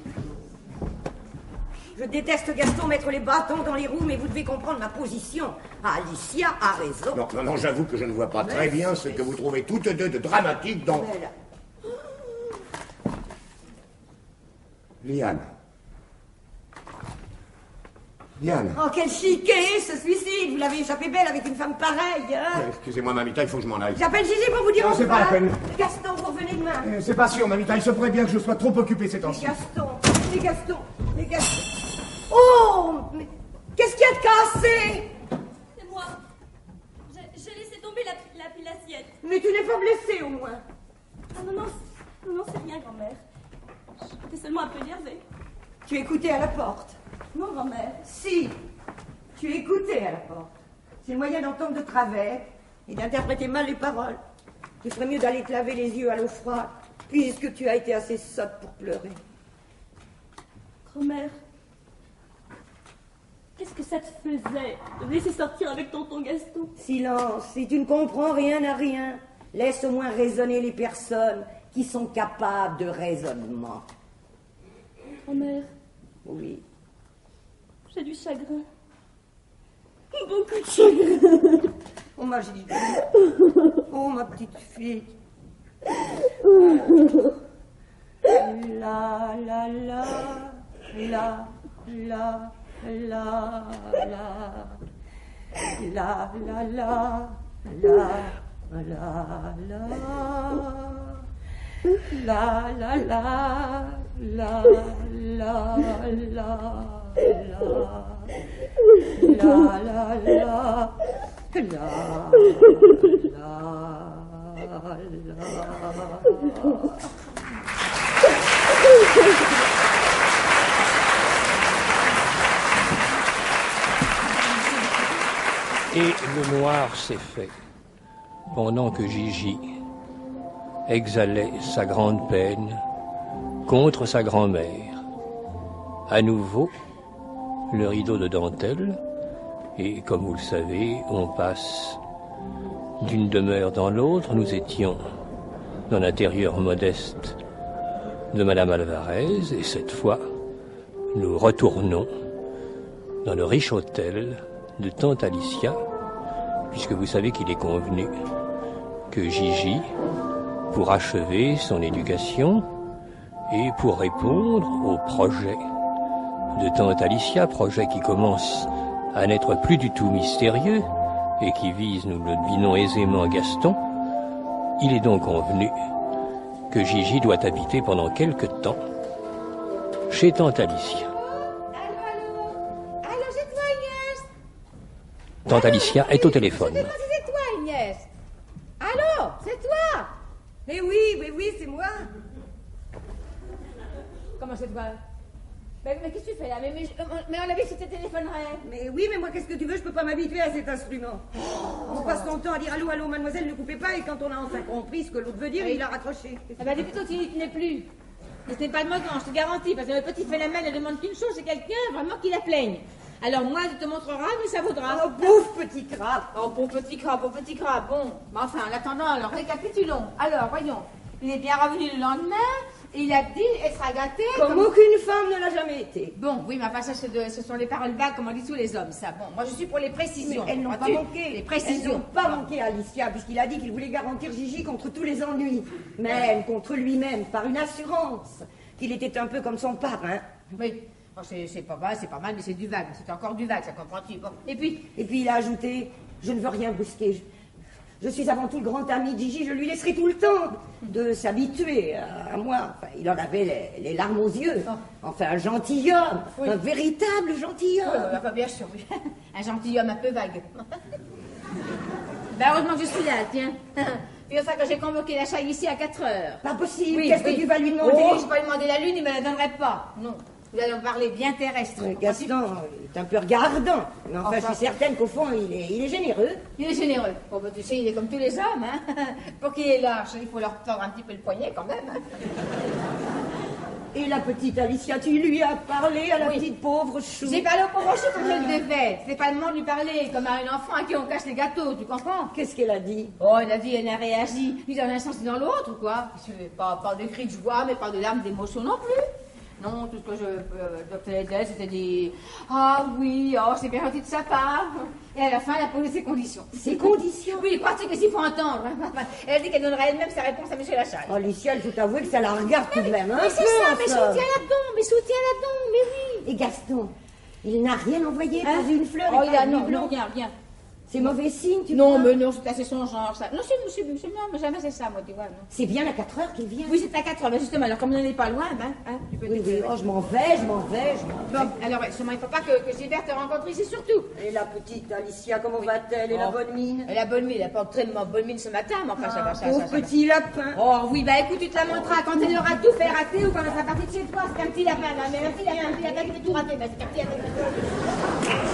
Speaker 4: Je déteste Gaston mettre les bâtons dans les roues, mais vous devez comprendre ma position. Alicia a raison.
Speaker 6: Non, j'avoue que je ne vois pas très bien ce que vous trouvez toutes deux de dramatique dans...
Speaker 4: Mais là,
Speaker 6: Liane.
Speaker 4: oh, quel chiquet, ce suicide. Vous l'avez échappé belle avec une femme pareille, hein?
Speaker 6: Excusez-moi, Mamita, il faut que je m'en aille.
Speaker 4: J'appelle Gigi pour vous dire
Speaker 6: Non,
Speaker 4: au
Speaker 6: c'est pas la
Speaker 4: revoir.
Speaker 6: peine.
Speaker 4: Gaston, vous revenez demain.
Speaker 6: C'est pas sûr, Mamita, il se pourrait bien que je sois trop occupé ces temps-ci.
Speaker 4: Les Gaston. Oh, mais qu'est-ce qu'il y a de cassé?
Speaker 3: C'est moi. J'ai laissé tomber la pile assiette.
Speaker 4: Mais tu n'es pas blessé au moins.
Speaker 3: Ah non, c'est rien, grand-mère. J'étais seulement un peu énervée.
Speaker 4: Tu écoutais à la porte.
Speaker 3: Non, grand-mère.
Speaker 4: Si, tu écoutais à la porte. C'est le moyen d'entendre de travers et d'interpréter mal les paroles. Tu ferais mieux d'aller te laver les yeux à l'eau froide, puisque tu as été assez sotte pour pleurer.
Speaker 3: Grand-mère, qu'est-ce que ça te faisait de me laisser sortir avec tonton Gaston?
Speaker 4: Silence, si tu ne comprends rien à rien, laisse au moins raisonner les personnes qui sont capables de raisonnement.
Speaker 3: Grand-mère,
Speaker 4: Oui.
Speaker 3: j'ai du chagrin. Beaucoup de chagrin.
Speaker 4: Oh, ma Gigi. Oh, ma petite fille. La, la, la, la, la, la, la. La, la, la, la, la, la. La, la, la, la, la, la, la. La, la, la,
Speaker 2: Et le noir s'est fait, pendant que Gigi exhalait sa grande peine contre sa grand-mère. À nouveau, le rideau de dentelle, et comme vous le savez, on passe d'une demeure dans l'autre. Nous étions dans l'intérieur modeste de Madame Alvarez, et cette fois, nous retournons dans le riche hôtel de Tante Alicia, puisque vous savez qu'il est convenu que Gigi, pour achever son éducation et pour répondre au projet de Tante Alicia, projet qui commence à n'être plus du tout mystérieux et qui vise, nous le devinons aisément, Gaston, il est donc convenu que Gigi doit habiter pendant quelque temps chez Tante Alicia.
Speaker 8: Allô, c'est toi, Agnès?
Speaker 2: Tante Alicia est au téléphone.
Speaker 8: C'est toi, Agnès? Allô, c'est toi?
Speaker 4: Mais oui, c'est moi.
Speaker 8: Comment c'est toi? Mais qu'est-ce que tu fais là? Mais on avait dit que tu te téléphonerais.
Speaker 4: Mais oui, mais moi, qu'est-ce que tu veux? Je peux pas m'habituer à cet instrument. On passe son temps à dire allô, allô, mademoiselle, ne coupez pas, et quand on a enfin compris ce que l'autre veut dire,
Speaker 8: Oui.
Speaker 4: il a raccroché.
Speaker 8: Ah bah depuis toi, tu n'y tenais plus. Mais ce n'est pas de mon temps, je te garantis, parce que le petit phénomène ne demande qu'une chose, c'est quelqu'un vraiment qui la plaigne. Alors moi, tu te montreras, mais ça vaudra.
Speaker 4: Oh, pauvre petit crabe.
Speaker 8: Oh, pauvre petit crabe. Bon, mais enfin, en attendant, alors récapitulons. Alors, voyons. Il est bien revenu le lendemain, et il a dit être agaté.
Speaker 4: Comme aucune femme ne l'a jamais été.
Speaker 8: Bon, oui, mais enfin, ça, ce sont les paroles vagues, comme on dit tous les hommes, ça. Bon, moi, je suis pour les précisions.
Speaker 4: Mais elles n'ont pas
Speaker 8: Vois-tu?
Speaker 4: manqué.
Speaker 8: Les
Speaker 4: Elles
Speaker 8: précisions.
Speaker 4: n'ont pas manqué à Alicia, puisqu'il a dit qu'il voulait garantir Gigi contre tous les ennuis, même contre lui-même, par une assurance, qu'il était un peu comme son parrain.
Speaker 8: Oui. Oh, c'est pas mal, mais c'est du vague. C'est encore du vague, ça comprends-tu? Bon. Et puis,
Speaker 4: il a ajouté, je ne veux rien brusquer. Je suis avant tout le grand ami de Gigi, je lui laisserai tout le temps de s'habituer à moi. Enfin, il en avait les larmes aux yeux. Enfin, un gentilhomme,
Speaker 8: Oui.
Speaker 4: un véritable gentilhomme.
Speaker 8: Enfin, bien sûr, oui. Un gentilhomme un peu vague. Ben, heureusement que je suis là, tiens. C'est pour ça que j'ai convoqué la chaille ici à 4 heures.
Speaker 4: Pas possible,
Speaker 8: Oui,
Speaker 4: qu'est-ce que
Speaker 8: oui.
Speaker 4: tu vas lui demander?
Speaker 8: Oh, je vais pas lui demander la lune, il me la donnerait pas. Non. Nous allons parler bien terrestre.
Speaker 4: Gaston est un peu regardant. Mais enfin, je suis certaine qu'au fond, il est généreux.
Speaker 8: Il est généreux. Bon, ben, tu sais, il est comme tous les hommes, hein. Pour qu'il est lâche, il faut leur tordre un petit peu le poignet quand même. Hein.
Speaker 4: Et la petite Alicia, tu lui as parlé à la
Speaker 8: Oui.
Speaker 4: petite pauvre chou?
Speaker 8: J'ai parlé au pauvre chou comme je le devais. C'est pas le moment de lui parler comme à un enfant à qui on cache les gâteaux, tu comprends?
Speaker 4: Qu'est-ce qu'elle a dit?
Speaker 8: Oh, elle a dit, elle a réagi. Ni dans un sens ni dans l'autre, ou quoi? Pas de cris de joie, mais pas de larmes d'émotion non plus. Non, tout ce que j'obtenais d'elle, c'était dit « Ah oui, oh, c'est bien gentil de sa part. » Et à la fin, elle a posé ses conditions.
Speaker 4: Ses conditions?
Speaker 8: Oui, crois-tu que s'il faut entendre? Elle a dit qu'elle donnerait elle-même sa réponse à M. Lachaille.
Speaker 4: Alicia, je t'avoue que ça la regarde tout de même.
Speaker 8: Mais c'est ça, mais soutiens là-dedans, mais oui.
Speaker 4: Et Gaston, il n'a rien envoyé, pas une fleur.
Speaker 8: Oh,
Speaker 4: et
Speaker 8: il
Speaker 4: pas
Speaker 8: a,
Speaker 4: un
Speaker 8: non,
Speaker 4: bibelot.
Speaker 8: non, rien.
Speaker 4: C'est mauvais signe, tu
Speaker 8: Non,
Speaker 4: crois?
Speaker 8: mais non, c'est son genre, ça. Non, non, mais jamais c'est ça, moi, tu vois, non.
Speaker 4: C'est bien à 4 heures qu'il vient.
Speaker 8: Oui, c'est à 4 heures, mais justement, alors comme on n'en est pas loin, tu peux
Speaker 4: Oui,
Speaker 8: te-
Speaker 4: oh, je m'en vais.
Speaker 8: Bon, alors, ouais, seulement, il ne faut pas que Gilbert te rencontre ici, surtout.
Speaker 4: Et la petite Alicia, comment va-t-elle? Et la
Speaker 8: Oh.
Speaker 4: bonne mine?
Speaker 8: Elle a bonne mine, elle n'a pas extrêmement bonne mine ce matin, mais enfin, ça va, ça
Speaker 4: Pauvre
Speaker 8: va.
Speaker 4: petit lapin.
Speaker 8: Oh oui, bah écoute, tu te la montreras quand elle aura tout fait rater ou quand elle sera partie de chez toi. C'est un petit lapin, là, mais un petit lapin qui fait tout rater, bah, c'est un petit lapin.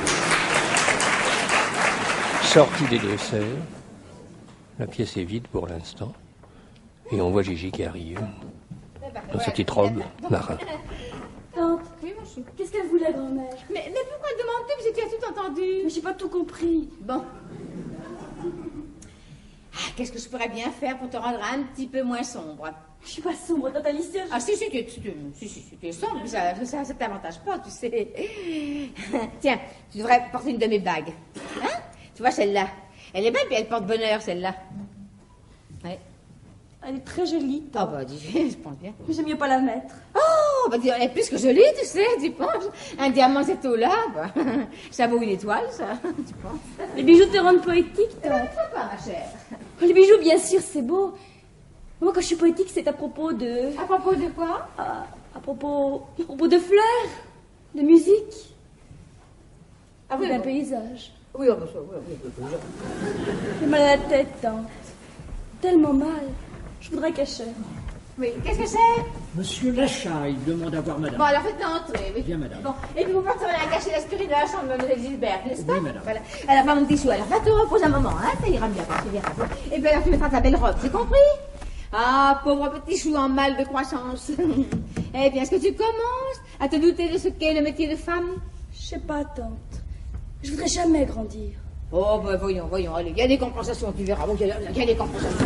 Speaker 2: Sortie des deux sœurs, la pièce est vide pour l'instant, et on voit Gigi qui arrive, dans sa petite robe marin.
Speaker 3: Tante,
Speaker 8: Oui, mon chou.
Speaker 3: qu'est-ce qu'elle voulait, grand-mère?
Speaker 8: Mais pourquoi demandes-tu que tu as tout entendu?
Speaker 3: Mais j'ai pas tout compris.
Speaker 8: Bon. Ah, qu'est-ce que je pourrais bien faire pour te rendre un petit peu moins sombre?
Speaker 3: Je suis pas sombre, tante Alicia.
Speaker 8: Ah, si, tu es sombre, mais ça t'avantage pas, tu sais. Tiens, tu devrais porter une de mes bagues. Hein? Tu vois, celle-là. Elle est belle, puis elle porte bonheur, celle-là. Ouais.
Speaker 3: Elle est très jolie.
Speaker 8: Ah, bah, dis, je pense bien.
Speaker 3: Mais j'aime mieux pas la mettre.
Speaker 8: Oh, bah, dis, elle est plus que jolie, tu sais, tu penses. Un diamant, c'est tout là, bah. Ça vaut une étoile, ça, tu penses.
Speaker 3: Les bijoux te rendent poétique,
Speaker 8: Eh
Speaker 3: toi.
Speaker 8: ben, pas, ma chère.
Speaker 3: Les bijoux, bien sûr, c'est beau. Moi, quand je suis poétique, c'est à propos de...
Speaker 8: À propos de quoi?
Speaker 3: À propos de fleurs, de musique,
Speaker 8: Ah oui,
Speaker 3: d'un
Speaker 8: bon.
Speaker 3: paysage.
Speaker 8: Oui, oh, bah, ça, oui.
Speaker 3: J'ai mal à la tête, tante. Tellement mal. Je voudrais cacher.
Speaker 8: Oui, qu'est-ce que c'est?
Speaker 7: Monsieur Lachaille demande à voir madame.
Speaker 8: Bon, alors faites entrer, oui.
Speaker 7: Bien, madame.
Speaker 8: Bon, et puis vous porterez un cachet d'aspirine de la chambre de Mademoiselle Gilbert, n'est-ce pas?
Speaker 7: Oui, madame.
Speaker 8: Voilà. Alors, va mon petit chou, alors va te reposer un moment, hein, ça ira bien, quand tu verras. Et puis alors, tu mettras ta belle robe, c'est compris? Ah, pauvre petit chou en mal de croissance. Eh bien, est-ce que tu commences à te douter de ce qu'est le métier de femme?
Speaker 3: Je sais pas, tante. Je voudrais jamais grandir.
Speaker 8: Oh, ben voyons, allez, il y a des compensations, tu verras. Bon, il y a des compensations.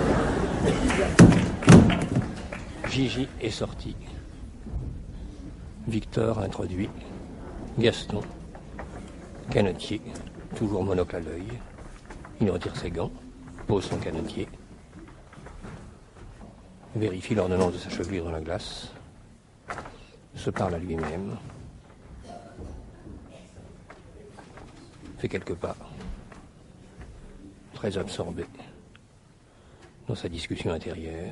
Speaker 2: Gigi est sorti. Victor introduit. Gaston, canotier, toujours monocle à l'œil. Il retire ses gants, pose son canotier, vérifie l'ordonnance de sa chevelure dans la glace, se parle à lui-même, fait quelques pas, très absorbé dans sa discussion intérieure.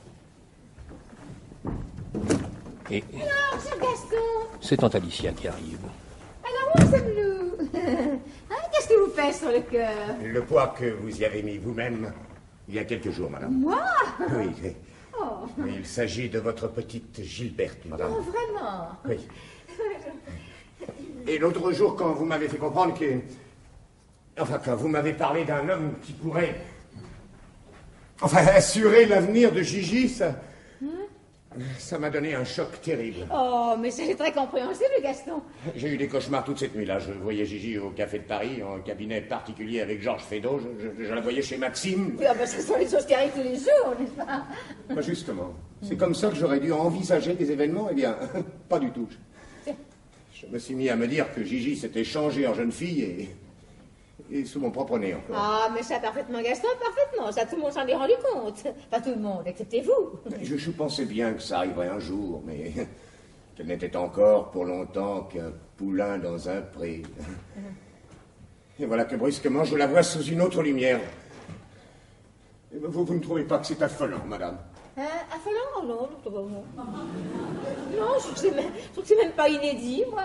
Speaker 2: Et
Speaker 8: Non, monsieur Gaston.
Speaker 2: c'est tante Alicia qui arrive.
Speaker 8: Alors, où sommes-nous? Hein, qu'est-ce que vous faites sur le cœur?
Speaker 6: Le poids que vous y avez mis vous-même il y a quelques jours, madame.
Speaker 8: Moi?
Speaker 6: Oui,
Speaker 8: Oh,
Speaker 6: mais il s'agit de votre petite Gilberte, madame.
Speaker 8: oh, vraiment?
Speaker 6: Oui. Et l'autre jour, quand vous m'avez fait comprendre que... Enfin, quand vous m'avez parlé d'un homme qui pourrait... Enfin, assurer l'avenir de Gigi, ça m'a donné un choc terrible.
Speaker 8: Oh, mais c'est très compréhensible, Gaston.
Speaker 6: J'ai eu des cauchemars toute cette nuit-là. Je voyais Gigi au Café de Paris, en cabinet particulier avec Georges Feydeau. Je la voyais chez Maxime.
Speaker 8: Oui, ah ben, ce sont les choses qui arrivent tous les jours, n'est-ce pas?
Speaker 6: Bah, justement, c'est comme ça que j'aurais dû envisager des événements. Eh bien, pas du tout. Je me suis mis à me dire que Gigi s'était changée en jeune fille et sous mon propre nez encore.
Speaker 8: Ah, mais ça, parfaitement, Gaston, parfaitement. Ça, tout le monde s'en est rendu compte. Pas tout le monde, excepté vous.
Speaker 6: Je pensais bien que ça arriverait un jour, mais qu'elle n'était encore pour longtemps qu'un poulain dans un pré. Et voilà que brusquement, je la vois sous une autre lumière. Vous ne trouvez pas que c'est affolant, madame?
Speaker 8: Affolant? Non, non. Non, je trouve que c'est même pas inédit, moi.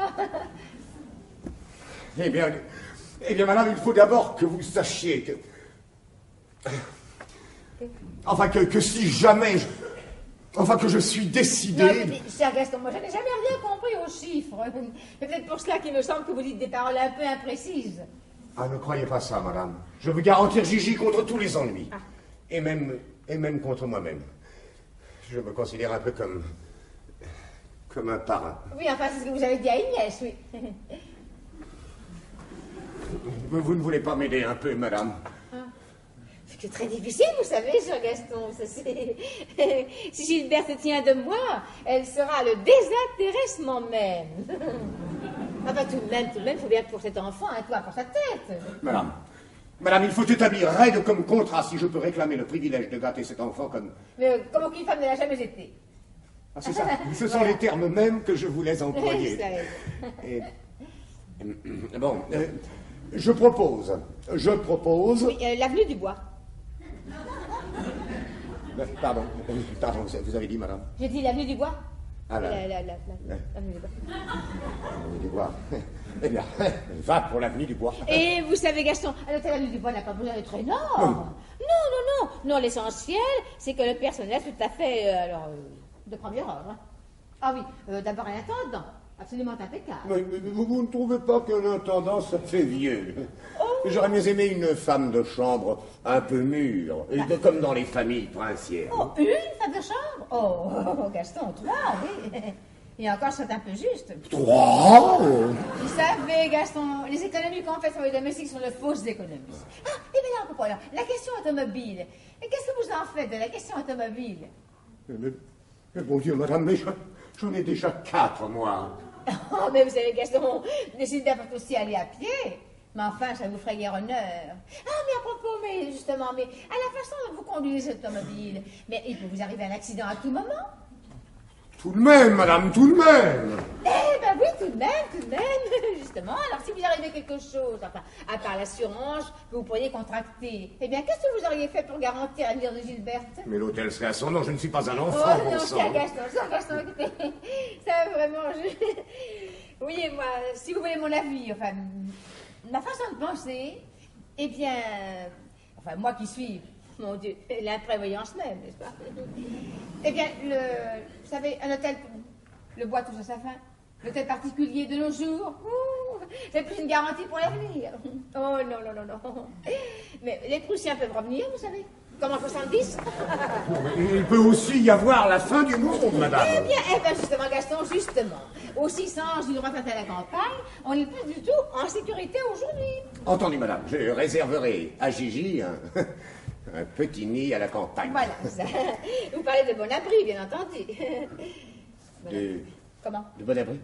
Speaker 6: Eh bien, madame, il faut d'abord que vous sachiez que... Enfin, que si jamais... Enfin, que je suis décidé...
Speaker 8: Non, écoutez, cher Gaston, moi, je n'ai jamais rien compris aux chiffres. C'est peut-être pour cela qu'il me semble que vous dites des paroles un peu imprécises.
Speaker 6: Ah, ne croyez pas ça, madame. Je veux garantir Gigi contre tous les ennuis.
Speaker 8: Ah.
Speaker 6: Et même contre moi-même. Je me considère un peu comme un parrain.
Speaker 8: Oui, enfin, c'est ce que vous avez dit à Inès, oui.
Speaker 6: Vous ne voulez pas m'aider un peu, madame?
Speaker 8: C'est très difficile, vous savez, cher Gaston. Si Gilberte tient de moi, elle sera le désintéressement même. Enfin, tout de même, il faut bien que pour cet enfant, un toit pour sa tête.
Speaker 6: Madame, il faut établir raide comme contrat si je peux réclamer le privilège de gâter cet enfant comme...
Speaker 8: Mais comme aucune femme ne l'a jamais été.
Speaker 6: Ah, c'est ça. Ce sont les termes mêmes que je voulais employer. Bon, je propose...
Speaker 8: Oui, l'avenue du Bois.
Speaker 6: Pardon, vous avez dit, madame?
Speaker 8: J'ai dit l'avenue du Bois.
Speaker 6: Ah,
Speaker 8: l'avenue du Bois.
Speaker 6: L'avenue du Bois. Eh bien, va pour l'avenue du Bois.
Speaker 8: Et vous savez, Gaston, à l'hôtel l'avenue du Bois n'a pas besoin d'être énorme. Non, l'essentiel, c'est que le personnel tout à fait, de premier ordre. Hein. Ah oui, d'abord un intendant, absolument impeccable.
Speaker 6: Mais vous ne trouvez pas qu'un intendant, ça fait vieux?
Speaker 8: Oh.
Speaker 6: J'aurais mieux aimé une femme de chambre un peu mûre, comme dans les familles princières.
Speaker 8: Oh, une femme de chambre? Oh, Gaston, 3, oui. Et encore, c'est un peu juste.
Speaker 6: 3?
Speaker 8: Vous savez, Gaston, les économies qu'on fait sur les domestiques sont de fausses économies. Ah, et bien comprenons. La question automobile. Et qu'est-ce que vous en faites de la question automobile?
Speaker 6: Mais bon Dieu, madame, mais j'en ai déjà 4, moi.
Speaker 8: Oh, mais vous savez, Gaston, Gilbert peut aussi aller à pied. Mais enfin, ça vous ferait guère honneur. Ah, mais à propos, mais justement, mais à la façon dont vous conduisez cette automobile, mais il peut vous arriver un accident à tout moment.
Speaker 6: Tout de même, madame, tout de même.
Speaker 8: Eh ben oui, tout de même, justement. Alors, si vous arrivez quelque chose, enfin, à part l'assurance que vous pourriez contracter, eh bien, qu'est-ce que vous auriez fait pour garantir l'avenir de Gilberte?
Speaker 6: Mais l'hôtel serait à son nom, je ne suis pas un enfant,
Speaker 8: Oh
Speaker 6: bon
Speaker 8: non,
Speaker 6: sang.
Speaker 8: c'est Gaston, écoutez, ça vraiment, oui, et moi, si vous voulez mon avis, enfin, ma façon de penser, eh bien, enfin, moi qui suis, mon Dieu, l'imprévoyance même, n'est-ce pas? Eh bien, vous savez, un hôtel, le bois touche à sa fin. L'hôtel particulier de nos jours, c'est plus une garantie pour l'avenir. Oh non, non, non, non. Mais les Prussiens peuvent revenir, vous savez, comme en 70.
Speaker 6: Il peut aussi y avoir la fin du monde, madame.
Speaker 8: Eh bien, justement, Gaston, justement. Aussi sans une retraite à la campagne, on n'est plus du tout en sécurité aujourd'hui.
Speaker 6: Entendu, madame, je réserverai à Gigi un petit nid à la campagne.
Speaker 8: Voilà, ça. Vous parlez de bon abri, bien entendu. Comment?
Speaker 6: De bon abri?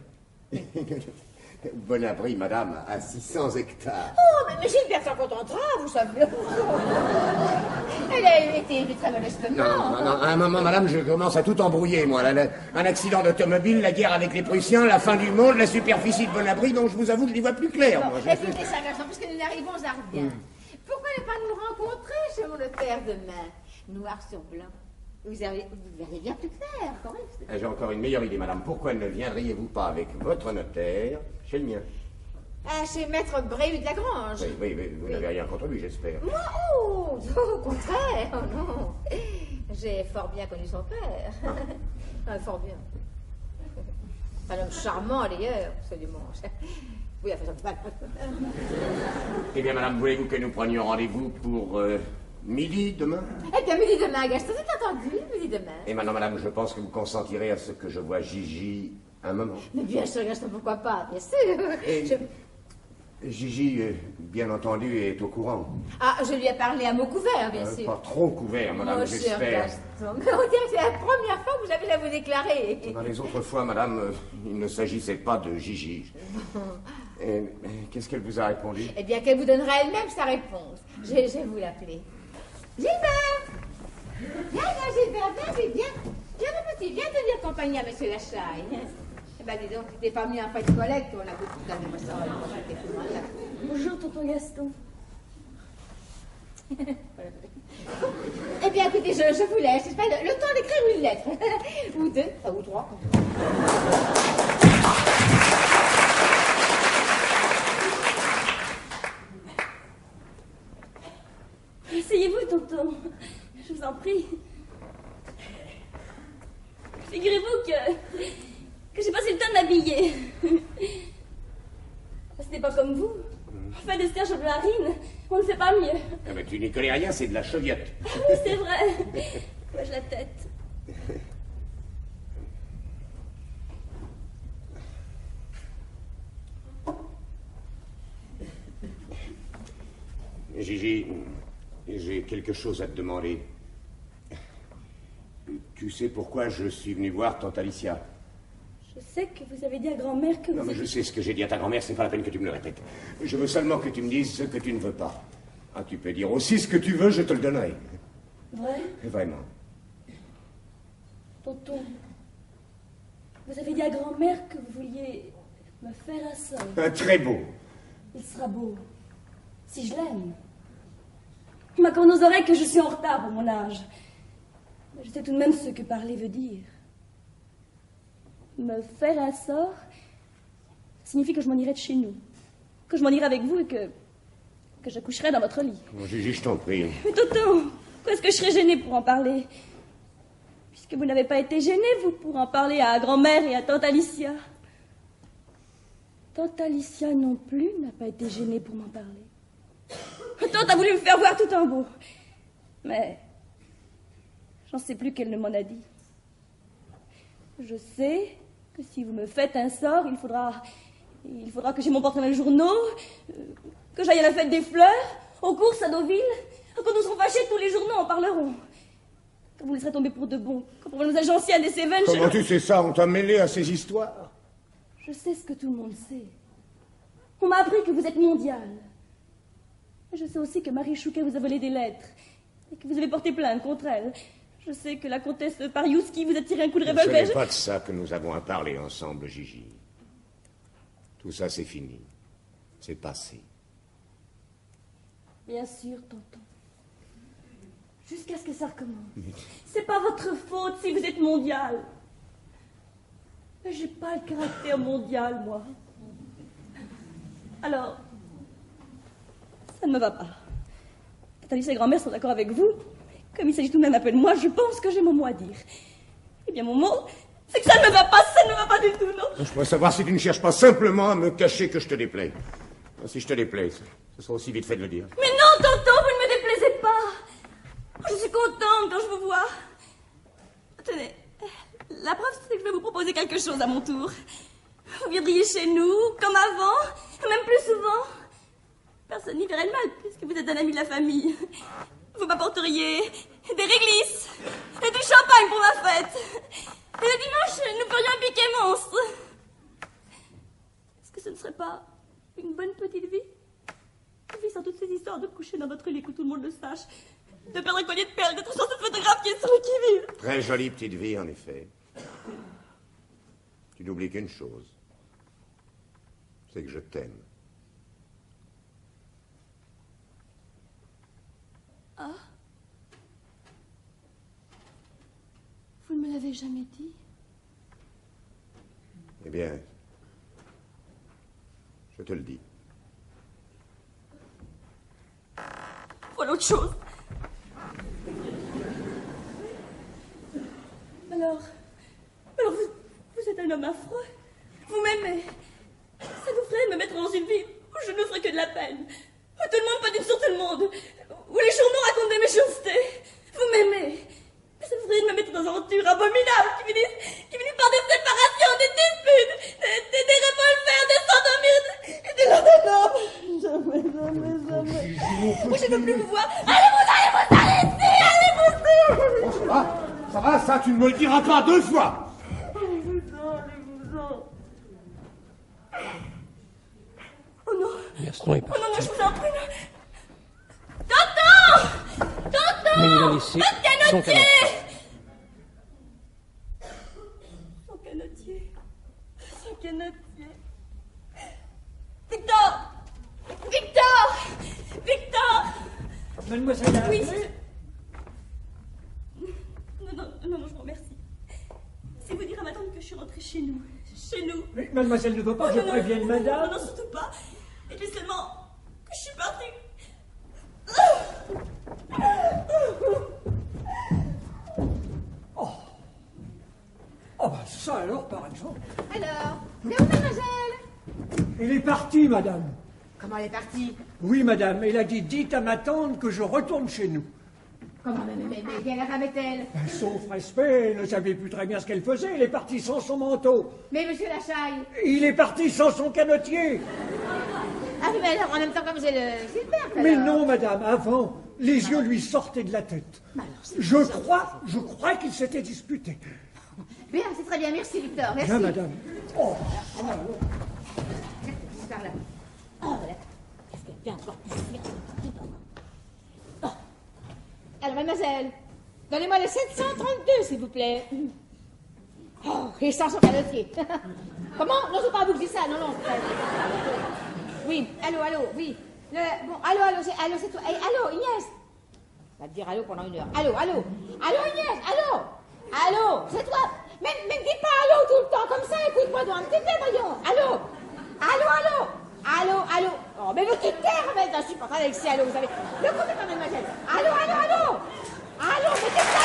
Speaker 6: Bon abri, madame, à 600 hectares.
Speaker 8: Oh, mais Gilbert s'en contentera, vous savez. Elle a été élevée très modestement.
Speaker 6: Non, un moment, madame, je commence à tout embrouiller, moi. Un accident d'automobile, la guerre avec les Prussiens, la fin du monde, la superficie de bon abri, donc je vous avoue que je n'y vois plus clair.
Speaker 8: Bon,
Speaker 6: moi.
Speaker 8: écoutez ça, Gaston, puisque nous n'arrivons à rien. Pourquoi ne pas nous rencontrer chez mon notaire demain? Noir sur blanc. Vous verrez bien plus clair, correct?
Speaker 6: J'ai encore une meilleure idée, madame. Pourquoi ne viendriez-vous pas avec votre notaire chez le mien?
Speaker 8: Ah, chez Maître Bréhu de la Grange.
Speaker 6: Oui, vous n'avez rien contre lui, j'espère.
Speaker 8: Moi, oh, au contraire, oh non. J'ai fort bien connu son père. Ah, fort bien. Un homme charmant, d'ailleurs, absolument. Oui, enfin,
Speaker 6: Eh bien, madame, voulez-vous que nous prenions rendez-vous pour midi demain?
Speaker 8: Eh bien, midi demain, Gaston, c'est entendu, midi demain.
Speaker 6: Et maintenant, madame, je pense que vous consentirez à ce que je voie Gigi un moment.
Speaker 8: Mais bien sûr, Gaston, pourquoi pas, bien sûr.
Speaker 6: Et Gigi, bien entendu, est au courant.
Speaker 8: Ah, je lui ai parlé à mot couvert, bien sûr.
Speaker 6: Pas trop couvert, madame, j'espère.
Speaker 8: Mais on dirait que c'est la première fois que vous avez à vous déclarer.
Speaker 6: Dans les autres fois, madame, il ne s'agissait pas de Gigi. Qu'est-ce qu'elle vous a répondu?
Speaker 8: Eh bien, qu'elle vous donnera elle-même sa réponse. Je vais vous l'appeler. Gilbert! Viens, Gilbert, viens, mon petit, viens tenir compagnie à monsieur Lachaille. Eh bien, dis donc, t'es pas venu en fait de collecte, on a beaucoup de temps de ça.
Speaker 3: Bonjour, tonton Gaston.
Speaker 8: Eh bien, écoutez, je vous laisse, c'est pas le temps d'écrire une lettre. Ou deux, ou trois.
Speaker 3: Asseyez-vous, tonton. Je vous en prie. Figurez-vous que j'ai passé le temps de m'habiller. Ce n'est pas comme vous. On fait des serges de la rine. On ne fait pas mieux.
Speaker 6: Ah ben, tu n'y connais rien, c'est de la cheviotte.
Speaker 3: Oui, c'est vrai. Moi, j'ai la tête.
Speaker 6: Gigi, j'ai quelque chose à te demander. Tu sais pourquoi je suis venu voir tante Alicia?
Speaker 3: Je sais que vous avez dit à grand-mère que
Speaker 6: Non, mais je sais ce que j'ai dit à ta grand-mère, c'est pas la peine que tu me le répètes. Je veux seulement que tu me dises ce que tu ne veux pas. Ah, tu peux dire aussi ce que tu veux, je te le donnerai.
Speaker 3: Vrai?
Speaker 6: Vraiment.
Speaker 3: Tonton, vous avez dit à grand-mère que vous vouliez me faire un sort.
Speaker 6: Très beau.
Speaker 3: Il sera beau, si je l'aime. Il m'accorde aux oreilles que je suis en retard pour mon âge. Mais je sais tout de même ce que parler veut dire. Me faire un sort signifie que je m'en irai de chez nous, que je m'en irai avec vous et que j'accoucherai dans votre lit.
Speaker 6: Bon, Gigi, je t'en prie.
Speaker 3: Mais tonton, pourquoi est-ce que je serais gênée pour en parler? Puisque vous n'avez pas été gêné, vous, pour en parler à grand-mère et à tante Alicia. Tante Alicia non plus n'a pas été gênée pour m'en parler. Tante a voulu me faire voir tout en beau. Mais j'en sais plus qu'elle ne m'en a dit. Je sais que si vous me faites un sort, il faudra que j'ai mon portrait dans les journaux, que j'aille à la fête des fleurs, aux courses à Deauville. Quand nous serons fâchés, tous les journaux en parleront. Quand vous laisserez tomber pour de bon, quand pour mademoiselle Gentiane et Séven...
Speaker 6: Comment tu sais ça? On t'a mêlé à ces histoires?
Speaker 3: Je sais ce que tout le monde sait. On m'a appris que vous êtes mondial. Je sais aussi que Marie Chouquet vous a volé des lettres et que vous avez porté plainte contre elle. Je sais que la comtesse Pariouski vous a tiré un coup de revolver.
Speaker 6: Ce n'est pas de ça que nous avons à parler ensemble, Gigi. Tout ça, c'est fini. C'est passé.
Speaker 3: Bien sûr, tonton. Jusqu'à ce que ça recommence. C'est pas votre faute si vous êtes mondial. Mais j'ai pas le caractère mondial, moi. Alors, ça ne me va pas. Tatalis et grand-mère sont d'accord avec vous. Comme il s'agit tout de même un peu de moi, je pense que j'ai mon mot à dire. Eh bien, mon mot, c'est que ça ne me va pas, ça ne me va pas du tout, non.
Speaker 6: Je pourrais savoir si tu ne cherches pas simplement à me cacher que je te déplais. Si je te déplais, ce sera aussi vite fait de le dire.
Speaker 3: Mais non, tonton, vous ne me déplaisez pas. Je suis contente quand je vous vois. Tenez, la preuve, c'est que je vais vous proposer quelque chose à mon tour. Vous viendriez chez nous, comme avant, même plus souvent. Personne n'y verrait le mal, puisque vous êtes un ami de la famille. Vous m'apporteriez des réglisses et du champagne pour ma fête. Et le dimanche, nous ferions un piquet monstre. Est-ce que ce ne serait pas une bonne petite vie? Une vie sans toutes ces histoires de coucher dans votre lit que tout le monde le sache, de perdre un collier de perles, d'être sur ce photographe qui est sur le qui-vive.
Speaker 6: Très jolie petite vie, en effet. Tu n'oublies qu'une chose. C'est que je t'aime.
Speaker 3: Ah? Vous ne me l'avez jamais dit?
Speaker 6: Eh bien, je te le dis.
Speaker 3: Voilà autre chose. Alors vous êtes un homme affreux. Vous m'aimez. Ça vous ferait de me mettre dans une vie où je ne ferai que de la peine. Où tout le monde peut dire sur tout le monde. Où les journaux racontent des méchancetés. Vous m'aimez. Mais ça vous ferait de me mettre dans une aventure abominable qui finit par des séparations, des disputes, des revolvers, des s'endormir et des lendemains. Jamais. Moi, je ne veux plus vous voir. Allez ici.
Speaker 6: Ça va, ça, tu ne me le diras pas 2 fois.
Speaker 3: Oh non.
Speaker 2: Gaston est parti.
Speaker 3: Oh non, je vous en prie. Tonton!
Speaker 2: Mais il a laissé son canotier.
Speaker 3: Son canotier. Victor!
Speaker 7: Mademoiselle.
Speaker 3: Oui. Non, je vous remercie. C'est vous dire à ma tante que je suis rentrée chez nous.
Speaker 7: Mais mademoiselle ne veut pas que je prévienne madame.
Speaker 3: Non, surtout pas. Et puis seulement que je suis partie.
Speaker 7: Oh, bah ça alors, par exemple.
Speaker 8: Alors, c'est où, mademoiselle?
Speaker 7: Elle est partie, madame.
Speaker 8: Comment elle est partie?
Speaker 7: Oui, madame, elle a dit, dites à ma tante que je retourne chez nous.
Speaker 8: Comment, mais quelle femme est-elle?
Speaker 7: Sauf respect, elle ne savait plus très bien ce qu'elle faisait, elle est partie sans son manteau.
Speaker 8: Mais monsieur Lachaille?
Speaker 7: Il est parti sans son canotier.
Speaker 8: Ah oui, mais alors en même temps comme c'est le Gilbert, alors.
Speaker 7: Mais non, madame, avant, les yeux lui sortaient de la tête. Je crois qu'ils s'étaient disputés.
Speaker 8: Bien, c'est très bien, merci Victor, merci.
Speaker 7: Bien, madame. Oh.
Speaker 8: Par là. Oh, voilà. Qu'est-ce qu'elle vient encore plus vite. Oh. Alors, mademoiselle, donnez-moi le 732, s'il vous plaît. Oh, et sans son canotier. Comment? Non, c'est pas à vous que je dis ça, non. Oui, allô, oui. Bon, allô, c'est toi. Hey, allô, Inès. On va te dire allô pendant 1 heure. Allô, Inès, allô, c'est toi. Mais ne dis pas allô tout le temps, comme ça, écoute-moi dans un petit peu, voyons. Allô. Oh, mais vous te taire, mais insupportable avec ces allô, vous savez. Ne coupez pas, mademoiselle. Allô, mais c'est pas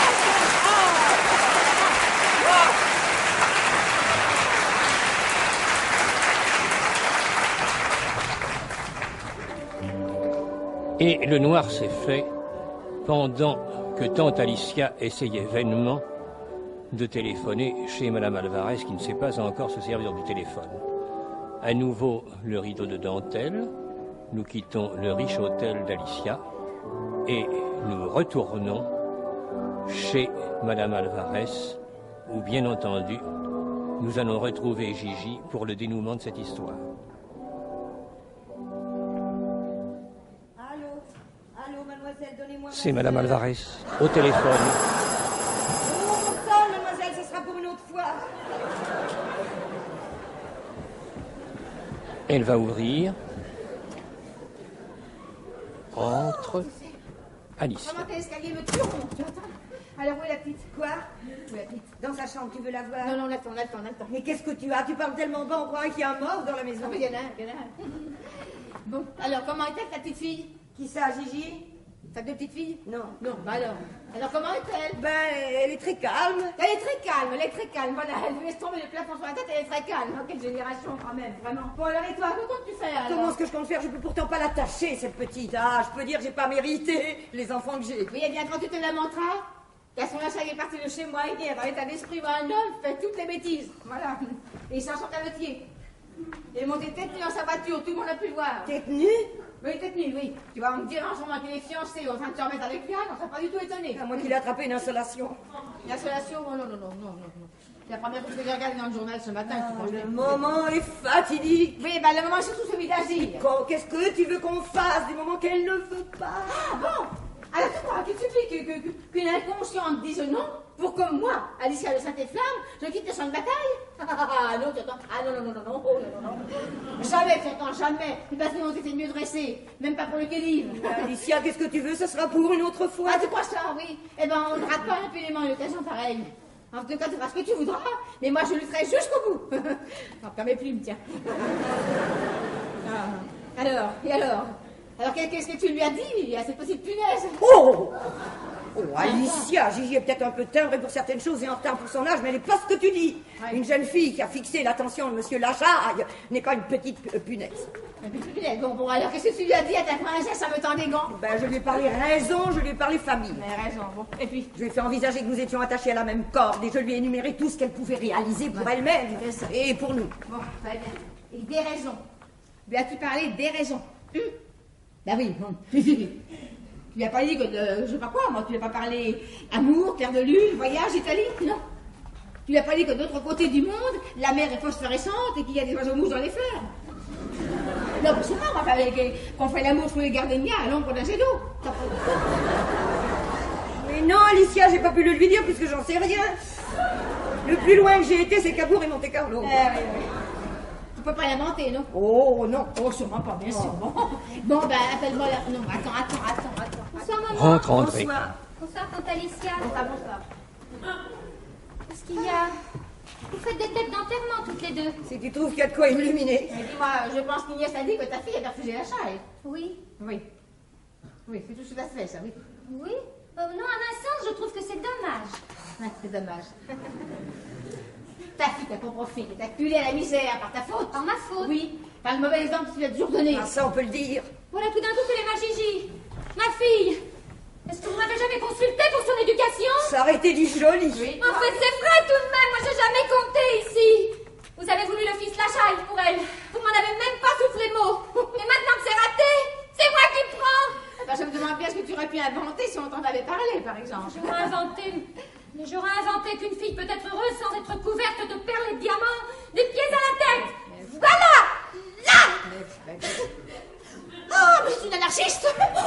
Speaker 8: de
Speaker 2: Et le noir s'est fait pendant que tante Alicia essayait vainement de téléphoner chez Madame Alvarez, qui ne sait pas encore se servir du téléphone. À nouveau, le rideau de dentelle, nous quittons le riche hôtel d'Alicia et nous retournons chez Madame Alvarez, où bien entendu, nous allons retrouver Gigi pour le dénouement de cette histoire.
Speaker 4: Allô, mademoiselle, donnez-moi...
Speaker 2: C'est Madame Alvarez, au téléphone.
Speaker 4: Oh, ça, mademoiselle, ce sera pour une autre fois.
Speaker 2: Elle va ouvrir. Entre Alicia.
Speaker 8: Comment l'escalier me tue, tu entends? Alors, où est la petite?
Speaker 4: Quoi?
Speaker 8: Où est la petite?
Speaker 4: Dans sa chambre, tu veux la voir?
Speaker 8: Non, attends.
Speaker 4: Mais qu'est-ce que tu as? Tu parles tellement bas, on croirait qu'il y a un mort dans la maison.
Speaker 8: Ah, mais il y en a un. Bon, alors, comment est-elle, ta petite fille?
Speaker 4: Qui ça, Gigi?
Speaker 8: T'as deux petites filles?
Speaker 4: Non.
Speaker 8: Non, bah alors. Alors, comment est-elle?
Speaker 4: Ben, elle est très calme.
Speaker 8: Elle est très calme, voilà. Elle vous laisse tomber le plafond sur la tête, elle est très calme. Oh, quelle génération, quand même, vraiment. Bon, alors, et toi, que comptes-tu faire, alors?
Speaker 4: Comment est-ce que je compte faire? Je peux pourtant pas l'attacher, cette petite. Ah, je peux dire que j'ai pas mérité les enfants que j'ai.
Speaker 8: Oui, eh bien, quand tu te lamenteras, qu'à son achat, il est parti de chez moi hier, dans l'état d'esprit où un homme fait toutes les bêtises. Voilà. Et il s'en sort cavetier. Il est monté tête nue dans sa voiture, tout le monde a pu le voir.
Speaker 4: Tête nue?
Speaker 8: Oui, tête nue, oui. Tu vois, on me dira en ce moment qu'il est fiancé, en train de se remettre avec Yann, on serait pas du tout étonné.
Speaker 4: À moins qu'il ait attrapé une insolation.
Speaker 8: Une insolation? Oh, non. C'est la première chose que j'ai regardée dans le journal ce matin.
Speaker 4: Le moment est fatidique.
Speaker 8: Oui, ben le moment est surtout celui d'Asie.
Speaker 4: Qu'est-ce que tu veux qu'on fasse du moment qu'elle ne veut pas?
Speaker 8: Ah bon? Alors tu crois qu'il suffit qu'une inconsciente dise non pour que moi, Alicia de Saint-Efflamme, je quitte le champ de bataille? Ah non, tu entends? Ah non. Jamais, tu entends, jamais. Parce que nous étions mieux dressés, même pas pour le Kéliv.
Speaker 4: Alicia, qu'est-ce que tu veux? Ce sera pour une autre fois.
Speaker 8: Ah, tu crois ça, oui? Eh ben, on ne rate pas impunément une occasion pareille. En tout cas, tu feras ce que tu voudras, mais moi, je lutterai jusqu'au bout. Non, perds mes plumes, tiens. Alors, qu'est-ce que tu lui as dit à cette petite punaise?
Speaker 4: Oh, Alicia, Gigi est peut-être un peu timbrée pour certaines choses et en retard pour son âge, mais elle n'est pas ce que tu dis.
Speaker 8: Ouais.
Speaker 4: Une jeune fille qui a fixé l'attention de monsieur Lachaille n'est pas une petite punaise.
Speaker 8: Une petite punaise, bon, alors qu'est-ce que tu lui as dit à ta princesse en me tend des gants?
Speaker 4: Ben, je lui ai parlé raison, je lui ai parlé famille.
Speaker 8: Mais raison, bon, et puis?
Speaker 4: Je lui ai fait envisager que nous étions attachés à la même corde et je lui ai énuméré tout ce qu'elle pouvait réaliser pour elle-même et pour nous.
Speaker 8: Bon, très bien. Et des raisons. Lui as-tu parlé des raisons? Ben oui, bon. Tu lui as pas dit que, je sais pas quoi, moi, tu lui as pas parlé amour, terre de lune, voyage, Italie, non. Tu lui as pas dit que de l'autre côté du monde, la mer est phosphorescente et qu'il y a des oiseaux mouches dans les fleurs. Non, c'est pas, moi, qu'on fait l'amour sous les gardenias à l'ombre d'un jet d'eau.
Speaker 4: Mais non, Alicia, j'ai pas pu le lui dire puisque j'en sais rien. Le plus loin que j'ai été, c'est Cabourg et Monte-Carlo.
Speaker 8: Oui. Tu peux pas l'inventer, non?
Speaker 4: Oh, non.
Speaker 8: Oh, sûrement pas, bien sûr. Bon, ben, appelle-moi là. Non, attends.
Speaker 5: Bonsoir, maman.
Speaker 2: Rentre.
Speaker 5: Bonsoir, tante Alicia.
Speaker 8: Bonsoir.
Speaker 5: Qu'est-ce qu'il y a? Vous faites des têtes d'enterrement toutes les deux.
Speaker 4: Si tu trouves qu'il y a de quoi illuminer.
Speaker 8: Mais dis-moi, je pense qu'Ignès a dit que ta fille a refusé la chaille.
Speaker 5: Oui.
Speaker 8: Oui, c'est tout ce que ça se fait, ça, oui.
Speaker 5: Oui? Non, à un sens, je trouve que c'est dommage.
Speaker 8: Ouais, c'est dommage. Ta fille, ta pauvre fille, est acculée à la misère par ta faute.
Speaker 5: Par ma faute?
Speaker 8: Oui, par le mauvais exemple que tu lui as toujours donné.
Speaker 4: Ah, ça, on peut le dire.
Speaker 5: Voilà tout d'un coup que les ma Gigi. Ma fille. Est-ce que vous m'avez jamais consulté pour son éducation?
Speaker 4: Ça aurait été du joli.
Speaker 8: Oui.
Speaker 5: En fait, c'est vrai tout de même. Moi, j'ai jamais compté ici. Vous avez voulu le fils Lachaille pour elle. Vous m'en avez même pas soufflé le mot. Et maintenant que c'est raté, c'est moi qui prends.
Speaker 8: Ben, je me demande bien ce que tu aurais pu inventer si on t'en avait parlé, par exemple.
Speaker 5: J'aurais inventé qu'une fille peut être heureuse sans être couverte de perles et de diamants, des pieds à la tête. Voilà! Là!
Speaker 8: Oh, mais c'est une anarchiste.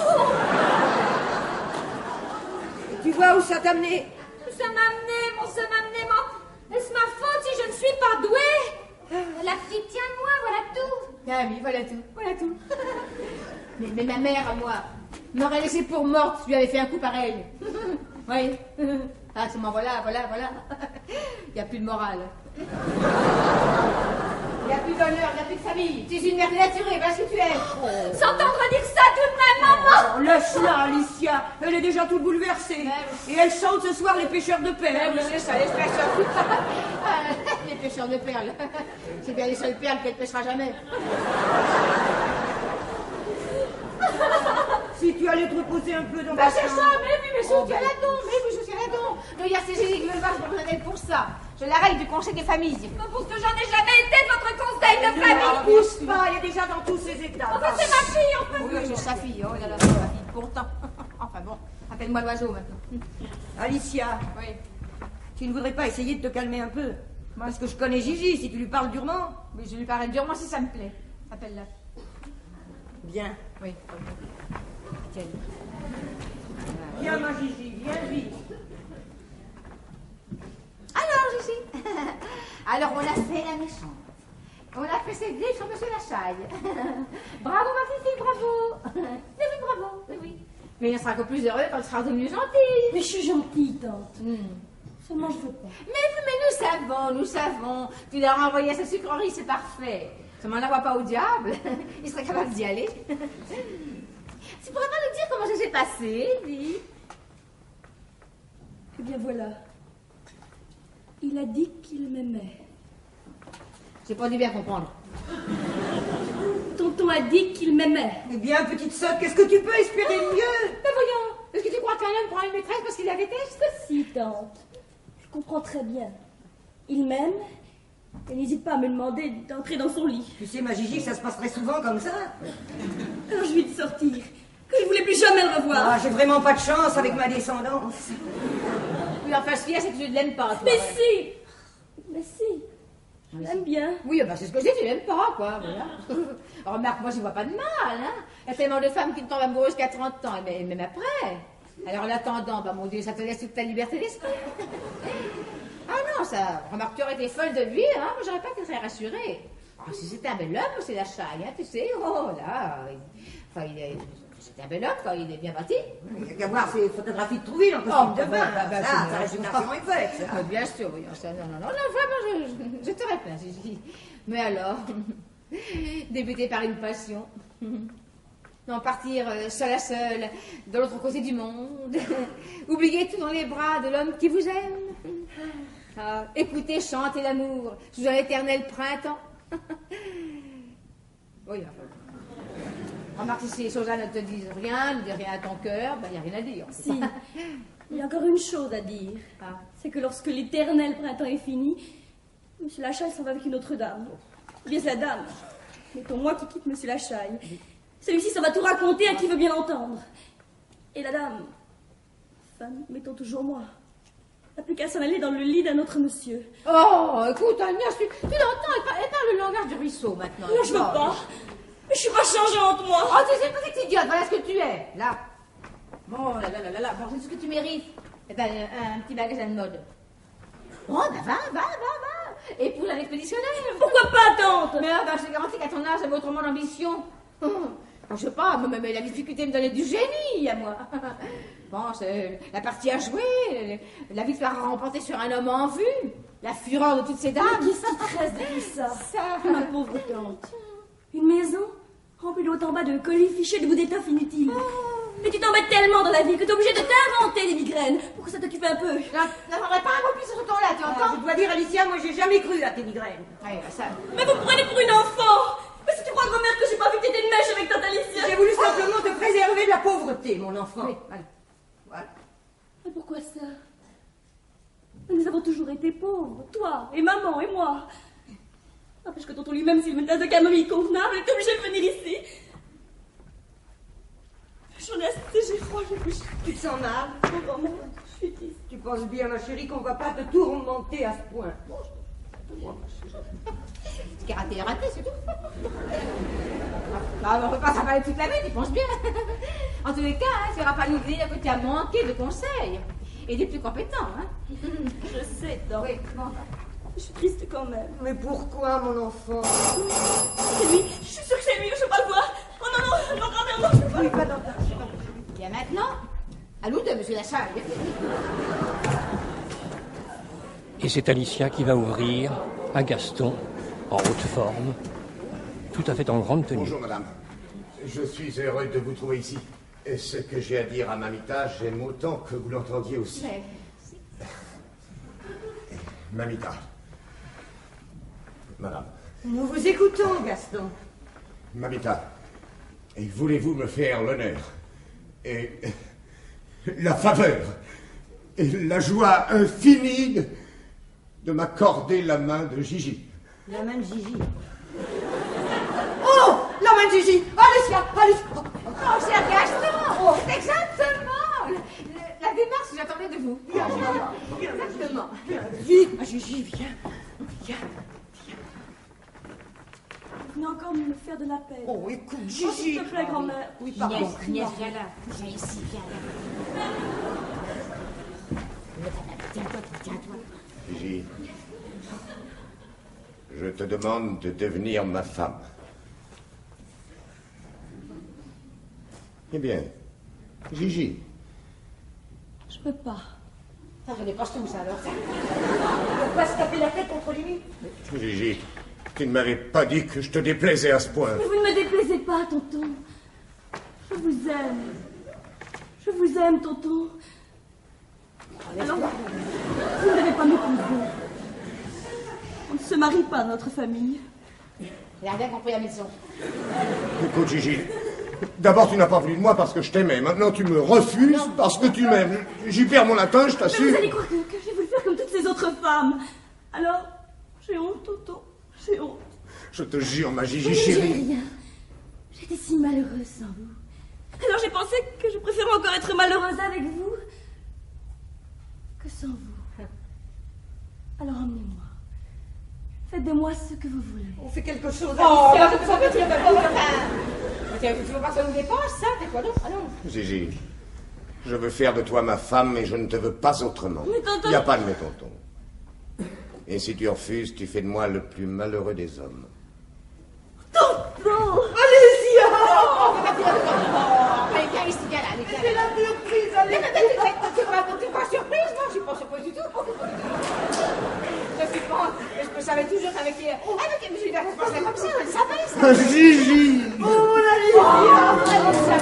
Speaker 4: Et tu vois où ça t'a amené?
Speaker 5: Ça m'a amené, Est-ce ma faute si je ne suis pas douée? La petite tient de moi, voilà tout.
Speaker 8: Ah oui, voilà tout. Mais ma mère, à moi, m'aurait laissé pour morte si tu lui avais fait un coup pareil. Oui. Ah, seulement voilà. Il n'y a plus de morale. Il n'y a plus d'honneur, il n'y a plus de famille. Tu es une mère dénaturée, voilà ce que tu es.
Speaker 5: S'entendre dire ça tout de même, maman.
Speaker 4: Oh, laisse-la, Alicia. Elle est déjà toute bouleversée. Et elle chante ce soir les pêcheurs de perles.
Speaker 8: C'est ça, les pêcheurs. Les pêcheurs de perles. C'est bien les seules perles qu'elle pêchera jamais.
Speaker 4: Si tu allais te reposer un peu dans
Speaker 8: Bah,
Speaker 4: ta
Speaker 8: c'est
Speaker 4: chambre.
Speaker 8: ça, mais oui, mais je suis à la don. Il y a ces Gigi qui veulent voir, je besoin d'elle pour ça. Je la règle du conseil des familles.
Speaker 3: Pour que j'en ai jamais été de votre conseil de famille.
Speaker 4: Pousse pas, il y a déjà dans tous ces états.
Speaker 3: Enfin, c'est ma fille, on peut
Speaker 8: Oui, c'est sa fille. Oh là là, c'est sa fille. Pourtant. Enfin bon, appelle-moi l'oiseau maintenant.
Speaker 4: Alicia,
Speaker 8: Oui.
Speaker 4: tu ne voudrais pas essayer de te calmer un peu? Parce que je connais Gigi, si tu lui parles durement.
Speaker 8: Mais je lui parle durement si ça me plaît. Appelle-la.
Speaker 4: Bien.
Speaker 8: Oui. Tiens.
Speaker 4: Viens, ma Gigi, viens vite.
Speaker 8: Alors, Gigi. Alors, on a fait la méchante. On a fait ses griffes sur Monsieur Lachaille. Bravo, ma petite fille, bravo. Mais oui, bravo, oui, oui. Mais elle sera encore plus heureuse quand elle sera devenue gentille.
Speaker 3: Mais je suis gentille, tante. Seulement, je veux pas.
Speaker 8: Mais nous savons. Tu l'as renvoyé à sa sucrerie, c'est parfait. Seulement, on la voit pas au diable. Il serait capable d'y aller. Tu pourrais pas nous dire comment ça s'est passé, dis?
Speaker 3: Eh bien, voilà. Il a dit qu'il m'aimait.
Speaker 8: J'ai pas dû bien comprendre.
Speaker 3: Tonton a dit qu'il m'aimait.
Speaker 4: Eh bien, petite sotte, qu'est-ce que tu peux espérer mieux?
Speaker 8: Mais voyons, est-ce que tu crois qu'un homme prend une maîtresse parce qu'il la déteste?
Speaker 3: Si, tante. Je comprends très bien. Il m'aime et n'hésite pas à me demander d'entrer dans son lit.
Speaker 4: Tu sais, ma Gigi, que ça se passerait souvent comme ça.
Speaker 3: Alors je lui dis de sortir, que je voulais plus jamais le revoir.
Speaker 4: Ah, j'ai vraiment pas de chance avec ma descendance.
Speaker 8: Oui, enfin, ce qu'il y a, c'est que tu ne l'aimes pas, toi.
Speaker 3: Mais si. Mais si. Je l'aime bien.
Speaker 8: Oui, bah, c'est ce que je dis, tu l'aimes pas, quoi, voilà. Remarque, moi, je vois pas de mal, hein. Il y a tellement de femmes qui tombent amoureuses qu'à 30 ans, et même après. Alors, en attendant, bah, mon Dieu, ça te laisse toute ta liberté d'esprit. Ah non, ça, remarque, tu aurais été folle de lui, hein. Moi, j'aurais pas été très rassurée. Ah, si c'était un bel homme, c'est la chaille, hein, tu sais. Oh, là. Enfin, c'est un bel homme, quoi, il est bien bâti.
Speaker 4: Il n'y a qu'à voir ses photographies de Trouville en costume de bain. Ça, sa réputation est faite, ça.
Speaker 8: Ah, bien sûr, oui. Ça, non, vraiment, je te réponds, Gigi. Mais alors, débuter par une passion. Non, partir seul à seul, de l'autre côté du monde. Oublier tout dans les bras de l'homme qui vous aime. Ah, écouter chanter l'amour sous un éternel printemps. Oui, enfin. Remarque, si ces choses-là ne te disent rien, ne disent rien à ton cœur, ben, il n'y a rien à dire.
Speaker 3: Si. Il y a encore une chose à dire.
Speaker 8: Ah.
Speaker 3: C'est que lorsque l'éternel printemps est fini, Monsieur Lachaille s'en va avec une autre dame. Ou bien c'est la dame. Mettons moi qui quitte Monsieur Lachaille. Celui-ci, ça va tout raconter à qui veut bien l'entendre. Et la dame, femme, mettons toujours moi, n'a plus qu'à s'en aller dans le lit d'un autre monsieur.
Speaker 8: Oh, écoute, Agnès, tu l'entends, elle parle le langage du ruisseau maintenant.
Speaker 3: Non, je veux pas. Mais je suis pas changeante, moi.
Speaker 8: Oh, tu sais, petite idiote, voilà ce que tu es, là. Bon, là, bon, c'est ce que tu mérites. Eh ben, un petit magasin de mode. Oh, ben, va. Et pour un expéditionnaire.
Speaker 3: Pourquoi pas, tante?
Speaker 8: Mais ben, je te garantis qu'à ton âge, c'est autrement l'ambition. Je sais pas, mais la difficulté me donnait du génie à moi. Bon, c'est la partie à jouer, la victoire à remporter sur un homme en vue, la fureur de toutes ces dames.
Speaker 3: Qu'est-ce qui te reste de tout ça?
Speaker 8: Ça.
Speaker 3: Ma pauvre tante. Une maison remplie de haut en bas de colis fichés de bouts d'étoffe inutiles. Mais tu t'embêtes tellement dans la vie que t'es obligé de t'inventer des migraines pour que ça t'occupe un peu.
Speaker 8: N'attendrai pas un mot plus sur ce ton-là, tu entends?
Speaker 4: Je dois dire, Alicia, moi j'ai jamais cru à tes migraines.
Speaker 8: Ouais, ça.
Speaker 3: Mais vous me prenez pour une enfant. Mais si tu crois, grand-mère, que j'ai pas vu que t'étais de mèche avec tante Alicia.
Speaker 4: J'ai voulu simplement te préserver de la pauvreté, mon enfant.
Speaker 8: Oui, voilà.
Speaker 4: Voilà.
Speaker 3: Mais pourquoi ça? Nous avons toujours été pauvres, toi et maman et moi. N'empêche que tonton lui-même, s'il me donne de camomille convenable, est obligé de venir ici. J'en ai assez, j'ai froid, j'ai couché.
Speaker 4: Tu te sens mal?
Speaker 3: Oh, grand-mère, je suis triste.
Speaker 4: Tu penses bien, ma chérie, qu'on va pas te tourmenter à ce point.
Speaker 8: Ce qui est raté est raté, c'est tout. Bah, on peut pas s'en parler toute la vie, tu penses bien. En tous les cas, hein, ça ira pas nous dire que tu as manqué de conseils. Et des plus compétents, hein.
Speaker 3: Je sais, donc.
Speaker 8: Oui, bon.
Speaker 3: Je suis triste quand même.
Speaker 4: Mais pourquoi, mon enfant?
Speaker 3: C'est lui, je suis sûre que c'est lui, je peux pas le voir. Oh non, grand-mère, non, je peux pas.
Speaker 4: Oui, pas dans ta...
Speaker 8: Bien maintenant, à nous deux, monsieur Lachaille.
Speaker 2: Et c'est Alicia qui va ouvrir à Gaston, en haute forme, tout à fait en grande tenue.
Speaker 6: Bonjour, madame. Je suis heureux de vous trouver ici. Et ce que j'ai à dire à Mamita, j'aime autant que vous l'entendiez aussi.
Speaker 8: Mais...
Speaker 6: Mamita. Madame.
Speaker 4: Nous vous écoutons, Gaston.
Speaker 6: Mamita, et voulez-vous me faire l'honneur et la faveur et la joie infinie de m'accorder la main de Gigi.
Speaker 4: La main de Gigi. Oh, la main de Gigi. Alicia, Alicia.
Speaker 8: Oh, cher Gaston, c'est exactement la démarche que j'attendais de vous. Exactement.
Speaker 4: Vite, ma Gigi, viens. Viens.
Speaker 3: Vous venez encore me faire de la peine.
Speaker 4: Oh, écoute,
Speaker 3: Oh,
Speaker 4: Gigi.
Speaker 3: s'il te plaît, grand-mère.
Speaker 4: Oui, pardon.
Speaker 5: Inès, viens là. Viens ici, viens là. Tiens-toi.
Speaker 6: Gigi, je te demande de devenir ma femme. Eh bien, Gigi.
Speaker 3: Je peux pas.
Speaker 8: Ça venait pas tout ça alors.
Speaker 4: Pourquoi se taper la tête contre les murs?
Speaker 6: Gigi, tu ne m'avais pas dit que je te déplaisais à ce point.
Speaker 3: Mais vous ne me déplaisez pas, tonton. Je vous aime. Je vous aime, tonton. Alors, vous ne devez pas m'épouser. On ne se marie pas dans notre famille.
Speaker 8: Il a rien compris à la maison.
Speaker 6: Écoute, Gigi, d'abord tu n'as pas voulu de moi parce que je t'aimais. Maintenant tu me refuses parce que tu m'aimes. J'y perds mon latin, je
Speaker 3: Mais
Speaker 6: t'assure.
Speaker 3: vous allez croire que j'ai voulu faire comme toutes ces autres femmes. Alors, j'ai honte, tonton. J'ai honte.
Speaker 6: Je te jure, ma Gigi
Speaker 3: Mais j'ai
Speaker 6: chérie.
Speaker 3: rien. J'étais si malheureuse sans vous. Alors j'ai pensé que je préférais encore être malheureuse avec vous que sans vous. Alors emmenez-moi. Faites de moi ce que vous voulez.
Speaker 4: On fait quelque chose.
Speaker 8: Oh,
Speaker 4: Alicia.
Speaker 8: bah, ça tu veux pas. Tu veux pas que ça nous dépense, ça? T'es quoi d'autre? Allons.
Speaker 6: Gigi, je veux faire de toi ma femme et je ne te veux pas autrement.
Speaker 3: Mais tonton-
Speaker 6: Il n'y a pas de mais tonton. Et si tu refuses, tu fais de moi le plus malheureux des hommes.
Speaker 3: Tonton!
Speaker 4: Alicia.
Speaker 8: Allez, viens ici, viens là. Allez, viens
Speaker 4: C'est
Speaker 8: là.
Speaker 4: la surprise, Alicia.
Speaker 8: T'es pas surprise, moi? Je suis pas surprise du tout. Je savais toujours avec M. Judas, je pensais comme ça, elle savait ça.
Speaker 6: Gigi!
Speaker 4: Oh, mon Alicia.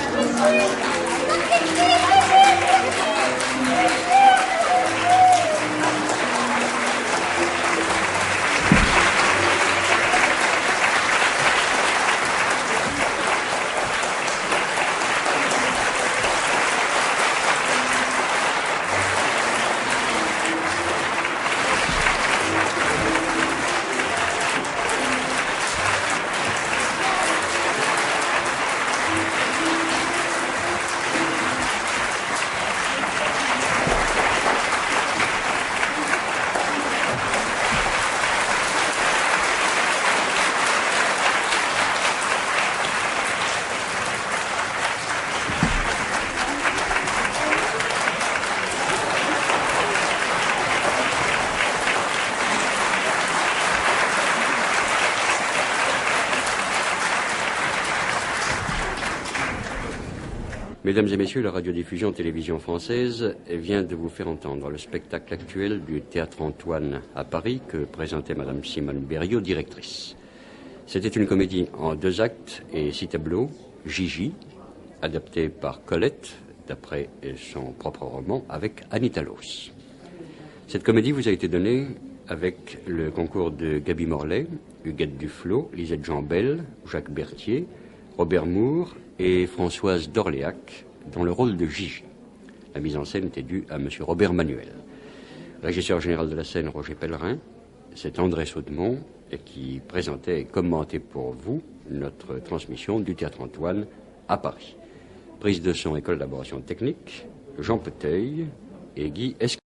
Speaker 1: Mesdames et messieurs, la radiodiffusion télévision française vient de vous faire entendre le spectacle actuel du Théâtre Antoine à Paris que présentait Madame Simone Berriot, directrice. C'était une comédie en 2 actes et 6 tableaux, Gigi, adaptée par Colette, d'après son propre roman, avec Anita Loos. Cette comédie vous a été donnée avec le concours de Gaby Morlet, Huguette Duflot, Lisette Jambel, Jacques Berthier, Robert Moore et Françoise d'Orléac dans le rôle de Gigi. La mise en scène était due à M. Robert Manuel. Régisseur général de la scène, Roger Pellerin. C'est André Saudemont qui présentait et commentait pour vous notre transmission du Théâtre Antoine à Paris. Prise de son et collaboration technique, Jean Peteuil et Guy Esquire.